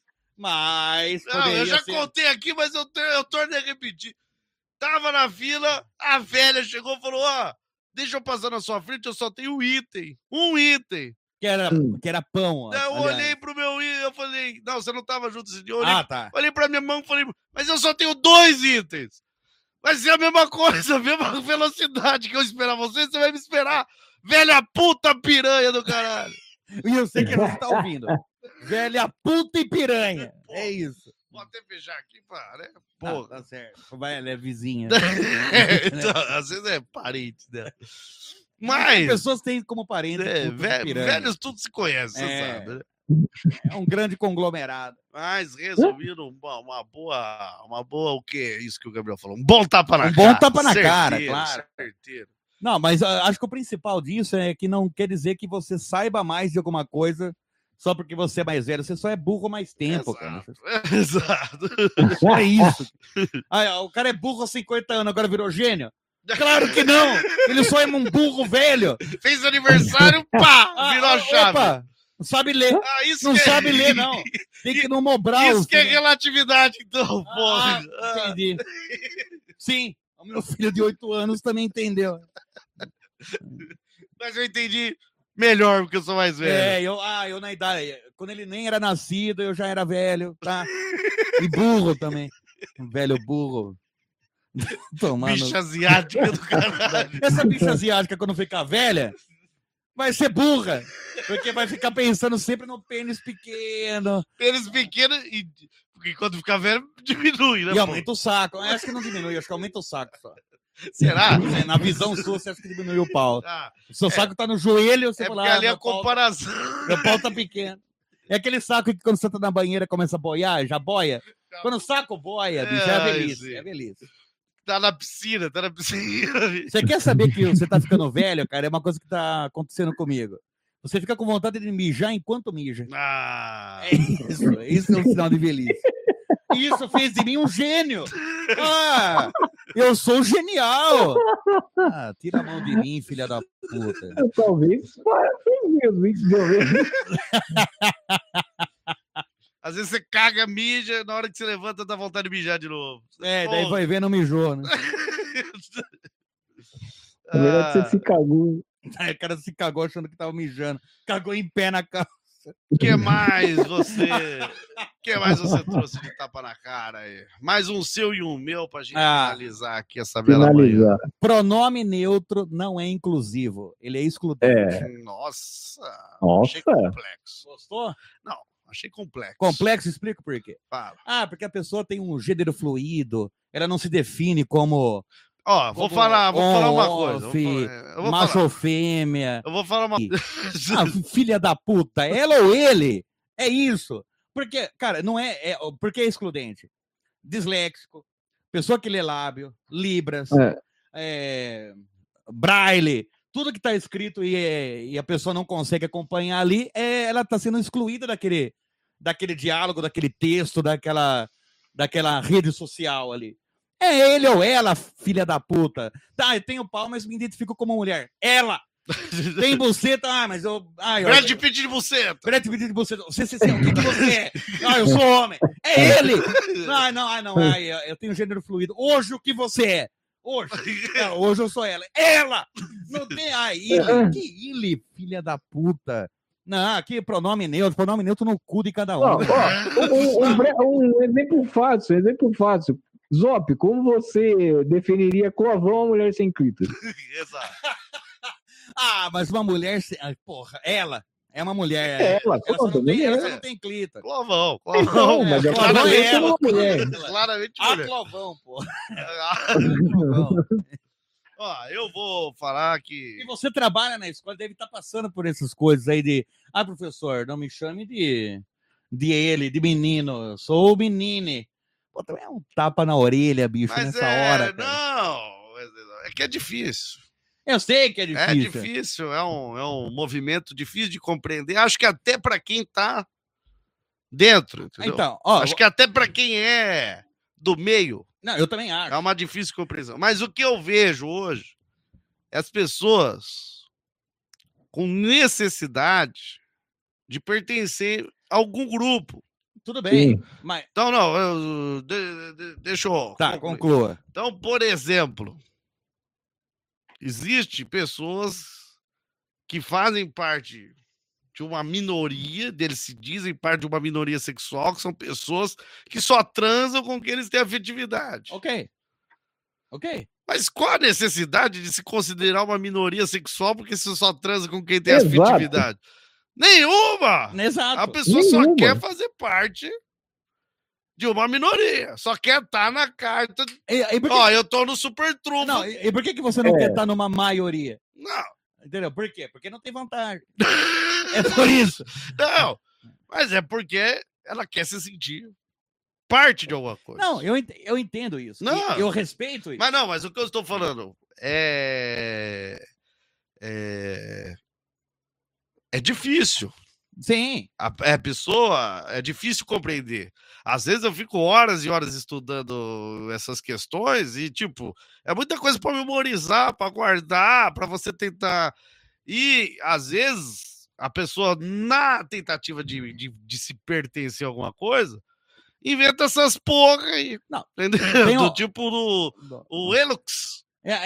Mas eu já contei aqui, mas eu torno a repetir. Tava na fila, a velha chegou e falou, deixa eu passar na sua frente, eu só tenho um item. Que era pão. Eu olhei pro meu item, eu falei, não, você não tava junto esse dia. Olhei pra minha mão e falei, mas eu só tenho 2 itens. Vai ser a mesma coisa, a mesma velocidade que eu esperar você vai me esperar. Velha puta piranha do caralho. E eu sei que você tá ouvindo. Velha puta e piranha. É isso. Vou até fechar aqui, né? Pô, tá certo. Vai, ela é vizinha. Então, às vezes é parente dela. Mas... As pessoas têm como parente. Velhos tudo se conhece, você sabe, né? É um grande conglomerado. Mas, resumindo, uma boa, o que é isso que o Gabriel falou? Um bom tapa na cara. Um bom tapa na cara, claro. Certeiro. Não, mas acho que o principal disso é que não quer dizer que você saiba mais de alguma coisa só porque você é mais velho, você só é burro há mais tempo, cara. Exato. É isso. Ah, o cara é burro há 50 anos, agora virou gênio? Claro que não! Ele só é um burro velho. Fez aniversário, pá! Virou a chave. Opa, não sabe ler. Isso Não que sabe ler, não. Tem que ir no Mobral. Isso que é relatividade, então, porra. Entendi. Sim, o meu filho de 8 anos também entendeu. Mas eu entendi melhor, porque eu sou mais velho. É, eu na idade, quando ele nem era nascido, eu já era velho, tá? E burro também. Um velho burro. Tomando... Bicha asiática do caralho. Essa bicha asiática, quando ficar velha, vai ser burra. Porque vai ficar pensando sempre no pênis pequeno. Pênis pequeno, porque quando ficar velho, diminui, né? E aumenta o saco. Acho que não diminui, acho que aumenta o saco só. Será? Na visão sua, você acha que diminuiu o pau. Ah, O seu saco tá no joelho, você porque fala, ali a comparação. Meu pau tá pequeno. É aquele saco que quando você tá na banheira começa a boiar, já boia. Quando o saco boia, bicho, é velhice. Sim. É velhice. Tá na piscina. Você quer saber que você tá ficando velho, cara? É uma coisa que tá acontecendo comigo. Você fica com vontade de mijar enquanto mija. Ah, Isso é um sinal de velhice. Isso fez de mim um gênio. Ah, eu sou genial. Ah, tira a mão de mim, filha da puta. Talvez mesmo, isso deu mesmo. às vezes você caga, mija, na hora que você levanta, dá vontade de mijar de novo. É, daí vai ver, não mijou, né? Na verdade, você se cagou. Aí o cara se cagou achando que tava mijando. Cagou em pé na calça. O que mais você trouxe de tapa na cara aí? Mais um seu e um meu pra gente finalizar aqui essa bela manhã. Pronome neutro não é inclusivo. Ele é excludente. Nossa. Nossa. Achei complexo. Gostou? Não, achei complexo. Complexo, explica por quê. Fala. Ah, porque a pessoa tem um gênero fluido, ela não se define como... Ó, vou falar uma coisa. Macho ou fêmea. Eu vou falar uma filha da puta, ela ou ele? É isso. Porque, cara, não é porque é excludente. Disléxico, pessoa que lê lábio, libras, braille, tudo que está escrito e a pessoa não consegue acompanhar ali, ela está sendo excluída daquele diálogo, daquele texto, daquela rede social ali. É ele ou ela, filha da puta. Tá, eu tenho pau, mas me identifico como mulher. Ela! Tem buceta, mas eu... Brad Pitt de buceta. Brad Pitt de buceta. Você, o que você é? Eu sou homem. É ele! Não. Eu tenho gênero fluido. Hoje, o que você é? Hoje. Hoje eu sou ela. Ela! Não tem... ele. Que ele, filha da puta. Não, aqui pronome neutro no cu de cada um. Um exemplo fácil. Zop, como você definiria clovão a mulher sem clítoris? Exato. Mas uma mulher... Porra, ela é uma mulher. Ela não tem clítoris. Clovão. Não, mas claramente é uma mulher. Claramente mulher. Clovão, porra. Ó, eu vou falar que... E você trabalha na escola, deve estar passando por essas coisas aí de... professor, não me chame de ele, de menino. Sou o menine. Pô, também é um tapa na orelha, bicho, mas nessa hora. Cara. Não, é que é difícil. Eu sei que é difícil. É difícil, é um movimento difícil de compreender. Acho que até para quem tá dentro, entendeu? Então, acho que até para quem é do meio. Não, eu também acho. É uma difícil compreensão. Mas o que eu vejo hoje é as pessoas com necessidade de pertencer a algum grupo. Tudo bem, mas... Então, não, deixa eu... Tá, conclua. Então, por exemplo, existem pessoas que fazem parte de uma minoria, eles se dizem parte de uma minoria sexual, que são pessoas que só transam com quem eles têm afetividade. Ok. Mas qual a necessidade de se considerar uma minoria sexual porque você só transa com quem tem afetividade? Nenhuma! Exato. A pessoa só quer fazer parte de uma minoria. Só quer estar na carta. Eu tô no super trunfo. Não, e por que você não quer estar numa maioria? Não. Entendeu? Por quê? Porque não tem vantagem. É por isso. Não, mas é porque ela quer se sentir parte de alguma coisa. Não, eu entendo isso. Não. Eu respeito isso. Mas o que eu estou falando é difícil. Sim. A pessoa é difícil compreender. Às vezes eu fico horas e horas estudando essas questões e, tipo, é muita coisa para memorizar, para guardar, para você tentar. E, às vezes, a pessoa, na tentativa de se pertencer a alguma coisa, inventa essas porra aí. Não. Entendeu? Do tipo o Elux.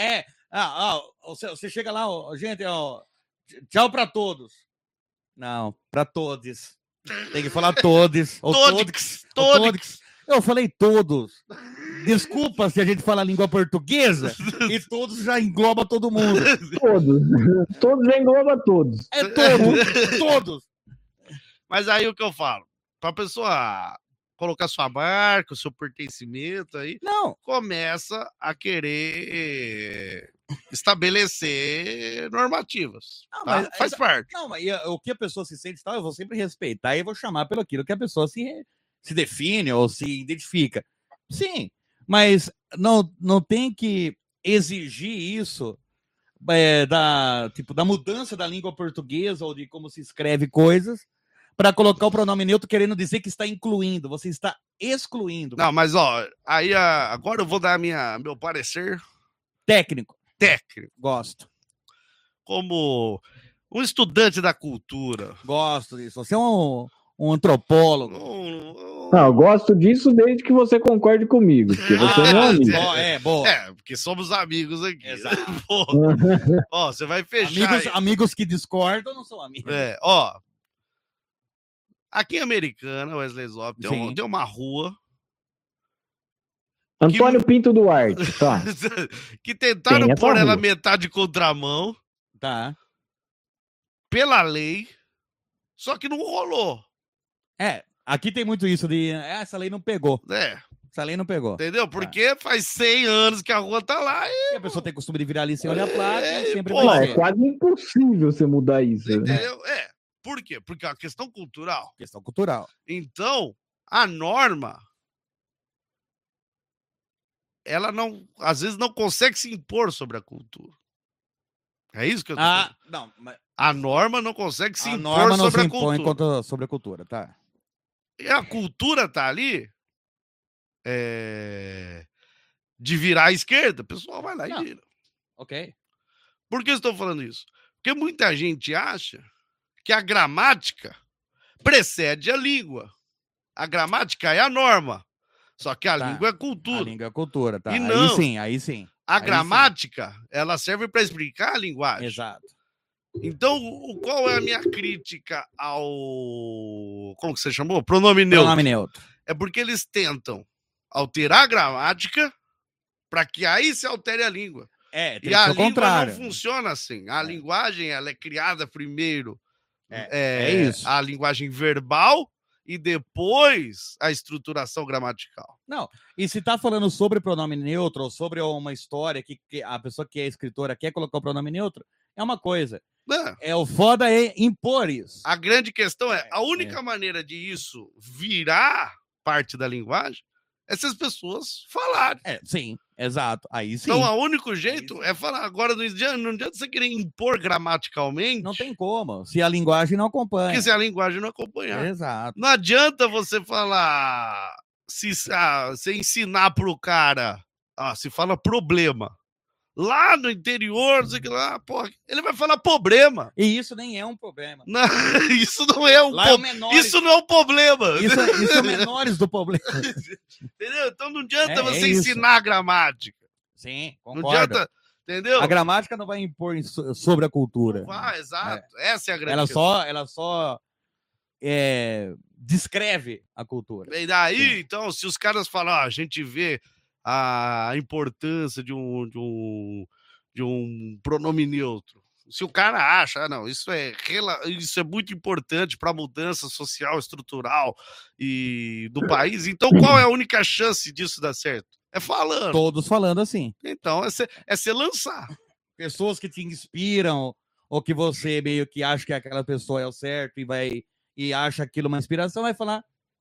Você chega lá, gente, tchau para todos. Não, para todos. Tem que falar todos. Todos. Eu falei todos. Desculpa se a gente fala a língua portuguesa e todos já engloba todo mundo. Todos. Todos já engloba todos. É todos. Mas aí o que eu falo? Pra pessoa colocar sua marca, o seu pertencimento aí, não, começa a querer estabelecer normativas. Não, tá? mas, Faz parte. Não, mas o que a pessoa se sente, eu vou sempre respeitar e vou chamar pelo aquilo que a pessoa se define ou se identifica. Sim, mas não tem que exigir isso da mudança da língua portuguesa ou de como se escreve coisas para colocar o pronome neutro querendo dizer que está incluindo. Você está excluindo. Não, mas aí agora eu vou dar meu parecer técnico. Gosto. Como um estudante da cultura. Gosto disso. Você é um antropólogo. Não, eu gosto disso desde que você concorde comigo, porque você não é amigo. Boa. Porque somos amigos aqui. Exato. Você vai fechar. Amigos que discordam não são amigos. Aqui em Americana, Wesley Zop, tem uma rua. Antônio Pinto Duarte, tá. Que tentaram pôr ela metade de contramão. Tá. Pela lei. Só que não rolou. Aqui tem muito isso de essa lei não pegou. Essa lei não pegou. Entendeu? Porque faz 100 anos que a rua tá lá e a pessoa tem costume de virar ali sem olhar a placa e sempre vai ser. É quase impossível você mudar isso. Entendeu? Por quê? Porque é uma questão cultural. Então, a norma ela às vezes não consegue se impor sobre a cultura. É isso que eu tô falando. Não, mas... A norma não consegue se impor sobre a cultura. Sobre a cultura, tá. E a cultura tá ali de virar à esquerda, o pessoal vai lá e vira. Ok. Por que eu estou falando isso? Porque muita gente acha que a gramática precede a língua. A gramática é a norma. Só que a língua é cultura. A língua é cultura, tá. E não, aí sim. A gramática, ela serve para explicar a linguagem. Exato. Então, qual é a minha crítica ao... Como que você chamou? Pronome neutro. Pronome neutro. É porque eles tentam alterar a gramática para que aí se altere a língua. Tem e a língua contrário. não funciona assim. A linguagem, ela é criada primeiro. É isso. A linguagem verbal e depois a estruturação gramatical. Não, e se tá falando sobre pronome neutro ou sobre uma história que a pessoa que é escritora quer colocar o pronome neutro, é uma coisa. O foda é impor isso. A grande questão a única maneira de isso virar parte da linguagem é se as pessoas falarem. Sim, exato. Aí sim. Então, o único jeito é falar. Agora, não adianta você querer impor gramaticalmente. Não tem como, se a linguagem não acompanha. Porque se a linguagem não acompanhar. Exato. Não adianta você falar, você ensinar pro cara, se fala problema. Lá no interior, sei lá, porra, ele vai falar problema. E isso nem é um problema. Não, isso não é um problema. Isso não é um problema. Isso é menores do problema. Entendeu? Então não adianta você ensinar a gramática. Sim, concordo. Não adianta, entendeu? A gramática não vai impor sobre a cultura. Não vai, exato. Essa é a grande questão. Ela só descreve a cultura. E daí, então, se os caras falam, a gente vê a importância de um pronome neutro. Se o cara acha, isso é muito importante para a mudança social, estrutural do país, então qual é a única chance disso dar certo? É falando. Todos falando assim. Então, é se lançar. Pessoas que te inspiram, ou que você meio que acha que aquela pessoa é o certo e acha aquilo uma inspiração, vai falar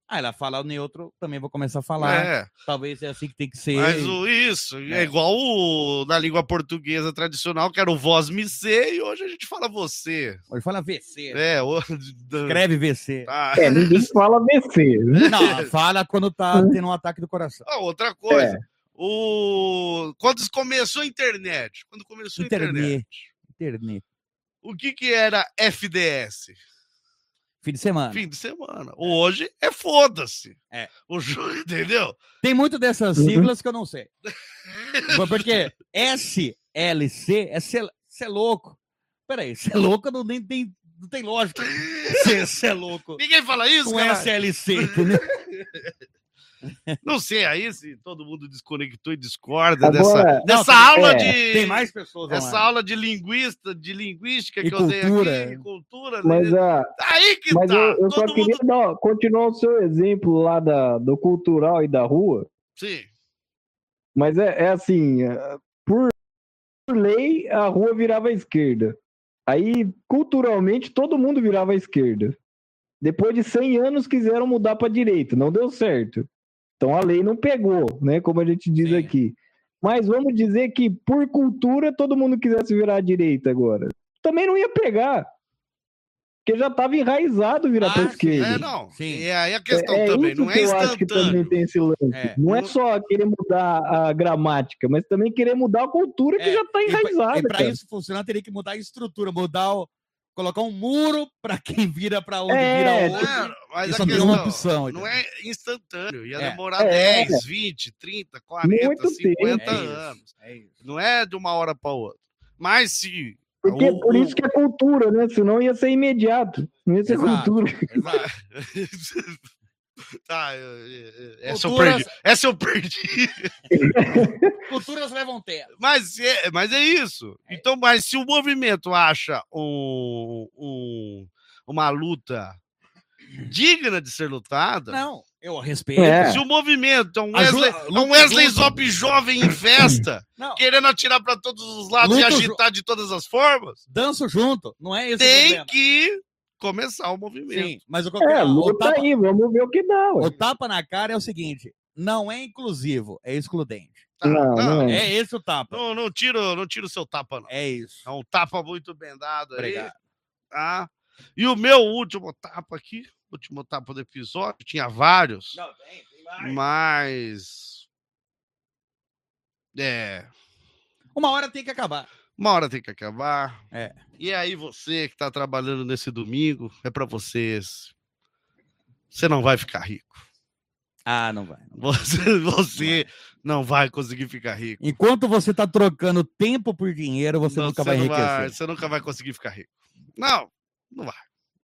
Ah, ela fala o neutro, também vou começar a falar. É. Talvez é assim que tem que ser. Mas isso, é igual na língua portuguesa tradicional, que era o vós me ser, e hoje a gente fala você. Hoje fala VC. Escreve VC. Ah. Ninguém fala VC. Né? Não, fala quando tá tendo um ataque do coração. Outra coisa. Quando começou a internet? Quando começou a internet. O que era FDS? Fim de semana. Fim de semana. Hoje é foda-se. Entendeu? Tem muito dessas siglas que eu não sei. Porque SLC é ser louco. Peraí, ser louco não tem lógica. Ser louco. Ninguém fala isso, com cara. SLC, entendeu? Não sei aí se todo mundo desconectou e discorda Agora, dessa aula de... Tem mais pessoas essa aula de linguística e que cultura. eu dei aqui, cultura, mas, né? Aí que mas tá. eu só queria continuar o seu exemplo lá do cultural e da rua. Sim. Mas é assim, por lei, a rua virava à esquerda. Aí, culturalmente, todo mundo virava à esquerda. Depois de 100 anos, quiseram mudar para a direita. Não deu certo. Então, a lei não pegou, né? Como a gente diz aqui. Mas vamos dizer que, por cultura, todo mundo quisesse virar à direita agora. Também não ia pegar. Porque já estava enraizado virar para a esquerda. Sim. E aí a questão também não é instantâneo. Eu acho que também tem esse lance. Não é só querer mudar a gramática, mas também querer mudar a cultura que já está enraizada. E para isso funcionar, teria que mudar a estrutura, colocar um muro para quem vira para onde vira outro. Mas isso a não é uma opção. Não é instantâneo. Ia demorar 10, 20, 30, 40, muito 50 tempo. anos. Não é de uma hora para outra. Mas se... Porque por isso que é cultura, né? Senão ia ser imediato. Não ia ser cultura. Exato. Essa eu perdi. Culturas levam tempo. Mas é isso. Então, mas se o movimento acha uma luta digna de ser lutada... Não, eu respeito. Se o movimento é um Wesley Zop jovem em festa, querendo atirar para todos os lados e agitar de todas as formas... Danço junto, não é isso. Tem que começar o movimento. Sim, mas luta aí, vamos ver o que dá. O tapa na cara é o seguinte, não é inclusivo, é excludente. Não. É esse o tapa. Não tira o seu tapa, não. É isso. É um tapa muito bem dado. Obrigado. Aí. E o meu último tapa aqui, último tapa do episódio, tinha vários. Não, tem mais. Mas... Uma hora tem que acabar. E aí você que tá trabalhando nesse domingo, é para vocês. Você não vai ficar rico. Não vai. Você não vai conseguir ficar rico. Enquanto você tá trocando tempo por dinheiro, você nunca vai enriquecer. Você nunca vai conseguir ficar rico. Não vai.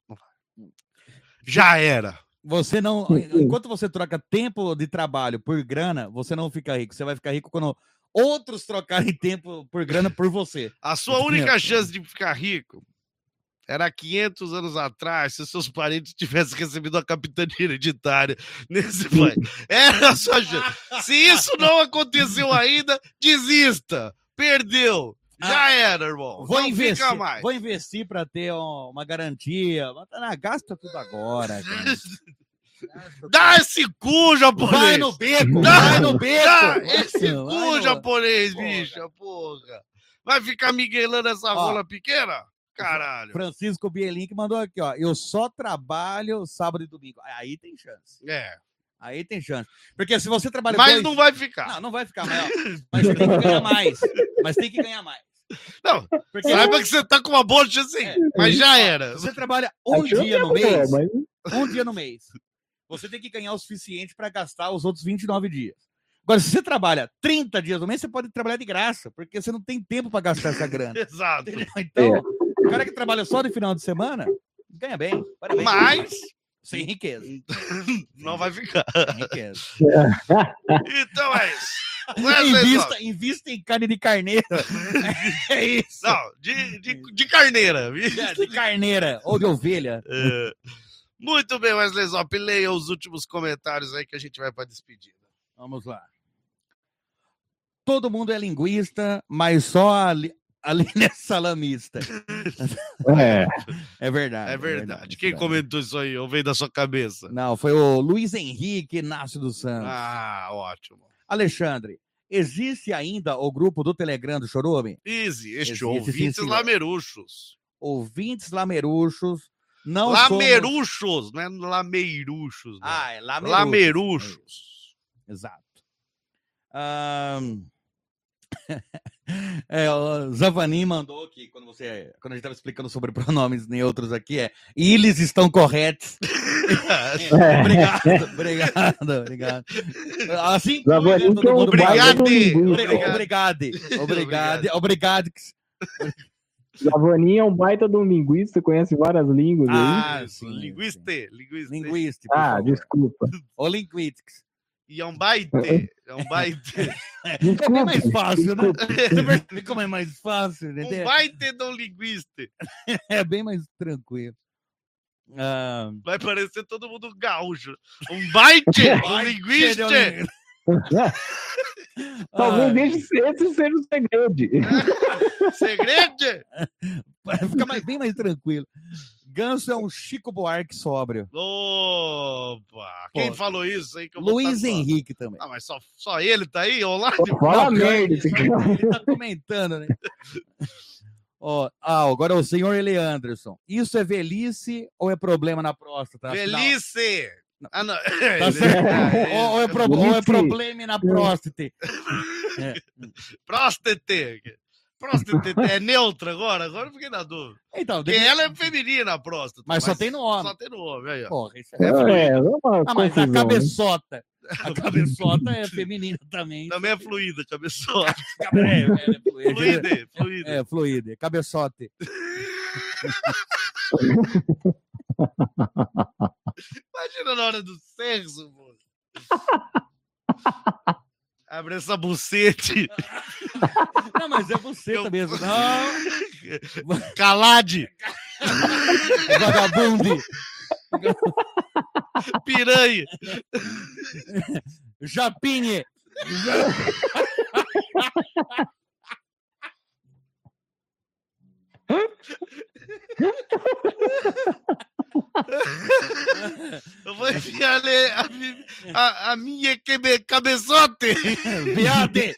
Já era. Você não. Enquanto você troca tempo de trabalho por grana, você não fica rico. Você vai ficar rico quando outros trocarem tempo por grana por você. A sua única chance de ficar rico era 500 anos atrás, se seus parentes tivessem recebido a capitania hereditária nesse país. Era a sua chance. Se isso não aconteceu ainda, desista. Perdeu. Já era, irmão. Vou investir para ter uma garantia. Gasta tudo agora. Dá esse cu, japonês! Vai no beco! Dá esse cu, japonês, bicha, porra! Vai ficar miguelando essa rola pequena? Caralho! Francisco Bielin que mandou aqui, ó. Eu só trabalho sábado e domingo. Aí tem chance. Aí tem chance. Porque se você trabalha... Mas não vai ficar. Não vai ficar, mas tem que ganhar mais. Não, porque saiba que você tá com uma boa chance aí, mas já era. Você trabalha um dia no mês. Você tem que ganhar o suficiente para gastar os outros 29 dias. Agora, se você trabalha 30 dias no mês, você pode trabalhar de graça, porque você não tem tempo para gastar essa grana. Exato. Entendeu? Então, o cara que trabalha só de final de semana, ganha bem. Parabéns. Mas... sem riqueza. Não vai ficar. Sem riqueza. Então é isso. Invista em carne de carneiro. É isso. Não, de carneira. De carneira ou de ovelha. Muito bem, Wesley Zop. Leia os últimos comentários aí que a gente vai para despedida. Vamos lá. Todo mundo é linguista, mas só Aline é salamista. É. É verdade. É verdade. Quem comentou isso aí? Ou veio da sua cabeça? Não, foi o Luiz Henrique Inácio dos Santos. Ah, ótimo. Alexandre, existe ainda o grupo do Telegram do Chorume? Existe, sim, ouvintes senhor. lameruchos. Ouvintes lameruchos. Não Lameruchos, não é lameiruchos. Não. Ah, é lameruchos. Lameruchos. Exato. O Zavanin mandou aqui, quando a gente estava explicando sobre pronomes neutros aqui, eles estão corretos. Obrigado. Assim Zavanin, todo mundo obrigado. Zavanin é um baita de um linguista, conhece várias línguas aí. Sim. Linguiste. Desculpa. O linguistics. E é um baita. É bem mais fácil, né? Você percebe como é mais fácil, né? Um baita de um linguiste. É bem mais tranquilo. Vai parecer todo mundo gaúcho. Um baita, um linguiste. Talvez esse seja o segredo. Segredo? Fica bem mais tranquilo. Ganso é um Chico Buarque sóbrio. Opa! Quem falou isso aí? Que eu Luiz Henrique também. Ah, mas só ele tá aí online? Fala merda. Ele tá comentando, né? Agora o senhor Elianderson. Isso é velhice ou é problema na próstata? Velhice! Não. Ah, não. Tá certo. Ou é problema na próstata. Próstata. Próstata é neutra agora? Agora eu fiquei na dúvida. Então, porque ela é feminina, a próstata. Mas só tem no homem. Só tem no homem, aí, ó. Porra, isso mas a cabeçota. A cabeçota é feminina também. Também é fluida, cabeçota. Fluide. É, fluide. Cabeçote. Imagina na hora do sexo, pô. Abre essa bucete. Não, mas é buceta mesmo. Não. Calade. Vagabundo. Piranha. Japinha. Eu vou enfiar a minha cabeçote. Viade.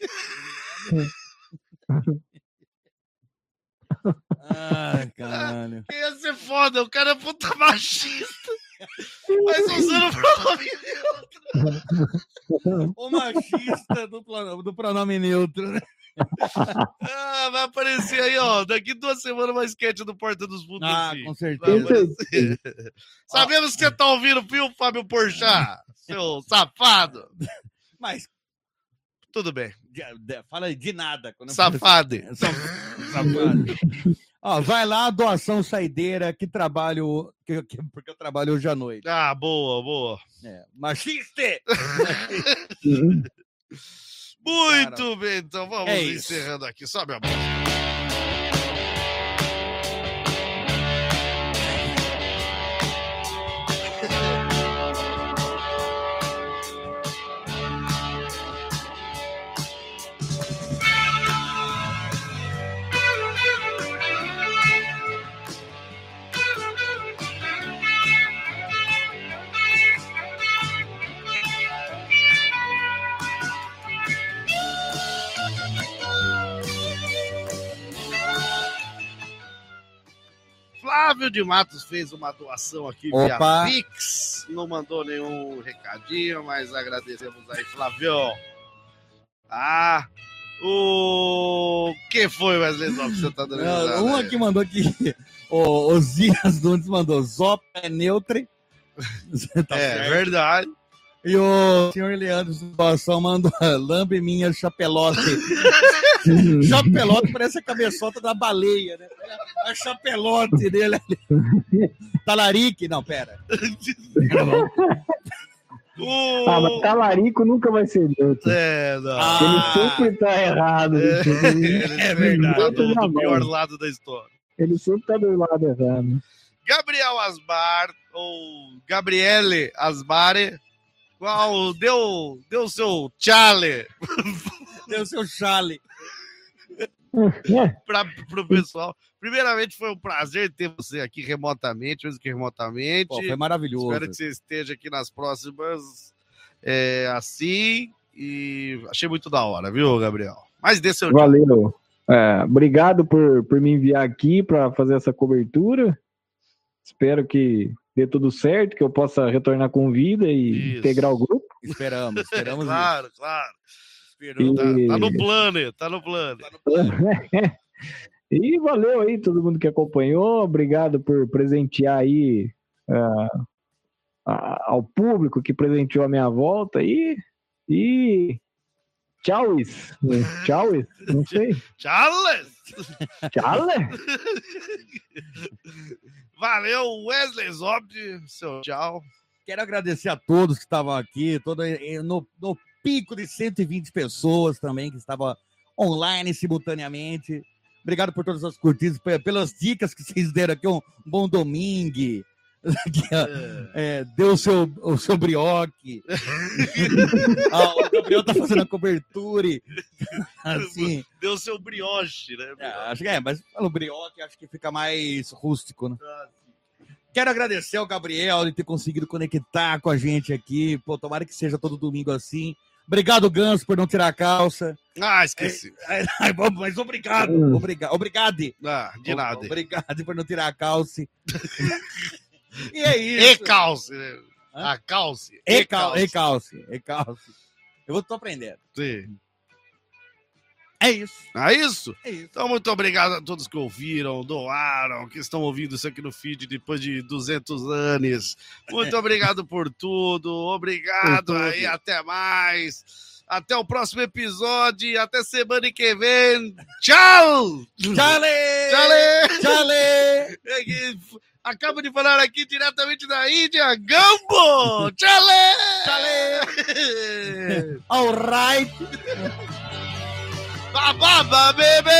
Ai, caralho. Ia ser foda, o cara é puta machista. Mas usando o pronome neutro. O machista do pronome neutro, né? Vai aparecer aí, ó. Daqui 2 semanas uma sketch do Porta dos Fundos. Assim. Com certeza. Sabemos que você tá ouvindo o fio, Fábio Porchat, seu safado. Mas tudo bem. Fala de nada. Safado. Safado. Vai lá, doação saideira, que trabalho, porque eu trabalho hoje à noite. Boa. Machista! Muito bem, então vamos encerrando aqui. Sobe a bola. Flávio de Matos fez uma doação aqui via Pix. Não mandou nenhum recadinho, mas agradecemos aí, Flávio. O que foi, Wesley Zop? Você tá dando risada? Um aqui mandou aqui. O Zias Nunes mandou. Zop é neutre. Tá certo. Verdade. E o senhor Leandro Situação mandou lambe minha chapelote. Chapelote parece a cabeçota da baleia, né? A chapelote dele ali. Talarique, não, pera. Mas talarico nunca vai ser neutro. Não. Ele sempre tá errado. É verdade. Do pior lado da história. Ele sempre tá do lado errado. Gabriel Asbar, ou Gabriele Asbare, qual deu seu chale. Deu seu chale. Pro pessoal. Primeiramente, foi um prazer ter você aqui remotamente, mesmo que remotamente. Pô, foi maravilhoso. Espero que você esteja aqui nas próximas assim. E achei muito da hora, viu, Gabriel? Mas dê seu Valeu. Obrigado por me enviar aqui para fazer essa cobertura. Espero que dê tudo certo, que eu possa retornar com vida e integrar o grupo. Esperamos claro, isso. Claro. Tá no plano. E valeu aí todo mundo que acompanhou. Obrigado por presentear aí ao público que presenteou a minha volta e tchau, não sei. Tchau. Valeu, Wesley Zop, seu tchau. Quero agradecer a todos que estavam aqui, no pico de 120 pessoas também que estavam online simultaneamente. Obrigado por todas as curtidas, pelas dicas que vocês deram aqui. Um bom domingo. Deu o seu brioque. O Gabriel tá fazendo a cobertura. Assim. Deu o seu brioche, né? Mas o brioque acho que fica mais rústico, né? Quero agradecer ao Gabriel de ter conseguido conectar com a gente aqui. Pô, tomara que seja todo domingo assim. Obrigado, Ganso, por não tirar a calça. Esqueci. Mas obrigado. Obrigado. De nada. Obrigado por não tirar a calça. E é isso. E-calce, né? A calce. E-calce. Eu tô aprendendo. Sim. É isso. É isso? Então, muito obrigado a todos que ouviram, doaram, que estão ouvindo isso aqui no feed depois de 200 anos. Muito obrigado por tudo. Obrigado aí, até mais. Até o próximo episódio. Até semana que vem. Tchau! Tchau! Acabo de falar aqui diretamente da Índia. Gambo! Tchau! All right. Ba, ba, ba, baby!